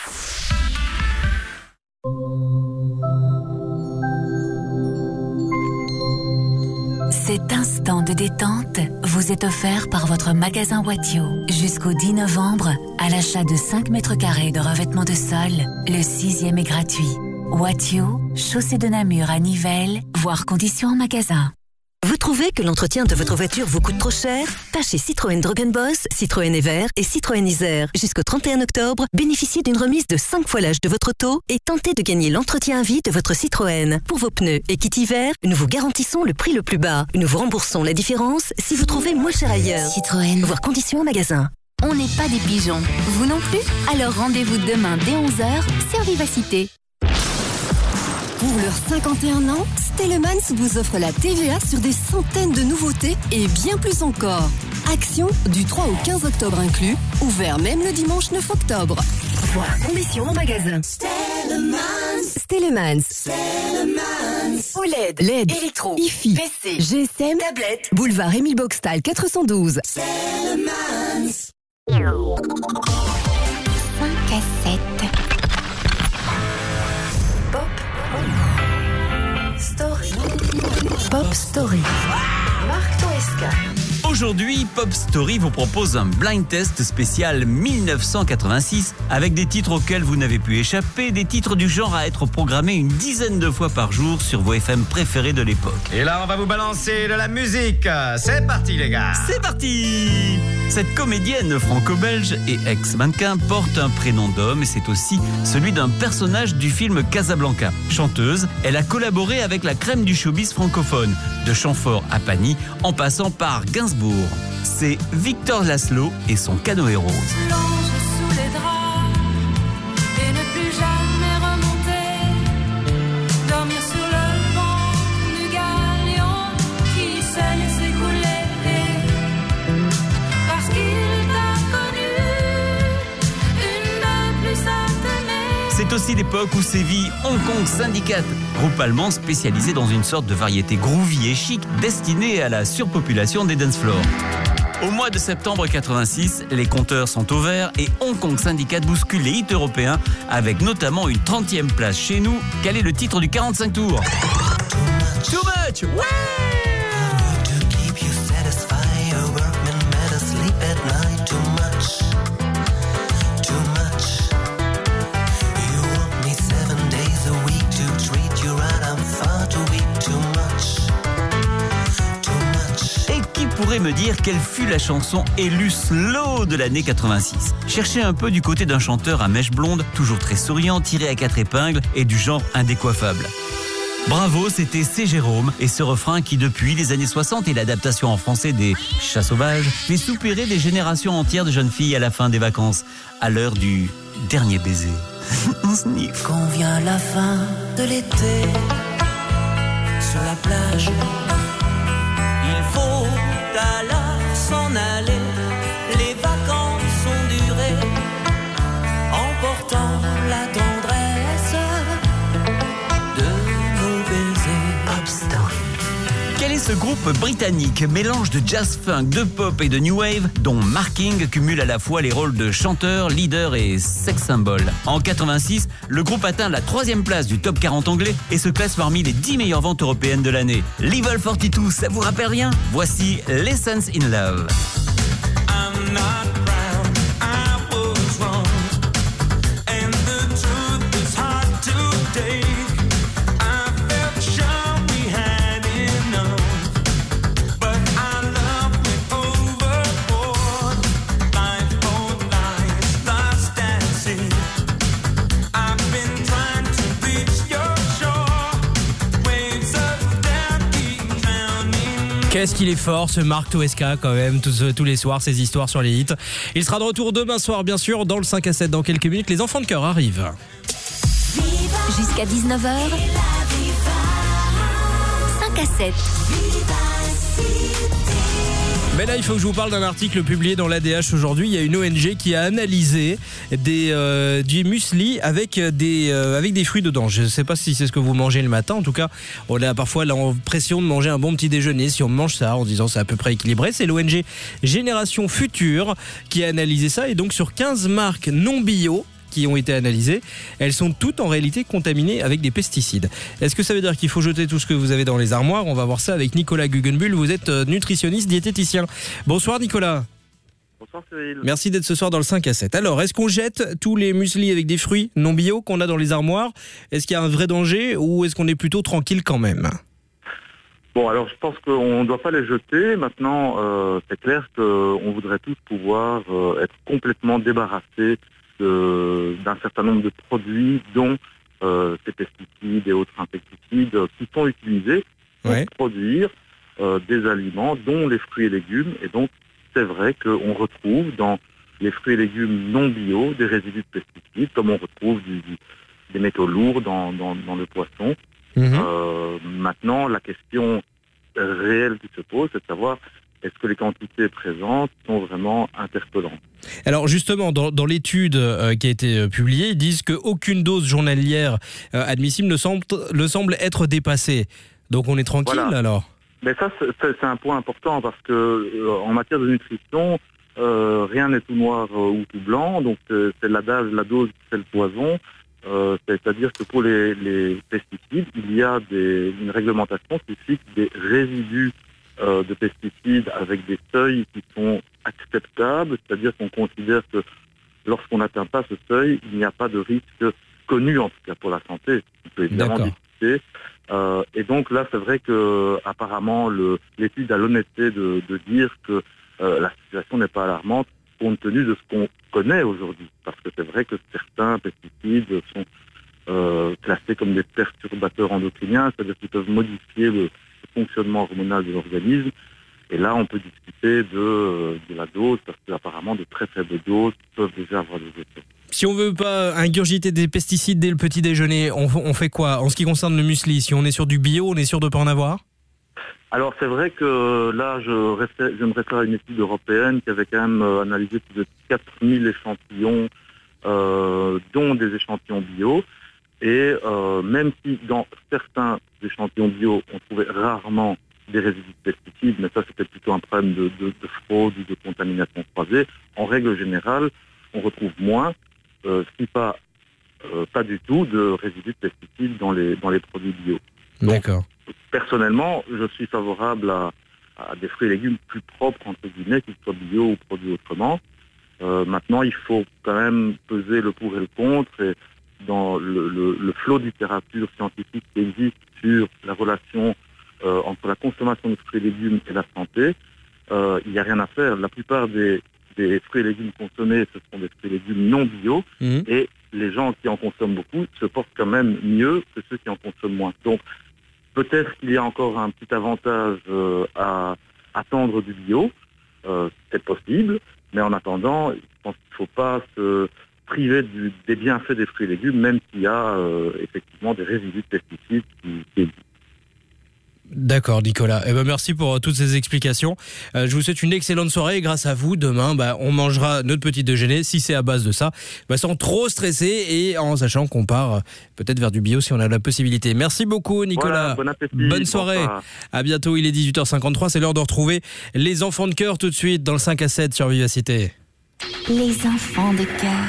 Cet instant de détente vous est offert par votre magasin Watio. Jusqu'au dix novembre, à l'achat de cinq mètres carrés de revêtement de sol, le sixième est gratuit. Watio, chaussée de Namur à Nivelles, voire conditions en magasin. Vous trouvez que l'entretien de votre voiture vous coûte trop cher? Tâchez Citroën Drogenbos, Citroën Evert et Citroën Isère. Jusqu'au trente et un octobre, bénéficiez d'une remise de cinq fois l'âge de votre auto et tentez de gagner l'entretien à vie de votre Citroën. Pour vos pneus et kit hiver, nous vous garantissons le prix le plus bas. Nous vous remboursons la différence si vous trouvez moins cher ailleurs. Citroën. Voir conditions en magasin. On n'est pas des pigeons. Vous non plus? Alors rendez-vous demain dès onze heures sur Vivacité. Pour leurs cinquante et un ans, Stellemans vous offre la T V A sur des centaines de nouveautés et bien plus encore. Action du trois au quinze octobre inclus, ouvert même le dimanche neuf octobre. Voir conditions en magasin. Stellemans. Stellemans. Stellemans. O L E D, L E D, électro, I F I, P C, G S M, tablette, boulevard Émile Boxtal quatre cent douze. Stellemans. cinq à sept. Pop Story. Pop Story. Marc Toesca. Aujourd'hui, Pop Story vous propose un blind test spécial mille neuf cent quatre-vingt-six avec des titres auxquels vous n'avez pu échapper, des titres du genre à être programmés une dizaine de fois par jour sur vos F M préférés de l'époque. Et là, on va vous balancer de la musique. C'est parti, les gars. C'est parti. Cette comédienne franco-belge et ex-mannequin porte un prénom d'homme et c'est aussi celui d'un personnage du film Casablanca. Chanteuse, elle a collaboré avec la crème du showbiz francophone, de Chamfort à Pagny, en passant par Gainsbourg. C'est Victor Laszlo et son Canoë rose. Plonger sous les draps et ne plus jamais remonter. Dormir sur le banc du galion qui saigne s'écouler. Parce qu'il t'a connu, une de plus à t'aimer. C'est aussi l'époque où sévit Hong Kong Syndicate, groupe allemand spécialisé dans une sorte de variété groovy et chic destinée à la surpopulation des dance floors. Au mois de septembre quatre-vingt-six, les compteurs sont au vert et Hong Kong Syndicate bouscule les hits européens avec notamment une trentième place chez nous. Quel est le titre du quarante-cinq tours? Too much, ouais! Pourrait me dire quelle fut la chanson élue slow de l'année quatre-vingt-six. Cherchez un peu du côté d'un chanteur à mèche blonde, toujours très souriant, tiré à quatre épingles et du genre indécoiffable. Bravo, c'était C'est Jérôme et ce refrain qui depuis les années soixante et l'adaptation en français des Chats sauvages fait soupirer des générations entières de jeunes filles à la fin des vacances, à l'heure du dernier baiser. Quand vient la fin de l'été, sur la plage, il faut alors s'en aller, les vacances sont durées, emportant la tendresse de nos baisers. Pop Story. Quel est ce groupe britannique, mélange de jazz funk, de pop et de new wave, dont Marking cumule à la fois les rôles de chanteur, leader et sex symbole? En quatre-vingt-six, le groupe atteint la troisième place du top quarante anglais et se classe parmi les dix meilleures ventes européennes de l'année. Level quarante-deux, ça vous rappelle rien? Voici Lessons in Love. I'm not proud, I was wrong, and the truth is hard to take. I felt sure we had enough, but our love went overboard. Life both lies lost at sea. I've been trying to reach your shore, waves of doubt keep drowning. Qu'est-ce qu'il est fort ce Marc Toesca quand même, tous, tous les soirs, ses histoires sur les hits. Il sera de retour demain soir bien sûr dans le cinq à sept dans quelques minutes. Les enfants de cœur arrivent. Jusqu'à dix-neuf heures. cinq à sept. Mais là, il faut que je vous parle d'un article publié dans l'A D H aujourd'hui. Il y a une O N G qui a analysé des, euh, du muesli avec des, euh, avec des fruits dedans. Je ne sais pas si c'est ce que vous mangez le matin. En tout cas, on a parfois l'impression de manger un bon petit déjeuner si on mange ça en disant c'est à peu près équilibré. C'est l'O N G Génération Future qui a analysé ça. Et donc, sur quinze marques non bio qui ont été analysées, elles sont toutes en réalité contaminées avec des pesticides. Est-ce que ça veut dire qu'il faut jeter tout ce que vous avez dans les armoires? On va voir ça avec Nicolas Guggenbuhl. Vous êtes nutritionniste, diététicien. Bonsoir Nicolas. Bonsoir Cyril. Merci d'être ce soir dans le cinq à sept. Alors, est-ce qu'on jette tous les mueslis avec des fruits non bio qu'on a dans les armoires? Est-ce qu'il y a un vrai danger ou est-ce qu'on est plutôt tranquille quand même? Bon, alors je pense qu'on ne doit pas les jeter. Maintenant, euh, c'est clair qu'on voudrait tous pouvoir euh, être complètement débarrassés de, d'un certain nombre de produits, dont euh, ces pesticides et autres insecticides euh, qui sont utilisés pour ouais. produire euh, des aliments, dont les fruits et légumes. Et donc, c'est vrai qu'on retrouve dans les fruits et légumes non bio des résidus de pesticides, comme on retrouve du, du, des métaux lourds dans, dans, dans le poisson. Mmh. Euh, maintenant, la question réelle qui se pose, c'est de savoir est-ce que les quantités présentes sont vraiment interpellantes. Alors justement, dans, dans l'étude euh, qui a été euh, publiée, ils disent qu'aucune dose journalière euh, admissible ne semble, ne semble être dépassée. Donc on est tranquille voilà. alors. Mais ça, c'est, c'est un point important parce que euh, en matière de nutrition, euh, rien n'est tout noir euh, ou tout blanc. Donc c'est, c'est l'adage, la dose, c'est le poison. Euh, c'est-à-dire que pour les, les pesticides, il y a des, une réglementation qui fixe des résidus Euh, de pesticides avec des seuils qui sont acceptables, c'est-à-dire qu'on considère que lorsqu'on n'atteint pas ce seuil, il n'y a pas de risque connu, en tout cas pour la santé. On peut évidemment D'accord. discuter. Euh, et donc là, c'est vrai que apparemment le, l'étude a l'honnêteté de, de dire que euh, la situation n'est pas alarmante compte tenu de ce qu'on connaît aujourd'hui. Parce que c'est vrai que certains pesticides sont euh, classés comme des perturbateurs endocriniens, c'est-à-dire qu'ils peuvent modifier le fonctionnement hormonal de l'organisme. Et là, on peut discuter de, de la dose, parce qu'apparemment, de très faibles doses peuvent déjà avoir des effets. Si on veut pas ingurgiter des pesticides dès le petit déjeuner, on, on fait quoi en ce qui concerne le muesli? Si on est sur du bio, on est sûr de ne pas en avoir? Alors, c'est vrai que là, je, restais, je me réfère à une étude européenne qui avait quand même analysé plus de quatre mille échantillons, euh, dont des échantillons bio. Et euh, même si dans certains échantillons bio, on trouvait rarement des résidus de pesticides, mais ça c'était plutôt un problème de, de, de fraude ou de contamination croisée, en règle générale, on retrouve moins, euh, si pas, euh, pas du tout, de résidus de pesticides dans les, dans les produits bio. Donc, D'accord. Personnellement, je suis favorable à, à des fruits et légumes plus propres, entre guillemets, qu'ils soient bio ou produits autrement. Euh, maintenant, il faut quand même peser le pour et le contre, et dans le, le, le flot de littérature scientifique qui existe sur la relation euh, entre la consommation de fruits et légumes et la santé, euh, il n'y a rien à faire. La plupart des, des fruits et légumes consommés, ce sont des fruits et légumes non bio, mmh. et les gens qui en consomment beaucoup se portent quand même mieux que ceux qui en consomment moins. Donc, peut-être qu'il y a encore un petit avantage euh, à attendre du bio, euh, c'est possible, mais en attendant, je pense qu'il ne faut pas se priver du, des bienfaits des fruits et légumes, même s'il y a euh, effectivement des résidus de pesticides qui, qui existent. D'accord, Nicolas. Eh ben, merci pour euh, toutes ces explications. Euh, je vous souhaite une excellente soirée et grâce à vous, demain, bah, on mangera notre petit déjeuner, si c'est à base de ça, bah, sans trop stresser et en sachant qu'on part euh, peut-être vers du bio si on a la possibilité. Merci beaucoup, Nicolas. Voilà, bon appétit. Bonne soirée. Bonsoir. À bientôt, il est dix-huit heures cinquante-trois. C'est l'heure de retrouver les enfants de cœur tout de suite dans le cinq à sept sur Vivacité. Les enfants de cœur.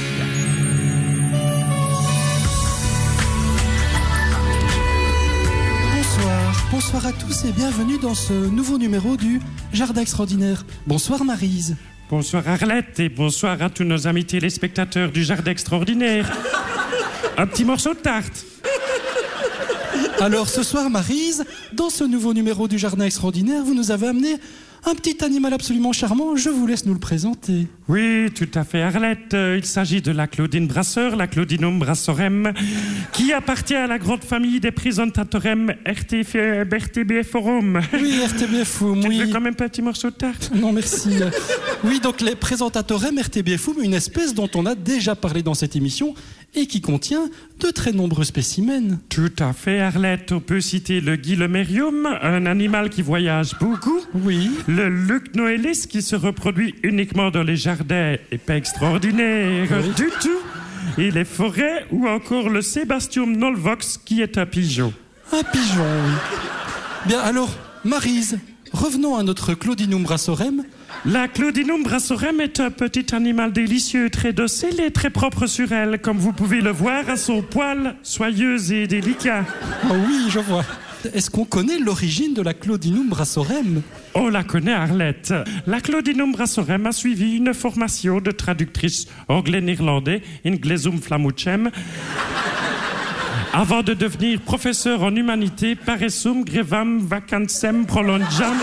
Bonsoir à tous et bienvenue dans ce nouveau numéro du Jardin Extraordinaire. Bonsoir Maryse. Bonsoir Arlette et bonsoir à tous nos amis téléspectateurs du Jardin Extraordinaire. Un petit morceau de tarte. Alors ce soir Maryse, dans ce nouveau numéro du Jardin Extraordinaire, vous nous avez amené un petit animal absolument charmant, je vous laisse nous le présenter. Oui, tout à fait, Arlette. Il s'agit de la Claudine Brasseur, la Claudinum brassorem, qui appartient à la grande famille des présentatorem R T B F Forum. Oui, R T B F Forum, oui. Tu veux quand même pas un petit morceau de tarte? Non, merci. Oui, donc les présentatorem R T B F Forum, une espèce dont on a déjà parlé dans cette émission et qui contient de très nombreux spécimens. Tout à fait, Arlette. On peut citer le guillemérium, un animal qui voyage beaucoup. Oui. Le Luc noelis, qui se reproduit uniquement dans les jardins et pas extraordinaire oui. du tout. Et les forêts, ou encore le Sebastium nolvox, qui est un pigeon. Un pigeon, oui. Bien, alors, Maryse, revenons à notre Claudinum brassorem. La Claudinum brassorem est un petit animal délicieux, très docile et très propre sur elle, comme vous pouvez le voir à son poil soyeux et délicat. Oh oui, je vois. Est-ce qu'on connaît l'origine de la Claudinum brassorem? On la connaît, Arlette. La Claudinum brassorem a suivi une formation de traductrice anglais-néerlandais, Inglesum flamucem, avant de devenir professeur en humanité, paressum grevam vacancem prolongiam.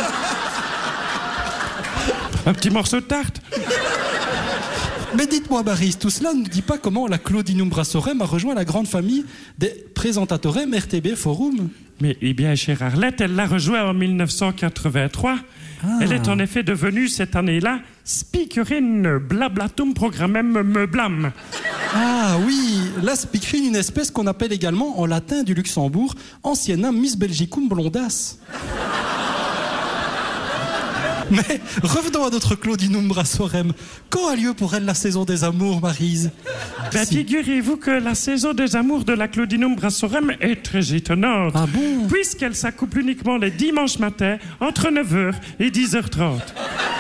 Un petit morceau de tarte. Mais dites-moi, Maryse, tout cela ne dit pas comment la Claudinum brassorem a rejoint la grande famille des présentatorem R T B Forum. Mais eh bien, chère Arlette, elle l'a rejoint en mille neuf cent quatre-vingt-trois. Ah. Elle est en effet devenue cette année-là speakerine blablatum programmem meublam. Ah oui, la speakerine, une espèce qu'on appelle également en latin du Luxembourg, anciennement Miss Belgicum blondas. Mais revenons à notre Claudinum Brassorem. Quand a lieu pour elle la saison des amours, Maryse? Ben, si. Figurez-vous que la saison des amours de la Claudinum Brassorem est très étonnante. Ah bon? Puisqu'elle s'accouple uniquement les dimanches matins entre neuf heures et dix heures trente.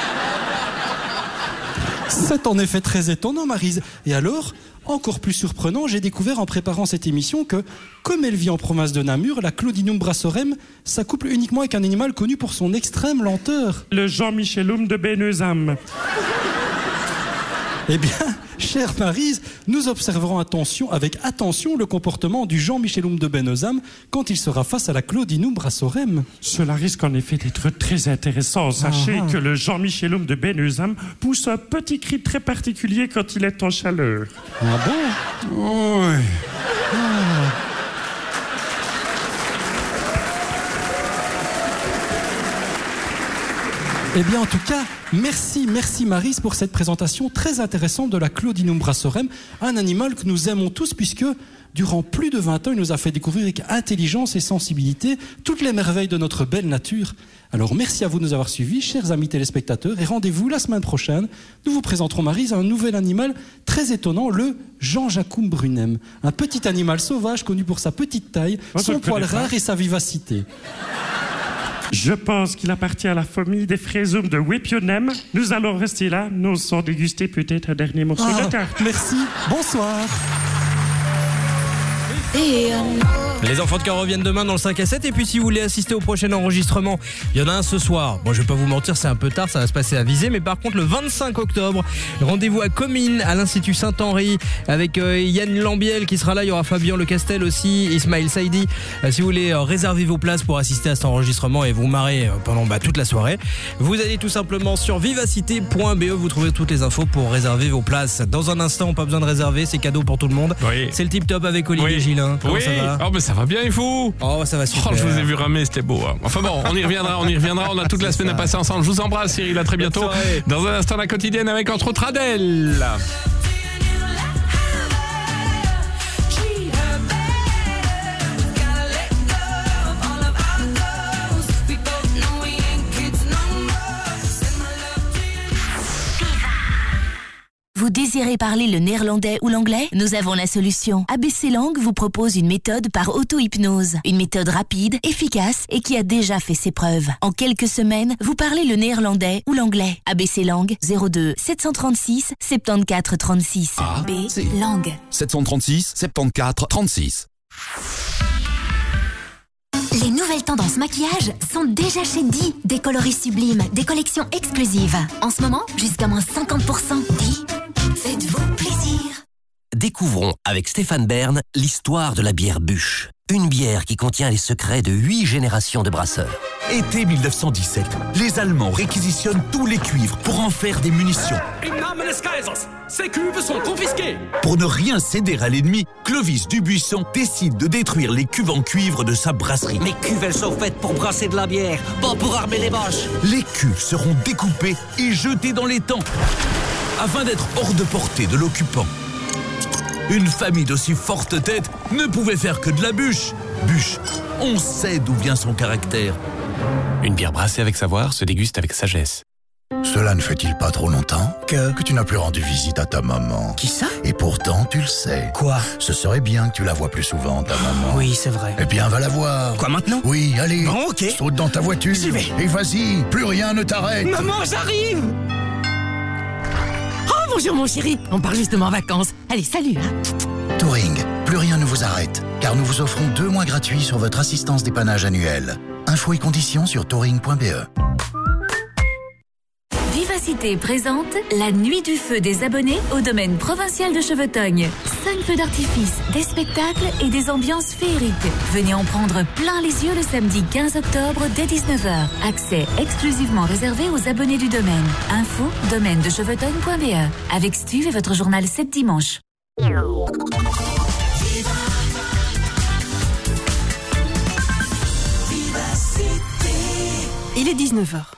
C'est en effet très étonnant, Maryse. Et alors, encore plus surprenant, j'ai découvert en préparant cette émission que, comme elle vit en province de Namur, la Claudinum Brassorem s'accouple uniquement avec un animal connu pour son extrême lenteur. Le Jean-Michelum de Benezam. Eh bien, chère Maryse, nous observerons attention, avec attention le comportement du Jean-Michelum de Benezam quand il sera face à la Claudinum Brassorem. Cela risque en effet d'être très intéressant. Sachez ah. que le Jean-Michelum de Benezam pousse un petit cri très particulier quand il est en chaleur. Ah bon? Oui. Ah. Eh bien, en tout cas, merci, merci Maryse pour cette présentation très intéressante de la Claudinum Brassorem, un animal que nous aimons tous puisque, durant plus de vingt ans, il nous a fait découvrir avec intelligence et sensibilité toutes les merveilles de notre belle nature. Alors, merci à vous de nous avoir suivis, chers amis téléspectateurs, et rendez-vous la semaine prochaine. Nous vous présenterons, Maryse, un nouvel animal très étonnant, le Jean-Jacum brunem, un petit animal sauvage connu pour sa petite taille, oh, son poil rare et sa vivacité. Je pense qu'il appartient à la famille des fraisums de Wepionem. Nous allons rester là. Nous allons déguster peut-être un dernier morceau ah, de tarte. Merci. Bonsoir. Et euh... Les enfants de cœur reviennent demain dans le cinq à sept. Et puis si vous voulez assister au prochain enregistrement, il y en a un ce soir. Bon, je vais pas vous mentir, c'est un peu tard, ça va se passer à Visé. Mais par contre, le vingt-cinq octobre, rendez-vous à Comines, à l'Institut Saint-Henri, avec euh, Yann Lambiel qui sera là. Il y aura Fabien Lecastel aussi, Ismaël Saïdi. Euh, si vous voulez euh, réserver vos places pour assister à cet enregistrement et vous marrer euh, pendant bah, toute la soirée, vous allez tout simplement sur vivacité point b e. Vous trouvez toutes les infos pour réserver vos places. Dans un instant, pas besoin de réserver, c'est cadeau pour tout le monde. Oui. C'est le tip top avec Olivier oui. Gillin. Comment oui. ça va? Oh, mais ça va bien, il faut. Oh, ça va super. Oh, je vous ai vu ramer, c'était beau. Hein. Enfin bon, on y reviendra, on y reviendra. On a toute la semaine ça. à passer ensemble. Je vous embrasse, Cyril. À très bientôt. Dans un instant, la quotidienne avec entre autres Adèle. Vous désirez parler le néerlandais ou l'anglais? Nous avons la solution. A B C Langue vous propose une méthode par auto-hypnose. Une méthode rapide, efficace et qui a déjà fait ses preuves. En quelques semaines, vous parlez le néerlandais ou l'anglais. A B C Langue, zéro deux sept cent trente-six soixante-quatorze trente-six. A B C Langue. sept cent trente-six soixante-quatorze trente-six. Les nouvelles tendances maquillage sont déjà chez Di. Des coloris sublimes, des collections exclusives. En ce moment, jusqu'à moins cinquante pour cent. Di, faites-vous plaisir. Découvrons avec Stéphane Bern l'histoire de la bière Bûche. Une bière qui contient les secrets de huit générations de brasseurs. Été mille neuf cent dix-sept, les Allemands réquisitionnent tous les cuivres pour en faire des munitions. Im Namen des Kaisers, ces cuves sont confisquées. Pour ne rien céder à l'ennemi, Clovis Dubuisson décide de détruire les cuves en cuivre de sa brasserie. Les cuves, elles sont faites pour brasser de la bière, pas pour armer les vaches. Les cuves seront découpées et jetées dans l'étang, afin d'être hors de portée de l'occupant. Une famille d'aussi forte tête ne pouvait faire que de la bûche. Bûche, on sait d'où vient son caractère. Une bière brassée avec savoir se déguste avec sagesse. Cela ne fait-il pas trop longtemps que, que tu n'as plus rendu visite à ta maman? Qui ça? Et pourtant, tu le sais. Quoi? Ce serait bien que tu la vois plus souvent, ta maman. Oui, c'est vrai. Eh bien, va la voir. Quoi, maintenant? Oui, allez. Bon, ok. Saute dans ta voiture. J'y vais. Et vas-y, plus rien ne t'arrête. Maman, j'arrive! Oh, bonjour mon chéri. On part justement en vacances. Allez, salut, hein. Touring, plus rien ne vous arrête, car nous vous offrons deux mois gratuits sur votre assistance dépannage annuelle. Infos et conditions sur touring point b e. Vivacité présente la nuit du feu des abonnés au domaine provincial de Chevetogne. Cinq feux d'artifice, des spectacles et des ambiances féeriques. Venez en prendre plein les yeux le samedi quinze octobre dès dix-neuf heures. Accès exclusivement réservé aux abonnés du domaine. Info domaine de chevetogne point b e. Avec Stu et votre journal sept dimanche. Il est dix-neuf heures.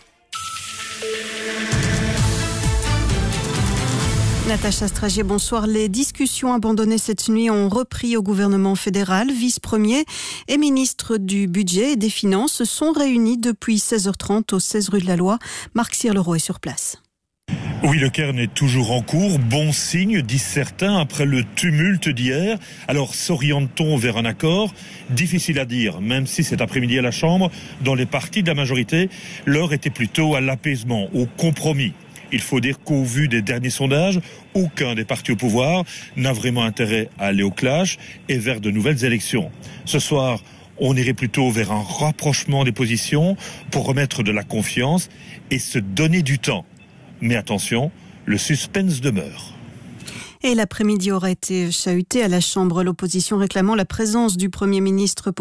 Natacha Stragier, bonsoir. Les discussions abandonnées cette nuit ont repris au gouvernement fédéral. Vice-premier et ministre du Budget et des Finances se sont réunis depuis seize heures trente au seize rue de la Loi. Marc Cyr-Leroy est sur place. Oui, le cairn est toujours en cours. Bon signe, disent certains, après le tumulte d'hier. Alors, s'oriente-t-on vers un accord ? Difficile à dire, même si cet après-midi à la Chambre, dans les partis de la majorité, l'heure était plutôt à l'apaisement, au compromis. Il faut dire qu'au vu des derniers sondages, aucun des partis au pouvoir n'a vraiment intérêt à aller au clash et vers de nouvelles élections. Ce soir, on irait plutôt vers un rapprochement des positions pour remettre de la confiance et se donner du temps. Mais attention, le suspense demeure. Et l'après-midi aurait été chahuté à la Chambre, l'opposition réclamant la présence du Premier ministre pour